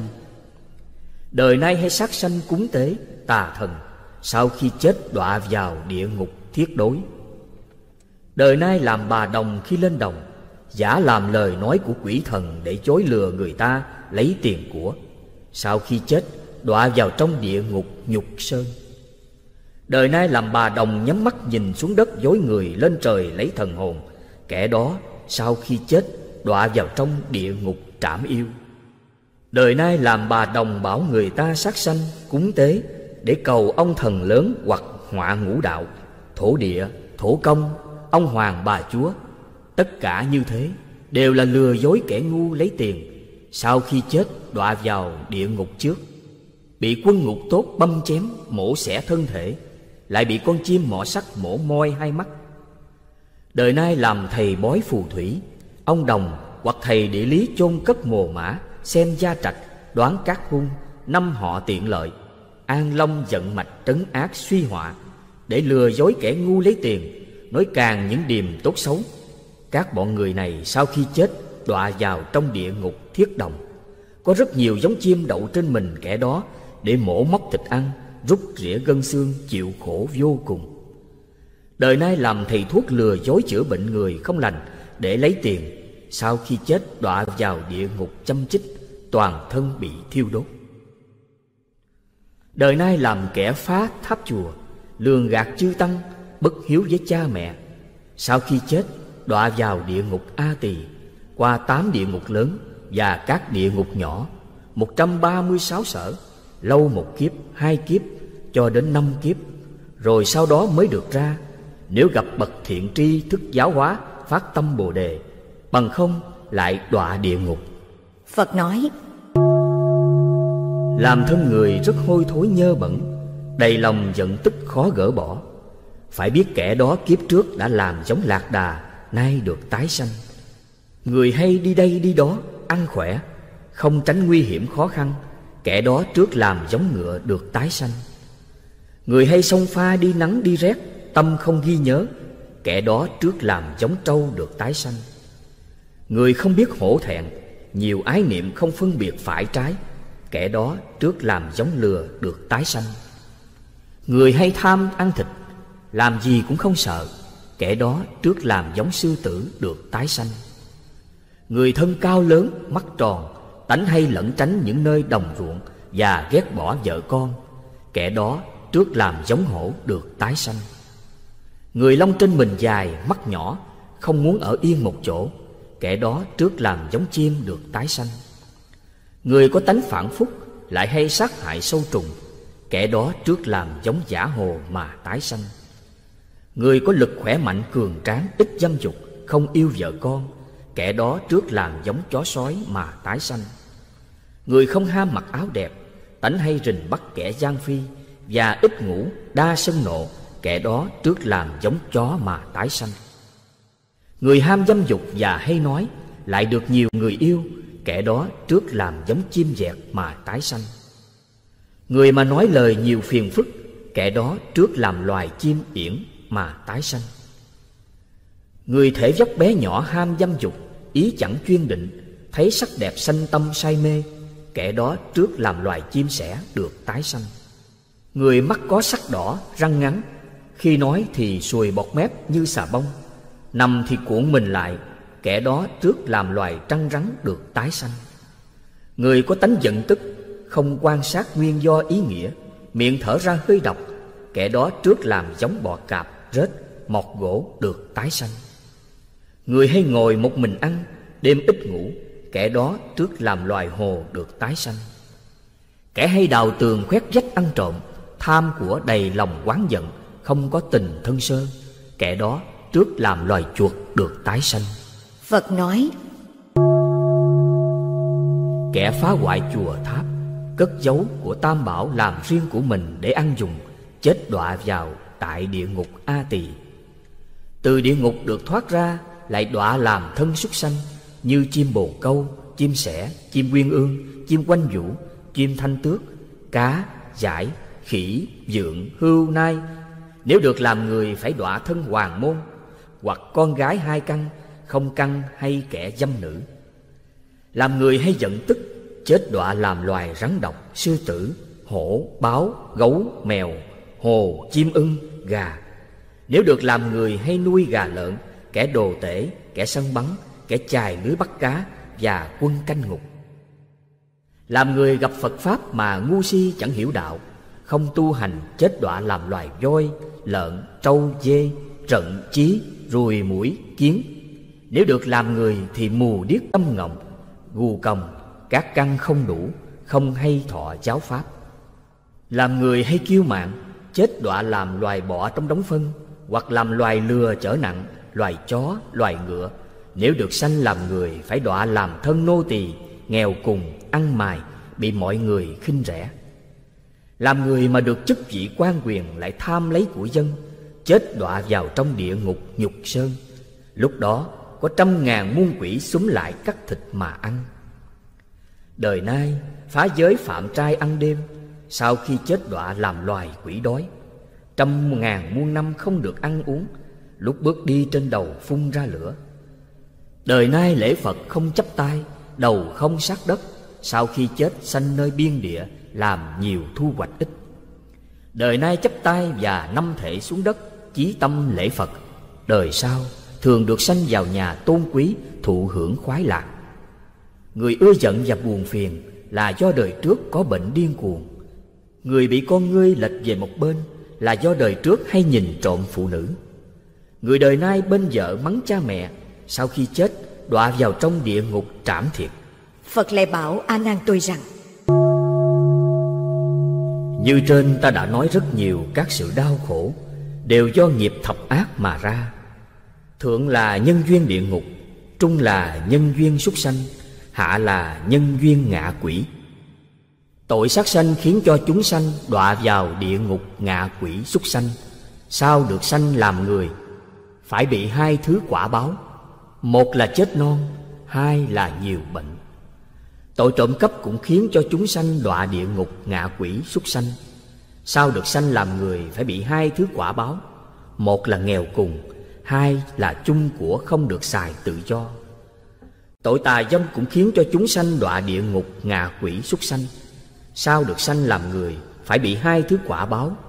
Đời nay hay sát sanh cúng tế tà thần, sau khi chết đọa vào địa ngục Thiết Đối. Đời nay làm bà đồng khi lên đồng, giả làm lời nói của quỷ thần để chối lừa người ta lấy tiền của, sau khi chết đọa vào trong địa ngục Nhục Sơn. Đời nay làm bà đồng nhắm mắt nhìn xuống đất dối người lên trời lấy thần hồn, kẻ đó sau khi chết đọa vào trong địa ngục Trảm Yêu. Đời nay làm bà đồng bảo người ta sát sanh cúng tế để cầu ông thần lớn hoặc họa ngũ đạo, thổ địa, thổ công, ông hoàng bà chúa. Tất cả như thế đều là lừa dối kẻ ngu lấy tiền, sau khi chết đọa vào địa ngục trước, bị quân ngục tốt băm chém mổ xẻ thân thể, lại bị con chim mỏ sắt mổ moi hai mắt. Đời nay làm thầy bói phù thủy, ông đồng hoặc thầy địa lý chôn cất mồ mã, xem gia trạch, đoán các hung, năm họ tiện lợi, an long vận mạch trấn ác suy họa, để lừa dối kẻ ngu lấy tiền, nói càng những điềm tốt xấu. Các bọn người này sau khi chết đọa vào trong địa ngục Thiết Đồng. Có rất nhiều giống chim đậu trên mình kẻ đó, để mổ móc thịt ăn, rút rỉa gân xương, chịu khổ vô cùng. Đời nay làm thầy thuốc lừa dối chữa bệnh người không lành để lấy tiền, sau khi chết đọa vào địa ngục Châm Chích, toàn thân bị thiêu đốt. Đời nay làm kẻ phá tháp chùa, lường gạt chư tăng, bất hiếu với cha mẹ, sau khi chết đọa vào địa ngục A Tỳ, qua 8 địa ngục lớn và các địa ngục nhỏ, 136 sở, lâu 1 kiếp, 2 kiếp, cho đến 5 kiếp, rồi sau đó mới được ra. Nếu gặp bậc thiện tri thức giáo hóa, phát tâm Bồ Đề, bằng không lại đọa địa ngục. Phật nói: làm thân người rất hôi thối nhơ bẩn, đầy lòng giận tức khó gỡ bỏ. Phải biết kẻ đó kiếp trước đã làm giống lạc đà, nay được tái sanh. Người hay đi đây đi đó, ăn khỏe, không tránh nguy hiểm khó khăn, kẻ đó trước làm giống ngựa được tái sanh. Người hay xông pha đi nắng đi rét, tâm không ghi nhớ, kẻ đó trước làm giống trâu được tái sanh. Người không biết hổ thẹn, nhiều ái niệm không phân biệt phải trái, kẻ đó trước làm giống lừa được tái sanh. Người hay tham ăn thịt, làm gì cũng không sợ, kẻ đó trước làm giống sư tử được tái sanh. Người thân cao lớn, mắt tròn, tánh hay lẩn tránh những nơi đồng ruộng và ghét bỏ vợ con, kẻ đó trước làm giống hổ được tái sanh. Người lông trên mình dài, mắt nhỏ, không muốn ở yên một chỗ, kẻ đó trước làm giống chim được tái sanh. Người có tánh phản phúc, lại hay sát hại sâu trùng, kẻ đó trước làm giống giả hồ mà tái sanh. Người có lực khỏe mạnh cường tráng, ít dâm dục, không yêu vợ con, kẻ đó trước làm giống chó sói mà tái sanh. Người không ham mặc áo đẹp, tánh hay rình bắt kẻ gian phi, và ít ngủ, đa sân nộ, kẻ đó trước làm giống chó mà tái sanh. Người ham dâm dục và hay nói, lại được nhiều người yêu, kẻ đó trước làm giống chim dẹt mà tái sanh. Người mà nói lời nhiều phiền phức, kẻ đó trước làm loài chim yển mà tái sanh. Người thể vóc bé nhỏ ham dâm dục, ý chẳng chuyên định, thấy sắc đẹp sanh tâm say mê, kẻ đó trước làm loài chim sẻ được tái sanh. Người mắt có sắc đỏ, răng ngắn, khi nói thì sùi bọt mép như xà bông, nằm thì cuộn mình lại, kẻ đó trước làm loài trăng rắn được tái sanh. Người có tánh giận tức, không quan sát nguyên do ý nghĩa, miệng thở ra hơi độc, kẻ đó trước làm giống bọ cạp, rết, mọt gỗ được tái sanh. Người hay ngồi một mình ăn, đêm ít ngủ, kẻ đó trước làm loài hồ được tái sanh. Kẻ hay đào tường khoét vách ăn trộm, tham của đầy lòng oán giận, không có tình thân sơ, kẻ đó trước làm loài chuột được tái sanh. Phật nói: Kẻ phá hoại chùa tháp, cất giấu của tam bảo làm riêng của mình để ăn dùng, chết đọa vào tại địa ngục A Tỳ. Từ địa ngục được thoát ra, lại đọa làm thân súc sanh, như chim bồ câu, chim sẻ, chim uyên ương, chim quanh vũ, chim thanh tước, cá, dải, khỉ, vượn, hươu, nai. Nếu được làm người phải đọa thân hoàng môn, hoặc con gái hai căn, không căn hay kẻ dâm nữ. Làm người hay giận tức, chết đọa làm loài rắn độc, sư tử, hổ, báo, gấu, mèo, hồ, chim ưng, gà. Nếu được làm người hay nuôi gà lợn, kẻ đồ tể, kẻ săn bắn, kẻ chài lưới bắt cá và quân canh ngục. Làm người gặp Phật Pháp mà ngu si chẳng hiểu đạo, không tu hành, chết đọa làm loài voi, lợn, trâu, dê, rận, chí, ruồi, muỗi, kiến. Nếu được làm người thì mù điếc tâm ngọng, gù còng, các căn không đủ, không hay thọ giáo pháp. Làm người hay kiêu mạn, chết đọa làm loài bọ trong đống phân, hoặc làm loài lừa chở nặng, loài chó, loài ngựa. Nếu được sanh làm người phải đọa làm thân nô tỳ, nghèo cùng, ăn mài, bị mọi người khinh rẻ. Làm người mà được chức vị quan quyền lại tham lấy của dân, chết đọa vào trong địa ngục nhục sơn. Lúc đó có 100.000 muôn quỷ xúm lại cắt thịt mà ăn. Đời nay phá giới phạm trai ăn đêm, sau khi chết đọa làm loài quỷ đói. 100.000 muôn năm không được ăn uống, lúc bước đi trên đầu phun ra lửa. Đời nay lễ Phật không chắp tay, đầu không sát đất, sau khi chết sanh nơi biên địa, làm nhiều thu hoạch ít. Đời nay chắp tay và năm thể xuống đất, chí tâm lễ Phật. Đời sau thường được sanh vào nhà tôn quý, thụ hưởng khoái lạc. Người ưa giận và buồn phiền là do đời trước có bệnh điên cuồng. Người bị con ngươi lệch về một bên là do đời trước hay nhìn trộm phụ nữ. Người đời nay bên vợ mắng cha mẹ, sau khi chết đọa vào trong địa ngục trảm thiệt. Phật lại bảo A Nan tôi rằng: Như trên ta đã nói rất nhiều các sự đau khổ đều do nghiệp thập ác mà ra. Thượng là nhân duyên địa ngục, trung là nhân duyên súc sanh, hạ là nhân duyên ngạ quỷ. Tội sát sanh khiến cho chúng sanh đọa vào địa ngục ngạ quỷ súc sanh. Sau được sanh làm người phải bị 2 thứ quả báo: một là chết non, 2 là nhiều bệnh. Tội trộm cắp cũng khiến cho chúng sanh đọa địa ngục ngạ quỷ súc sanh. Sau được sanh làm người phải bị 2 thứ quả báo: một là nghèo cùng, 2 là chung của không được xài tự do. Tội tà dâm cũng khiến cho chúng sanh đọa địa ngục ngạ quỷ súc sanh. Sau được sanh làm người phải bị 2 thứ quả báo: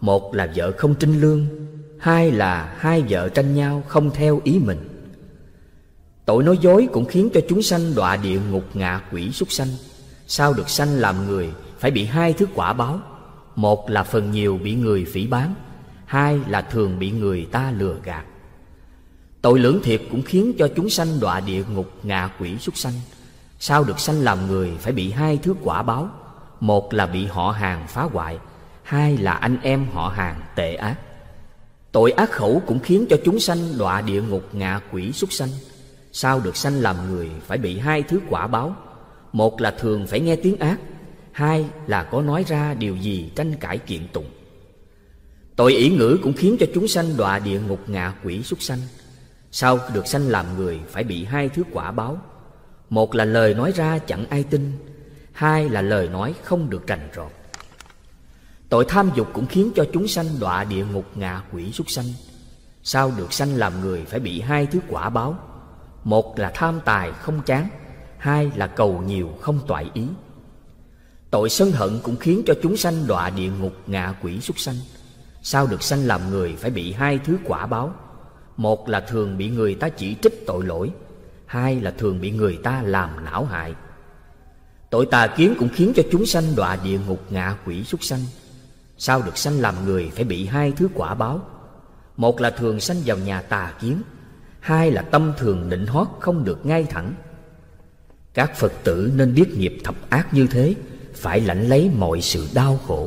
một là vợ không trinh lương, hai là hai vợ tranh nhau không theo ý mình. Tội nói dối cũng khiến cho chúng sanh đọa địa ngục ngạ quỷ súc sanh. Sao được sanh làm người phải bị hai thứ quả báo. Một là phần nhiều bị người phỉ báng, hai là thường bị người ta lừa gạt. Tội lưỡng thiệt cũng khiến cho chúng sanh đọa địa ngục ngạ quỷ súc sanh. Sao được sanh làm người phải bị hai thứ quả báo. Một là bị họ hàng phá hoại, hai là anh em họ hàng tệ ác. Tội ác khẩu cũng khiến cho chúng sanh đọa địa ngục ngạ quỷ súc sanh. Sao được sanh làm người phải bị hai thứ quả báo. Một là thường phải nghe tiếng ác, hai là có nói ra điều gì tranh cãi kiện tụng. Tội ỷ ngữ cũng khiến cho chúng sanh đọa địa ngục ngạ quỷ súc sanh. Sao được sanh làm người phải bị hai thứ quả báo. Một là lời nói ra chẳng ai tin, hai là lời nói không được rành rọt. Tội tham dục cũng khiến cho chúng sanh đọa địa ngục ngạ quỷ súc sanh. Sao được sanh làm người phải bị hai thứ quả báo. Một là tham tài không chán, hai là cầu nhiều không toại ý. Tội sân hận cũng khiến cho chúng sanh đọa địa ngục ngạ quỷ súc sanh. Sao được sanh làm người phải bị hai thứ quả báo. Một là thường bị người ta chỉ trích tội lỗi, hai là thường bị người ta làm não hại. Tội tà kiến cũng khiến cho chúng sanh đọa địa ngục ngạ quỷ súc sanh. Sao được sanh làm người phải bị hai thứ quả báo. Một là thường sanh vào nhà tà kiến, hai là tâm thường nịnh hót không được ngay thẳng. Các Phật tử nên biết nghiệp thập ác như thế, phải lãnh lấy mọi sự đau khổ.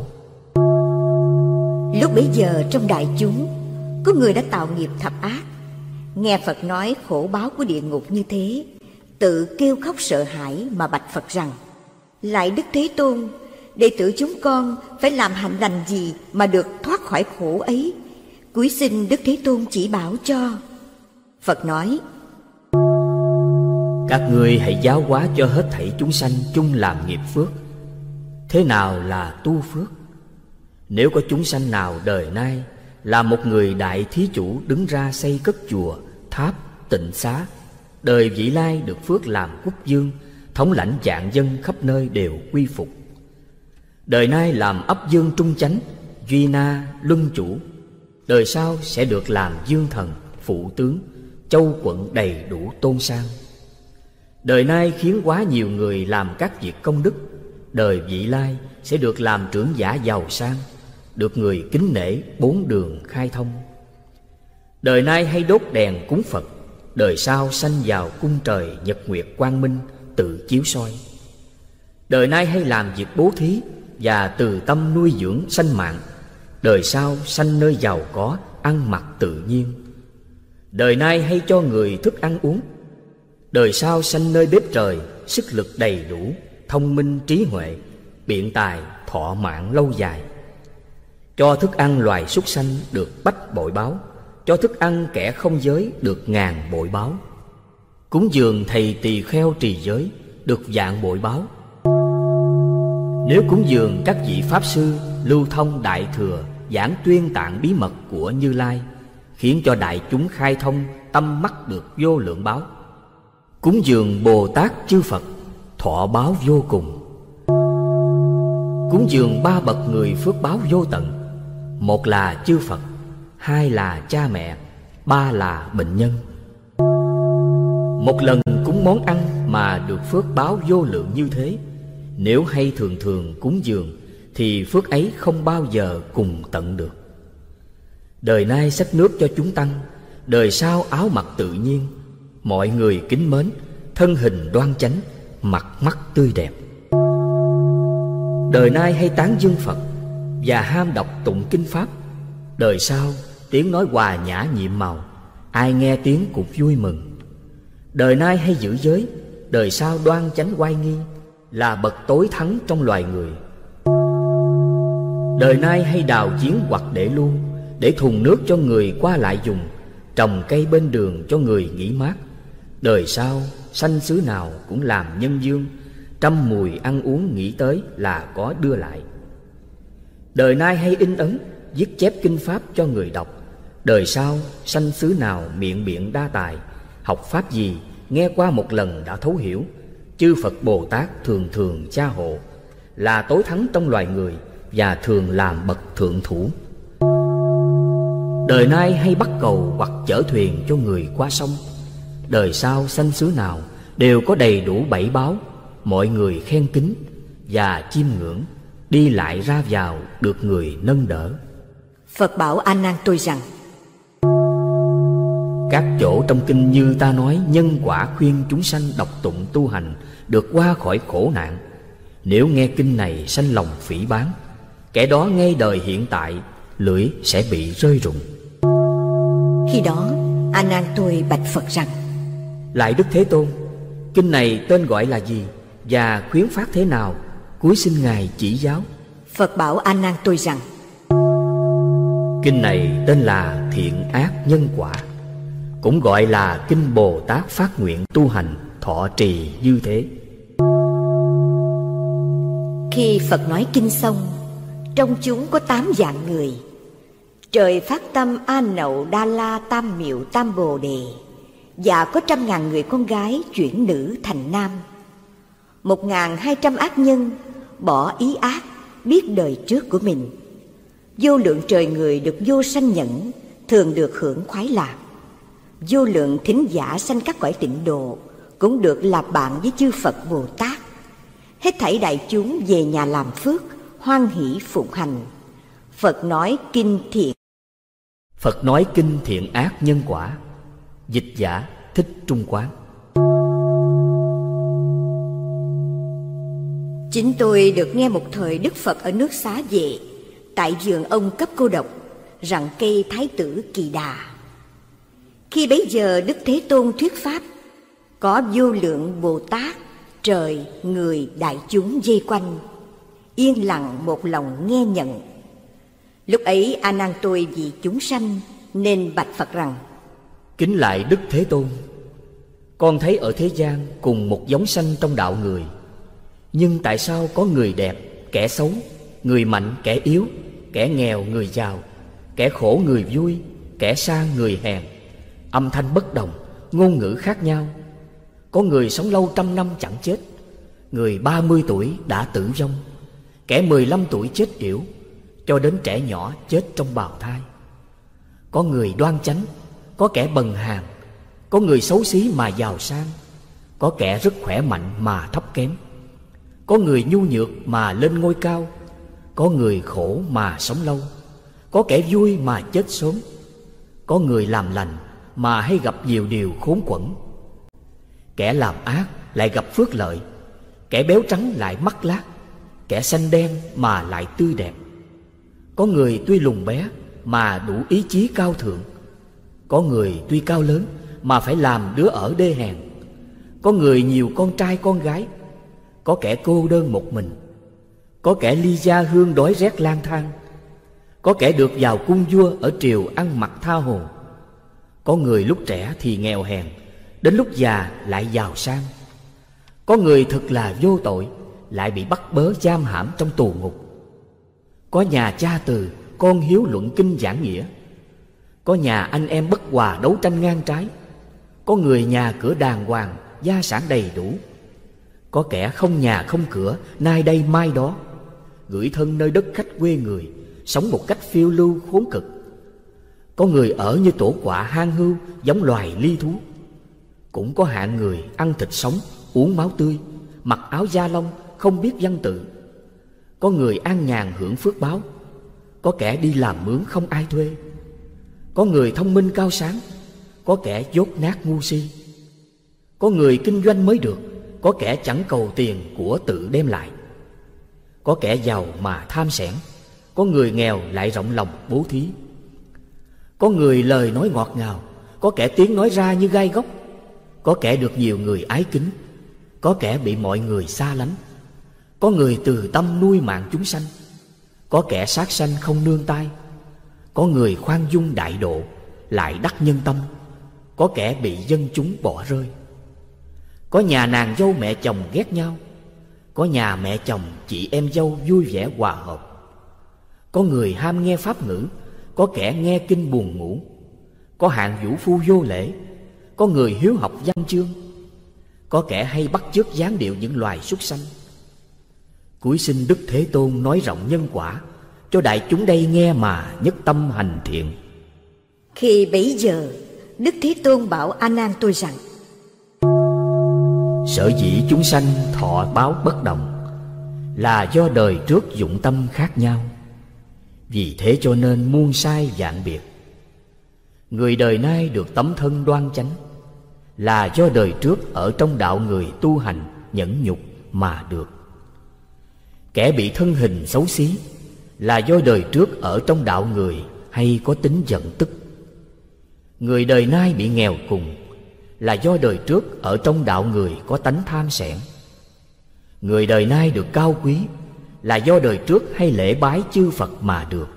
Lúc bấy giờ trong đại chúng có người đã tạo nghiệp thập ác, nghe Phật nói khổ báo của địa ngục như thế, tự kêu khóc sợ hãi mà bạch Phật rằng: Lạy Đức Thế Tôn, đệ tử chúng con phải làm hạnh lành gì mà được thoát khỏi khổ ấy? Cúi xin Đức Thế Tôn chỉ bảo cho. Phật nói: Các ngươi hãy giáo hóa cho hết thảy chúng sanh chung làm nghiệp phước. Thế nào là tu phước? Nếu có chúng sanh nào đời nay là một người đại thí chủ đứng ra xây cất chùa, tháp, tịnh xá, đời vị lai được phước làm quốc vương, thống lãnh vạn dân khắp nơi đều quy phục. Đời nay làm ấp dương trung chánh, duy na, luân chủ, đời sau sẽ được làm dương thần, phụ tướng, châu quận đầy đủ tôn sang. Đời nay khiến quá nhiều người làm các việc công đức, đời vị lai sẽ được làm trưởng giả giàu sang, được người kính nể, bốn đường khai thông. Đời nay hay đốt đèn cúng Phật, đời sau sanh vào cung trời nhật nguyệt quang minh tự chiếu soi. Đời nay hay làm việc bố thí và từ tâm nuôi dưỡng sanh mạng, đời sau sanh nơi giàu có, ăn mặc tự nhiên. Đời nay hay cho người thức ăn uống, đời sau sanh nơi bếp trời, sức lực đầy đủ, thông minh trí huệ, biện tài, thọ mạng lâu dài. Cho thức ăn loài súc sanh được bách bội báo, cho thức ăn kẻ không giới được ngàn bội báo. Cúng dường thầy tỳ kheo trì giới được vạn bội báo. Nếu cúng dường các vị pháp sư lưu thông đại thừa, giảng tuyên tạng bí mật của Như Lai, khiến cho đại chúng khai thông, tâm mắc được vô lượng báo. Cúng dường Bồ Tát chư Phật, thọ báo vô cùng. Cúng dường ba bậc người phước báo vô tận. Một là chư Phật, hai là cha mẹ, ba là bệnh nhân. Một lần cúng món ăn mà được phước báo vô lượng như thế, nếu hay thường thường cúng dường thì phước ấy không bao giờ cùng tận được. Đời nay xách nước cho chúng tăng, đời sau áo mặc tự nhiên, mọi người kính mến, thân hình đoan chánh, mặt mắt tươi đẹp. Đời nay hay tán dương Phật và ham đọc tụng kinh pháp, đời sau tiếng nói hòa nhã nhiệm màu, ai nghe tiếng cũng vui mừng. Đời nay hay giữ giới, đời sau đoan chánh oai nghi, là bậc tối thắng trong loài người. Đời nay hay đào giếng hoặc để lu, để thùng nước cho người qua lại dùng, trồng cây bên đường cho người nghỉ mát. Đời sau sanh xứ nào cũng làm nhân dương, trăm mùi ăn uống nghĩ tới là có đưa lại. Đời nay hay in ấn, viết chép kinh pháp cho người đọc. Đời sau sanh xứ nào miệng biện đa tài, học pháp gì nghe qua một lần đã thấu hiểu. Chư Phật Bồ Tát thường thường cha hộ, là tối thắng trong loài người và thường làm bậc thượng thủ. Đời nay hay bắt cầu hoặc chở thuyền cho người qua sông, đời sau sanh xứ nào đều có đầy đủ bảy báo, mọi người khen kính và chiêm ngưỡng, đi lại ra vào được người nâng đỡ. Phật bảo A Nan tôi rằng: các chỗ trong kinh như ta nói nhân quả khuyên chúng sanh đọc tụng tu hành được qua khỏi khổ nạn. Nếu nghe kinh này sanh lòng phỉ báng, kẻ đó ngay đời hiện tại lưỡi sẽ bị rơi rụng. Khi đó A Nan tôi bạch Phật rằng: Lại Đức Thế Tôn, kinh này tên gọi là gì và khuyến phát thế nào? Cúi xin Ngài chỉ giáo. Phật bảo A Nan tôi rằng: Kinh này tên là Thiện Ác Nhân Quả, cũng gọi là kinh Bồ Tát phát nguyện tu hành thọ trì như thế. Khi Phật nói kinh xong, trong chúng có 8 dạng người. Trời phát tâm A Nậu Đa La Tam Miệu Tam Bồ Đề, và có 100.000 người con gái chuyển nữ thành nam. 1.200 ác nhân bỏ ý ác, biết đời trước của mình. Vô lượng trời người được vô sanh nhẫn, thường được hưởng khoái lạc. Vô lượng thính giả sanh các cõi tịnh độ, cũng được làm bạn với chư Phật Bồ Tát. Hết thảy đại chúng về nhà làm phước, hoan hỷ phụng hành. Phật nói kinh thiện. Phật nói kinh Thiện Ác Nhân Quả. Dịch giả Thích Trung Quán. Chính tôi được nghe một thời Đức Phật ở nước Xá Vệ, tại vườn ông Cấp Cô Độc, rằng cây Thái tử Kỳ Đà. Khi bấy giờ Đức Thế Tôn thuyết pháp, có vô lượng Bồ Tát, trời, người, đại chúng vây quanh, yên lặng một lòng nghe nhận. Lúc ấy A Nan tôi vì chúng sanh nên bạch Phật rằng: Kính lại Đức Thế Tôn, con thấy ở thế gian cùng một giống sanh trong đạo người, nhưng tại sao có người đẹp, kẻ xấu, người mạnh, kẻ yếu, kẻ nghèo, người giàu, kẻ khổ, người vui, kẻ sang, người hèn, âm thanh bất đồng, ngôn ngữ khác nhau. Có người sống lâu 100 năm chẳng chết, người 30 tuổi đã tử vong, kẻ 15 tuổi chết yểu, cho đến trẻ nhỏ chết trong bào thai. Có người đoan chánh, có kẻ bần hàn, có người xấu xí mà giàu sang, có kẻ rất khỏe mạnh mà thấp kém, có người nhu nhược mà lên ngôi cao, có người khổ mà sống lâu, có kẻ vui mà chết sớm, có người làm lành mà hay gặp nhiều điều khốn quẫn. Kẻ làm ác lại gặp phước lợi, kẻ béo trắng lại mắt lác, kẻ xanh đen mà lại tươi đẹp. Có người tuy lùn bé mà đủ ý chí cao thượng, có người tuy cao lớn mà phải làm đứa ở đê hèn, có người nhiều con trai con gái, có kẻ cô đơn một mình, có kẻ ly gia hương đói rét lang thang, có kẻ được vào cung vua ở triều ăn mặc tha hồ. Có người lúc trẻ thì nghèo hèn, đến lúc già lại giàu sang. Có người thực là vô tội, lại bị bắt bớ giam hãm trong tù ngục. Có nhà cha từ, con hiếu luận kinh giảng nghĩa. Có nhà anh em bất hòa đấu tranh ngang trái. Có người nhà cửa đàng hoàng, gia sản đầy đủ. Có kẻ không nhà không cửa, nay đây mai đó, gửi thân nơi đất khách quê người, sống một cách phiêu lưu khốn cực. Có người ở như tổ quạ hang hưu, giống loài ly thú. Cũng có hạng người ăn thịt sống, uống máu tươi, mặc áo da lông, không biết văn tự. Có người an nhàn hưởng phước báo, có kẻ đi làm mướn không ai thuê. Có người thông minh cao sáng, có kẻ dốt nát ngu si. Có người kinh doanh mới được, có kẻ chẳng cầu tiền của tự đem lại. Có kẻ giàu mà tham xẻn, có người nghèo lại rộng lòng bố thí. Có người lời nói ngọt ngào, có kẻ tiếng nói ra như gai góc. Có kẻ được nhiều người ái kính, có kẻ bị mọi người xa lánh. Có người từ tâm nuôi mạng chúng sanh, có kẻ sát sanh không nương tay. Có người khoan dung đại độ, lại đắc nhân tâm, có kẻ bị dân chúng bỏ rơi. Có nhà nàng dâu mẹ chồng ghét nhau, có nhà mẹ chồng chị em dâu vui vẻ hòa hợp. Có người ham nghe pháp ngữ, có kẻ nghe kinh buồn ngủ. Có hạng vũ phu vô lễ, có người hiếu học văn chương, có kẻ hay bắt chước dáng điệu những loài súc sanh. Cúi xin Đức Thế Tôn nói rộng nhân quả, cho đại chúng đây nghe mà nhất tâm hành thiện. Khi bấy giờ, Đức Thế Tôn bảo A Nan tôi rằng: sở dĩ chúng sanh thọ báo bất đồng là do đời trước dụng tâm khác nhau. Vì thế cho nên muôn sai vạn biệt. Người đời nay được tấm thân đoan chánh là do đời trước ở trong đạo người tu hành nhẫn nhục mà được. Kẻ bị thân hình xấu xí là do đời trước ở trong đạo người hay có tính giận tức. Người đời nay bị nghèo cùng là do đời trước ở trong đạo người có tánh tham sẻn. Người đời nay được cao quý là do đời trước hay lễ bái chư Phật mà được.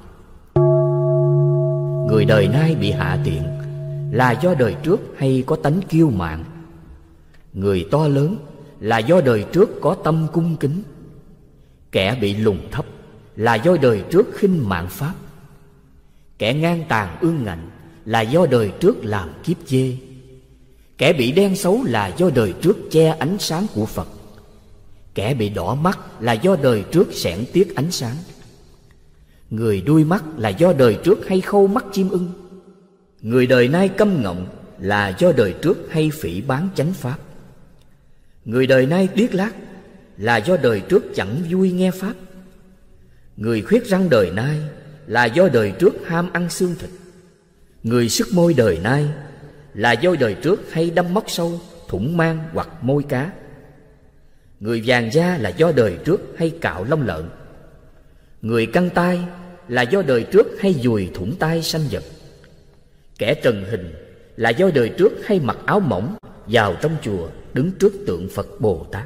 Người đời nay bị hạ tiện là do đời trước hay có tánh kiêu mạn. Người to lớn là do đời trước có tâm cung kính. Kẻ bị lùn thấp là do đời trước khinh mạn pháp. Kẻ ngang tàn ương ngạnh là do đời trước làm kiếp dê. Kẻ bị đen xấu là do đời trước che ánh sáng của Phật. Kẻ bị đỏ mắt là do đời trước xẻn tiếc ánh sáng. Người đuôi mắt là do đời trước hay khâu mắt chim ưng. Người đời nay câm ngọng là do đời trước hay phỉ báng chánh pháp. Người đời nay điếc lác là do đời trước chẳng vui nghe pháp. Người khuyết răng đời nay là do đời trước ham ăn xương thịt. Người sức môi đời nay là do đời trước hay đâm móc sâu, thủng mang hoặc môi cá. Người vàng da là do đời trước hay cạo lông lợn. Người căng tay là do đời trước hay dùi thủng tay sanh vật. Kẻ trần hình là do đời trước hay mặc áo mỏng vào trong chùa đứng trước tượng Phật Bồ Tát.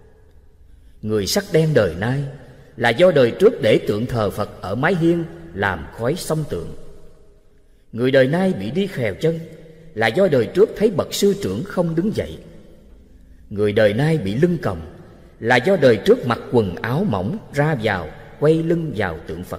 Người sắc đen đời nay là do đời trước để tượng thờ Phật ở mái hiên làm khói xông tượng. Người đời nay bị đi khèo chân là do đời trước thấy bậc sư trưởng không đứng dậy. Người đời nay bị lưng còng là do đời trước mặc quần áo mỏng ra vào quay lưng vào tượng Phật.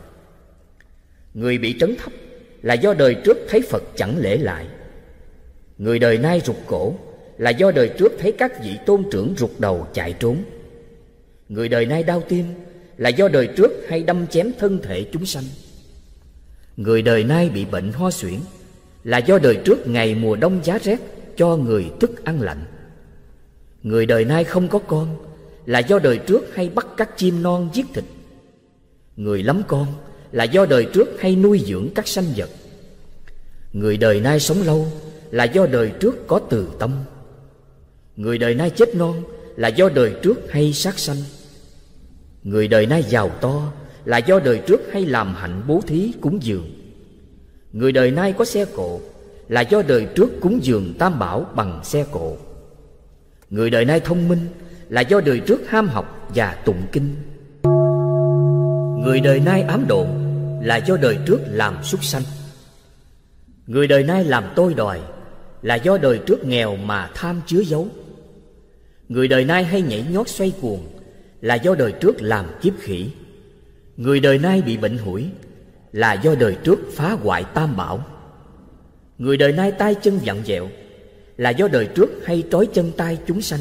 Người bị trấn thấp là do đời trước thấy Phật chẳng lễ lại. Người đời nay rụt cổ là do đời trước thấy các vị tôn trưởng rụt đầu chạy trốn. Người đời nay đau tim là do đời trước hay đâm chém thân thể chúng sanh. Người đời nay bị bệnh ho suyễn là do đời trước ngày mùa đông giá rét cho người thức ăn lạnh. Người đời nay không có con là do đời trước hay bắt các chim non giết thịt. Người lắm con là do đời trước hay nuôi dưỡng các sanh vật. Người đời nay sống lâu là do đời trước có từ tâm. Người đời nay chết non là do đời trước hay sát sanh. Người đời nay giàu to là do đời trước hay làm hạnh bố thí cúng dường. Người đời nay có xe cộ là do đời trước cúng dường tam bảo bằng xe cộ. Người đời nay thông minh là do đời trước ham học và tụng kinh. Người đời nay ám độn là do đời trước làm súc sanh. Người đời nay làm tôi đòi là do đời trước nghèo mà tham chứa giấu. Người đời nay hay nhảy nhót xoay cuồng là do đời trước làm kiếp khỉ. Người đời nay bị bệnh hủi là do đời trước phá hoại tam bảo. Người đời nay tay chân vặn vẹo là do đời trước hay trói chân tay chúng sanh.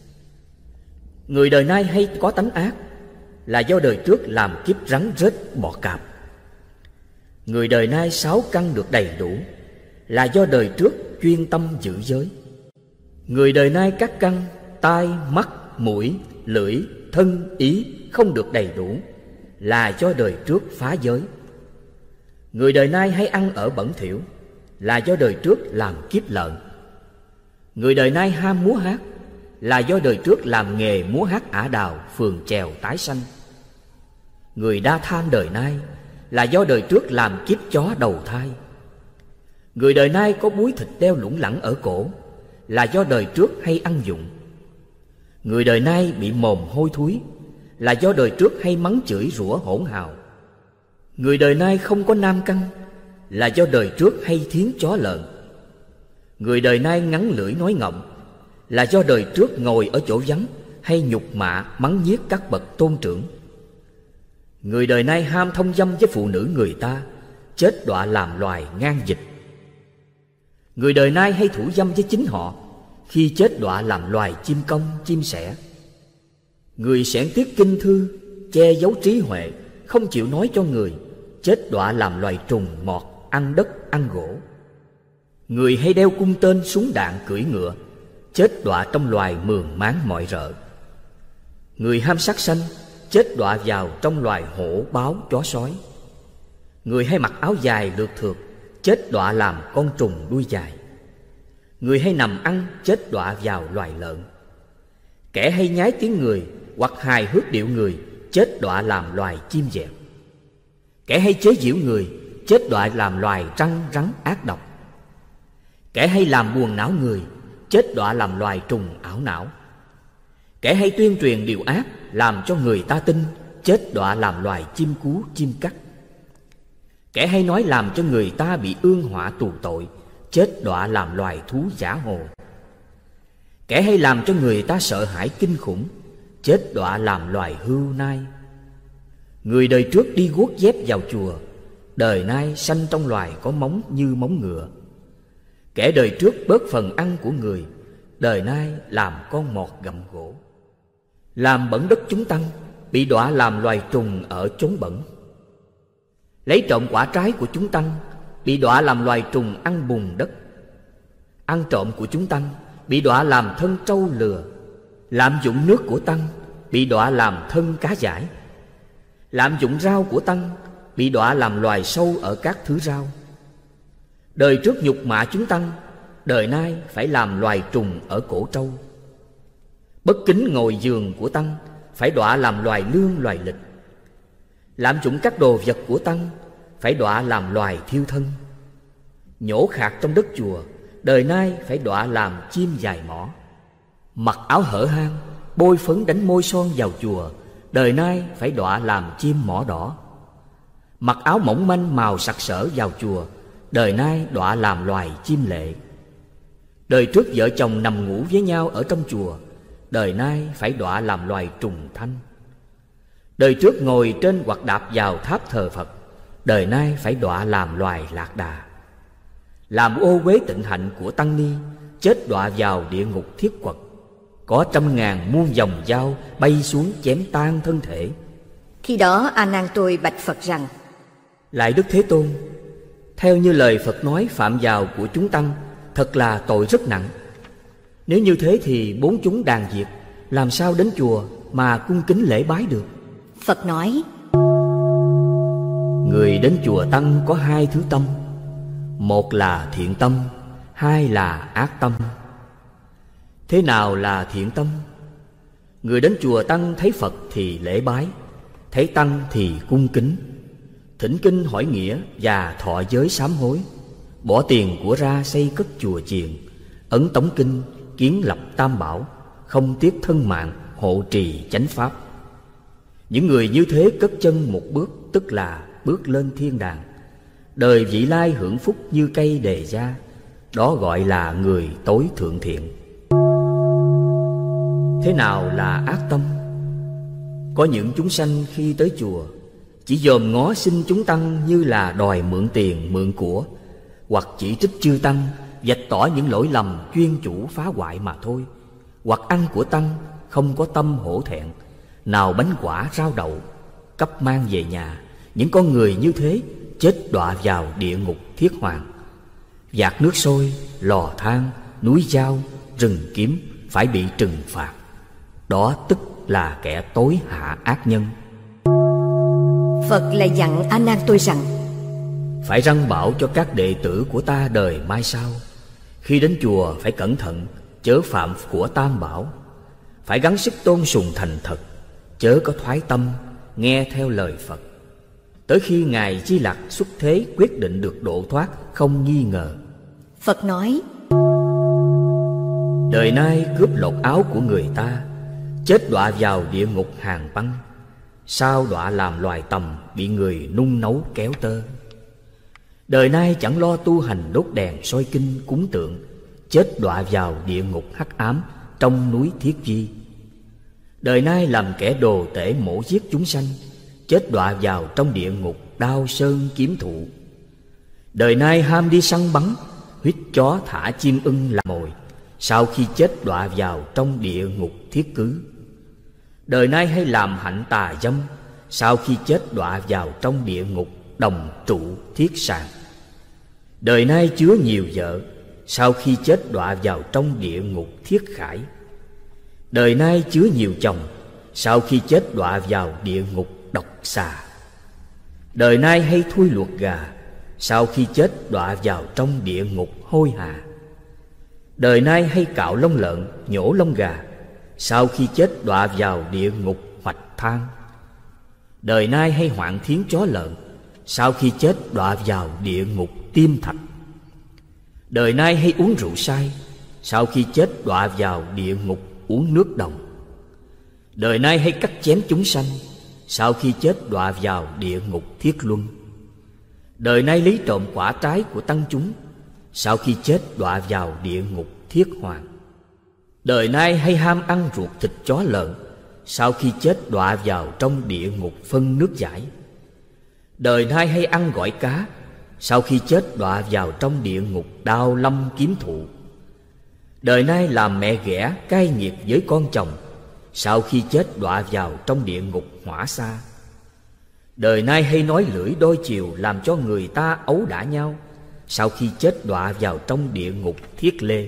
Người đời nay hay có tánh ác là do đời trước làm kiếp rắn rết bọ cạp. Người đời nay sáu căn được đầy đủ là do đời trước chuyên tâm giữ giới. Người đời nay các căn tai, mắt, mũi, lưỡi, thân, ý không được đầy đủ là do đời trước phá giới. Người đời nay hay ăn ở bẩn thỉu là do đời trước làm kiếp lợn. Người đời nay ham múa hát là do đời trước làm nghề múa hát ả đào, phường chèo tái sanh. Người đa tham đời nay là do đời trước làm kiếp chó đầu thai. Người đời nay có búi thịt đeo lủng lẳng ở cổ là do đời trước hay ăn dụng. Người đời nay bị mồm hôi thối là do đời trước hay mắng chửi rủa hỗn hào. Người đời nay không có nam căn là do đời trước hay thiến chó lợn. Người đời nay ngắn lưỡi nói ngọng là do đời trước ngồi ở chỗ vắng hay nhục mạ mắng nhiếc các bậc tôn trưởng. Người đời nay ham thông dâm với phụ nữ người ta, chết đọa làm loài ngang dịch. Người đời nay hay thủ dâm với chính họ, khi chết đọa làm loài chim công, chim sẻ. Người xẻn tiếc kinh thư, che giấu trí huệ, không chịu nói cho người, chết đọa làm loài trùng mọt, ăn đất, ăn gỗ. Người hay đeo cung tên súng đạn cưỡi ngựa, chết đọa trong loài mườn máng mọi rợ. Người ham sắc xanh, chết đọa vào trong loài hổ báo chó sói. Người hay mặc áo dài lượt thượt, chết đọa làm con trùng đuôi dài. Người hay nằm ăn, chết đọa vào loài lợn. Kẻ hay nhái tiếng người hoặc hài hước điệu người, chết đọa làm loài chim dẹt. Kẻ hay chế giễu người, chết đọa làm loài trăng rắn ác độc. Kẻ hay làm buồn não người, chết đọa làm loài trùng ảo não. Kẻ hay tuyên truyền điều ác, làm cho người ta tin, chết đọa làm loài chim cú chim cắt. Kẻ hay nói làm cho người ta bị ương họa tù tội, chết đọa làm loài thú giả hồ. Kẻ hay làm cho người ta sợ hãi kinh khủng, chết đọa làm loài hươu nai. Người đời trước đi guốc dép vào chùa, đời nay sanh trong loài có móng như móng ngựa. Kẻ đời trước bớt phần ăn của người, đời nay làm con mọt gặm gỗ. Làm bẩn đất chúng tăng, bị đọa làm loài trùng ở chốn bẩn. Lấy trộm quả trái của chúng tăng, bị đọa làm loài trùng ăn bùn đất. Ăn trộm của chúng tăng, bị đọa làm thân trâu lừa. Lạm dụng nước của tăng, bị đọa làm thân cá dải. Lạm dụng rau của tăng, bị đọa làm loài sâu ở các thứ rau. Đời trước nhục mạ chúng tăng, đời nay phải làm loài trùng ở cổ trâu. Bất kính ngồi giường của tăng, phải đọa làm loài lương loài lịch. Lạm dụng các đồ vật của tăng, phải đọa làm loài thiêu thân. Nhổ khạc trong đất chùa, đời nay phải đọa làm chim dài mỏ. Mặc áo hở hang, bôi phấn đánh môi son vào chùa, đời nay phải đọa làm chim mỏ đỏ. Mặc áo mỏng manh màu sặc sỡ vào chùa, đời nay đọa làm loài chim lệ. Đời trước vợ chồng nằm ngủ với nhau ở trong chùa, đời nay phải đọa làm loài trùng thanh. Đời trước ngồi trên hoặc đạp vào tháp thờ Phật, đời nay phải đọa làm loài lạc đà. Làm ô uế tịnh hạnh của tăng ni, chết đọa vào địa ngục thiết quật. Có 100.000 muôn dòng dao bay xuống chém tan thân thể. Khi đó A Nan tôi bạch Phật rằng: Lại Đức Thế Tôn, theo như lời Phật nói, phạm vào của chúng tăng thật là tội rất nặng. Nếu như thế thì 4 chúng đàn diệt, làm sao đến chùa mà cung kính lễ bái được? Phật nói: Người đến chùa tăng có 2 thứ tâm. Một là thiện tâm, 2 là ác tâm. Thế nào là thiện tâm? Người đến chùa tăng thấy Phật thì lễ bái, thấy tăng thì cung kính, thỉnh kinh hỏi nghĩa và thọ giới sám hối, bỏ tiền của ra xây cất chùa chiền, ấn tống kinh, kiến lập tam bảo, không tiếc thân mạng, hộ trì chánh pháp. Những người như thế cất chân một bước, tức là bước lên thiên đàng, đời vị lai hưởng phúc như cây đề gia. Đó gọi là người tối thượng thiện. Thế nào là ác tâm? Có những chúng sanh khi tới chùa chỉ dòm ngó xin chúng tăng như là đòi mượn tiền mượn của, hoặc chỉ trích chư tăng, vạch tỏ những lỗi lầm chuyên chủ phá hoại mà thôi. Hoặc ăn của tăng không có tâm hổ thẹn, nào bánh quả rau đậu cấp mang về nhà. Những con người như thế chết đọa vào địa ngục thiết hoàng. Vạc nước sôi, lò than, núi dao, rừng kiếm phải bị trừng phạt. Đó tức là kẻ tối hạ ác nhân. Phật lại dặn A Nan tôi rằng: Phải răn bảo cho các đệ tử của ta đời mai sau, khi đến chùa phải cẩn thận, chớ phạm của tam bảo. Phải gắng sức tôn sùng thành thật, chớ có thoái tâm, nghe theo lời Phật. Tới khi Ngài Di Lặc xuất thế quyết định được độ thoát không nghi ngờ. Phật nói: Đời nay cướp lột áo của người ta, chết đọa vào địa ngục hàng băng, sao đọa làm loài tầm bị người nung nấu kéo tơ. Đời nay chẳng lo tu hành đốt đèn soi kinh cúng tượng, chết đọa vào địa ngục hắc ám trong núi Thiết Di. Đời nay làm kẻ đồ tể mổ giết chúng sanh, chết đọa vào trong địa ngục đao sơn kiếm thụ. Đời nay ham đi săn bắn, huyết chó thả chim ưng làm mồi, sau khi chết đọa vào trong địa ngục thiết cứ. Đời nay hay làm hạnh tà dâm, sau khi chết đọa vào trong địa ngục đồng trụ thiết sàng. Đời nay chứa nhiều vợ, sau khi chết đọa vào trong địa ngục thiết khải. Đời nay chứa nhiều chồng, sau khi chết đọa vào địa ngục độc xà. Đời nay hay thui luộc gà, sau khi chết đọa vào trong địa ngục hôi hà. Đời nay hay cạo lông lợn, nhổ lông gà, sau khi chết đọa vào địa ngục hoạch than. Đời nay hay hoạn thiến chó lợn, sau khi chết đọa vào địa ngục tiêm thạch. Đời nay hay uống rượu say, sau khi chết đọa vào địa ngục uống nước đồng. Đời nay hay cắt chém chúng sanh, sau khi chết đọa vào địa ngục thiết luân. Đời nay lấy trộm quả trái của tăng chúng, sau khi chết đọa vào địa ngục thiết hoàng. Đời nay hay ham ăn ruột thịt chó lợn, sau khi chết đọa vào trong địa ngục phân nước giải. Đời nay hay ăn gỏi cá, sau khi chết đọa vào trong địa ngục đao lâm kiếm thụ. Đời nay làm mẹ ghẻ cay nghiệt với con chồng, sau khi chết đọa vào trong địa ngục hỏa sa. Đời nay hay nói lưỡi đôi chiều làm cho người ta ấu đả nhau, sau khi chết đọa vào trong địa ngục thiết lê.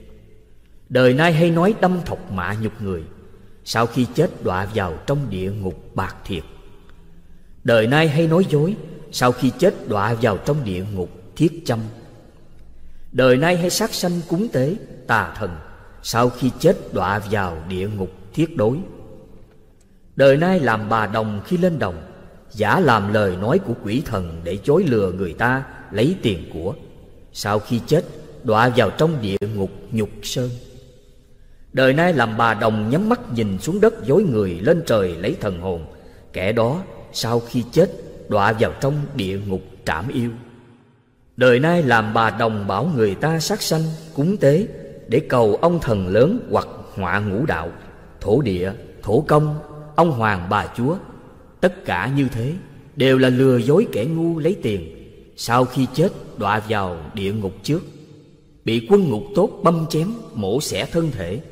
Đời nay hay nói đâm thọc mạ nhục người, sau khi chết đọa vào trong địa ngục bạc thiệt. Đời nay hay nói dối, sau khi chết đọa vào trong địa ngục thiết châm. Đời nay hay sát sanh cúng tế tà thần, sau khi chết đọa vào địa ngục thiết đối. Đời nay làm bà đồng khi lên đồng, giả làm lời nói của quỷ thần để chối lừa người ta lấy tiền của, sau khi chết đọa vào trong địa ngục nhục sơn. Đời nay làm bà đồng nhắm mắt nhìn xuống đất dối người lên trời lấy thần hồn, kẻ đó sau khi chết đọa vào trong địa ngục trảm yêu. Đời nay làm bà đồng bảo người ta sát sanh cúng tế để cầu ông thần lớn hoặc họa ngũ đạo, thổ địa, thổ công, ông hoàng bà chúa. Tất cả như thế đều là lừa dối kẻ ngu lấy tiền, sau khi chết đọa vào địa ngục trước. Bị quân ngục tốt băm chém, mổ xẻ thân thể,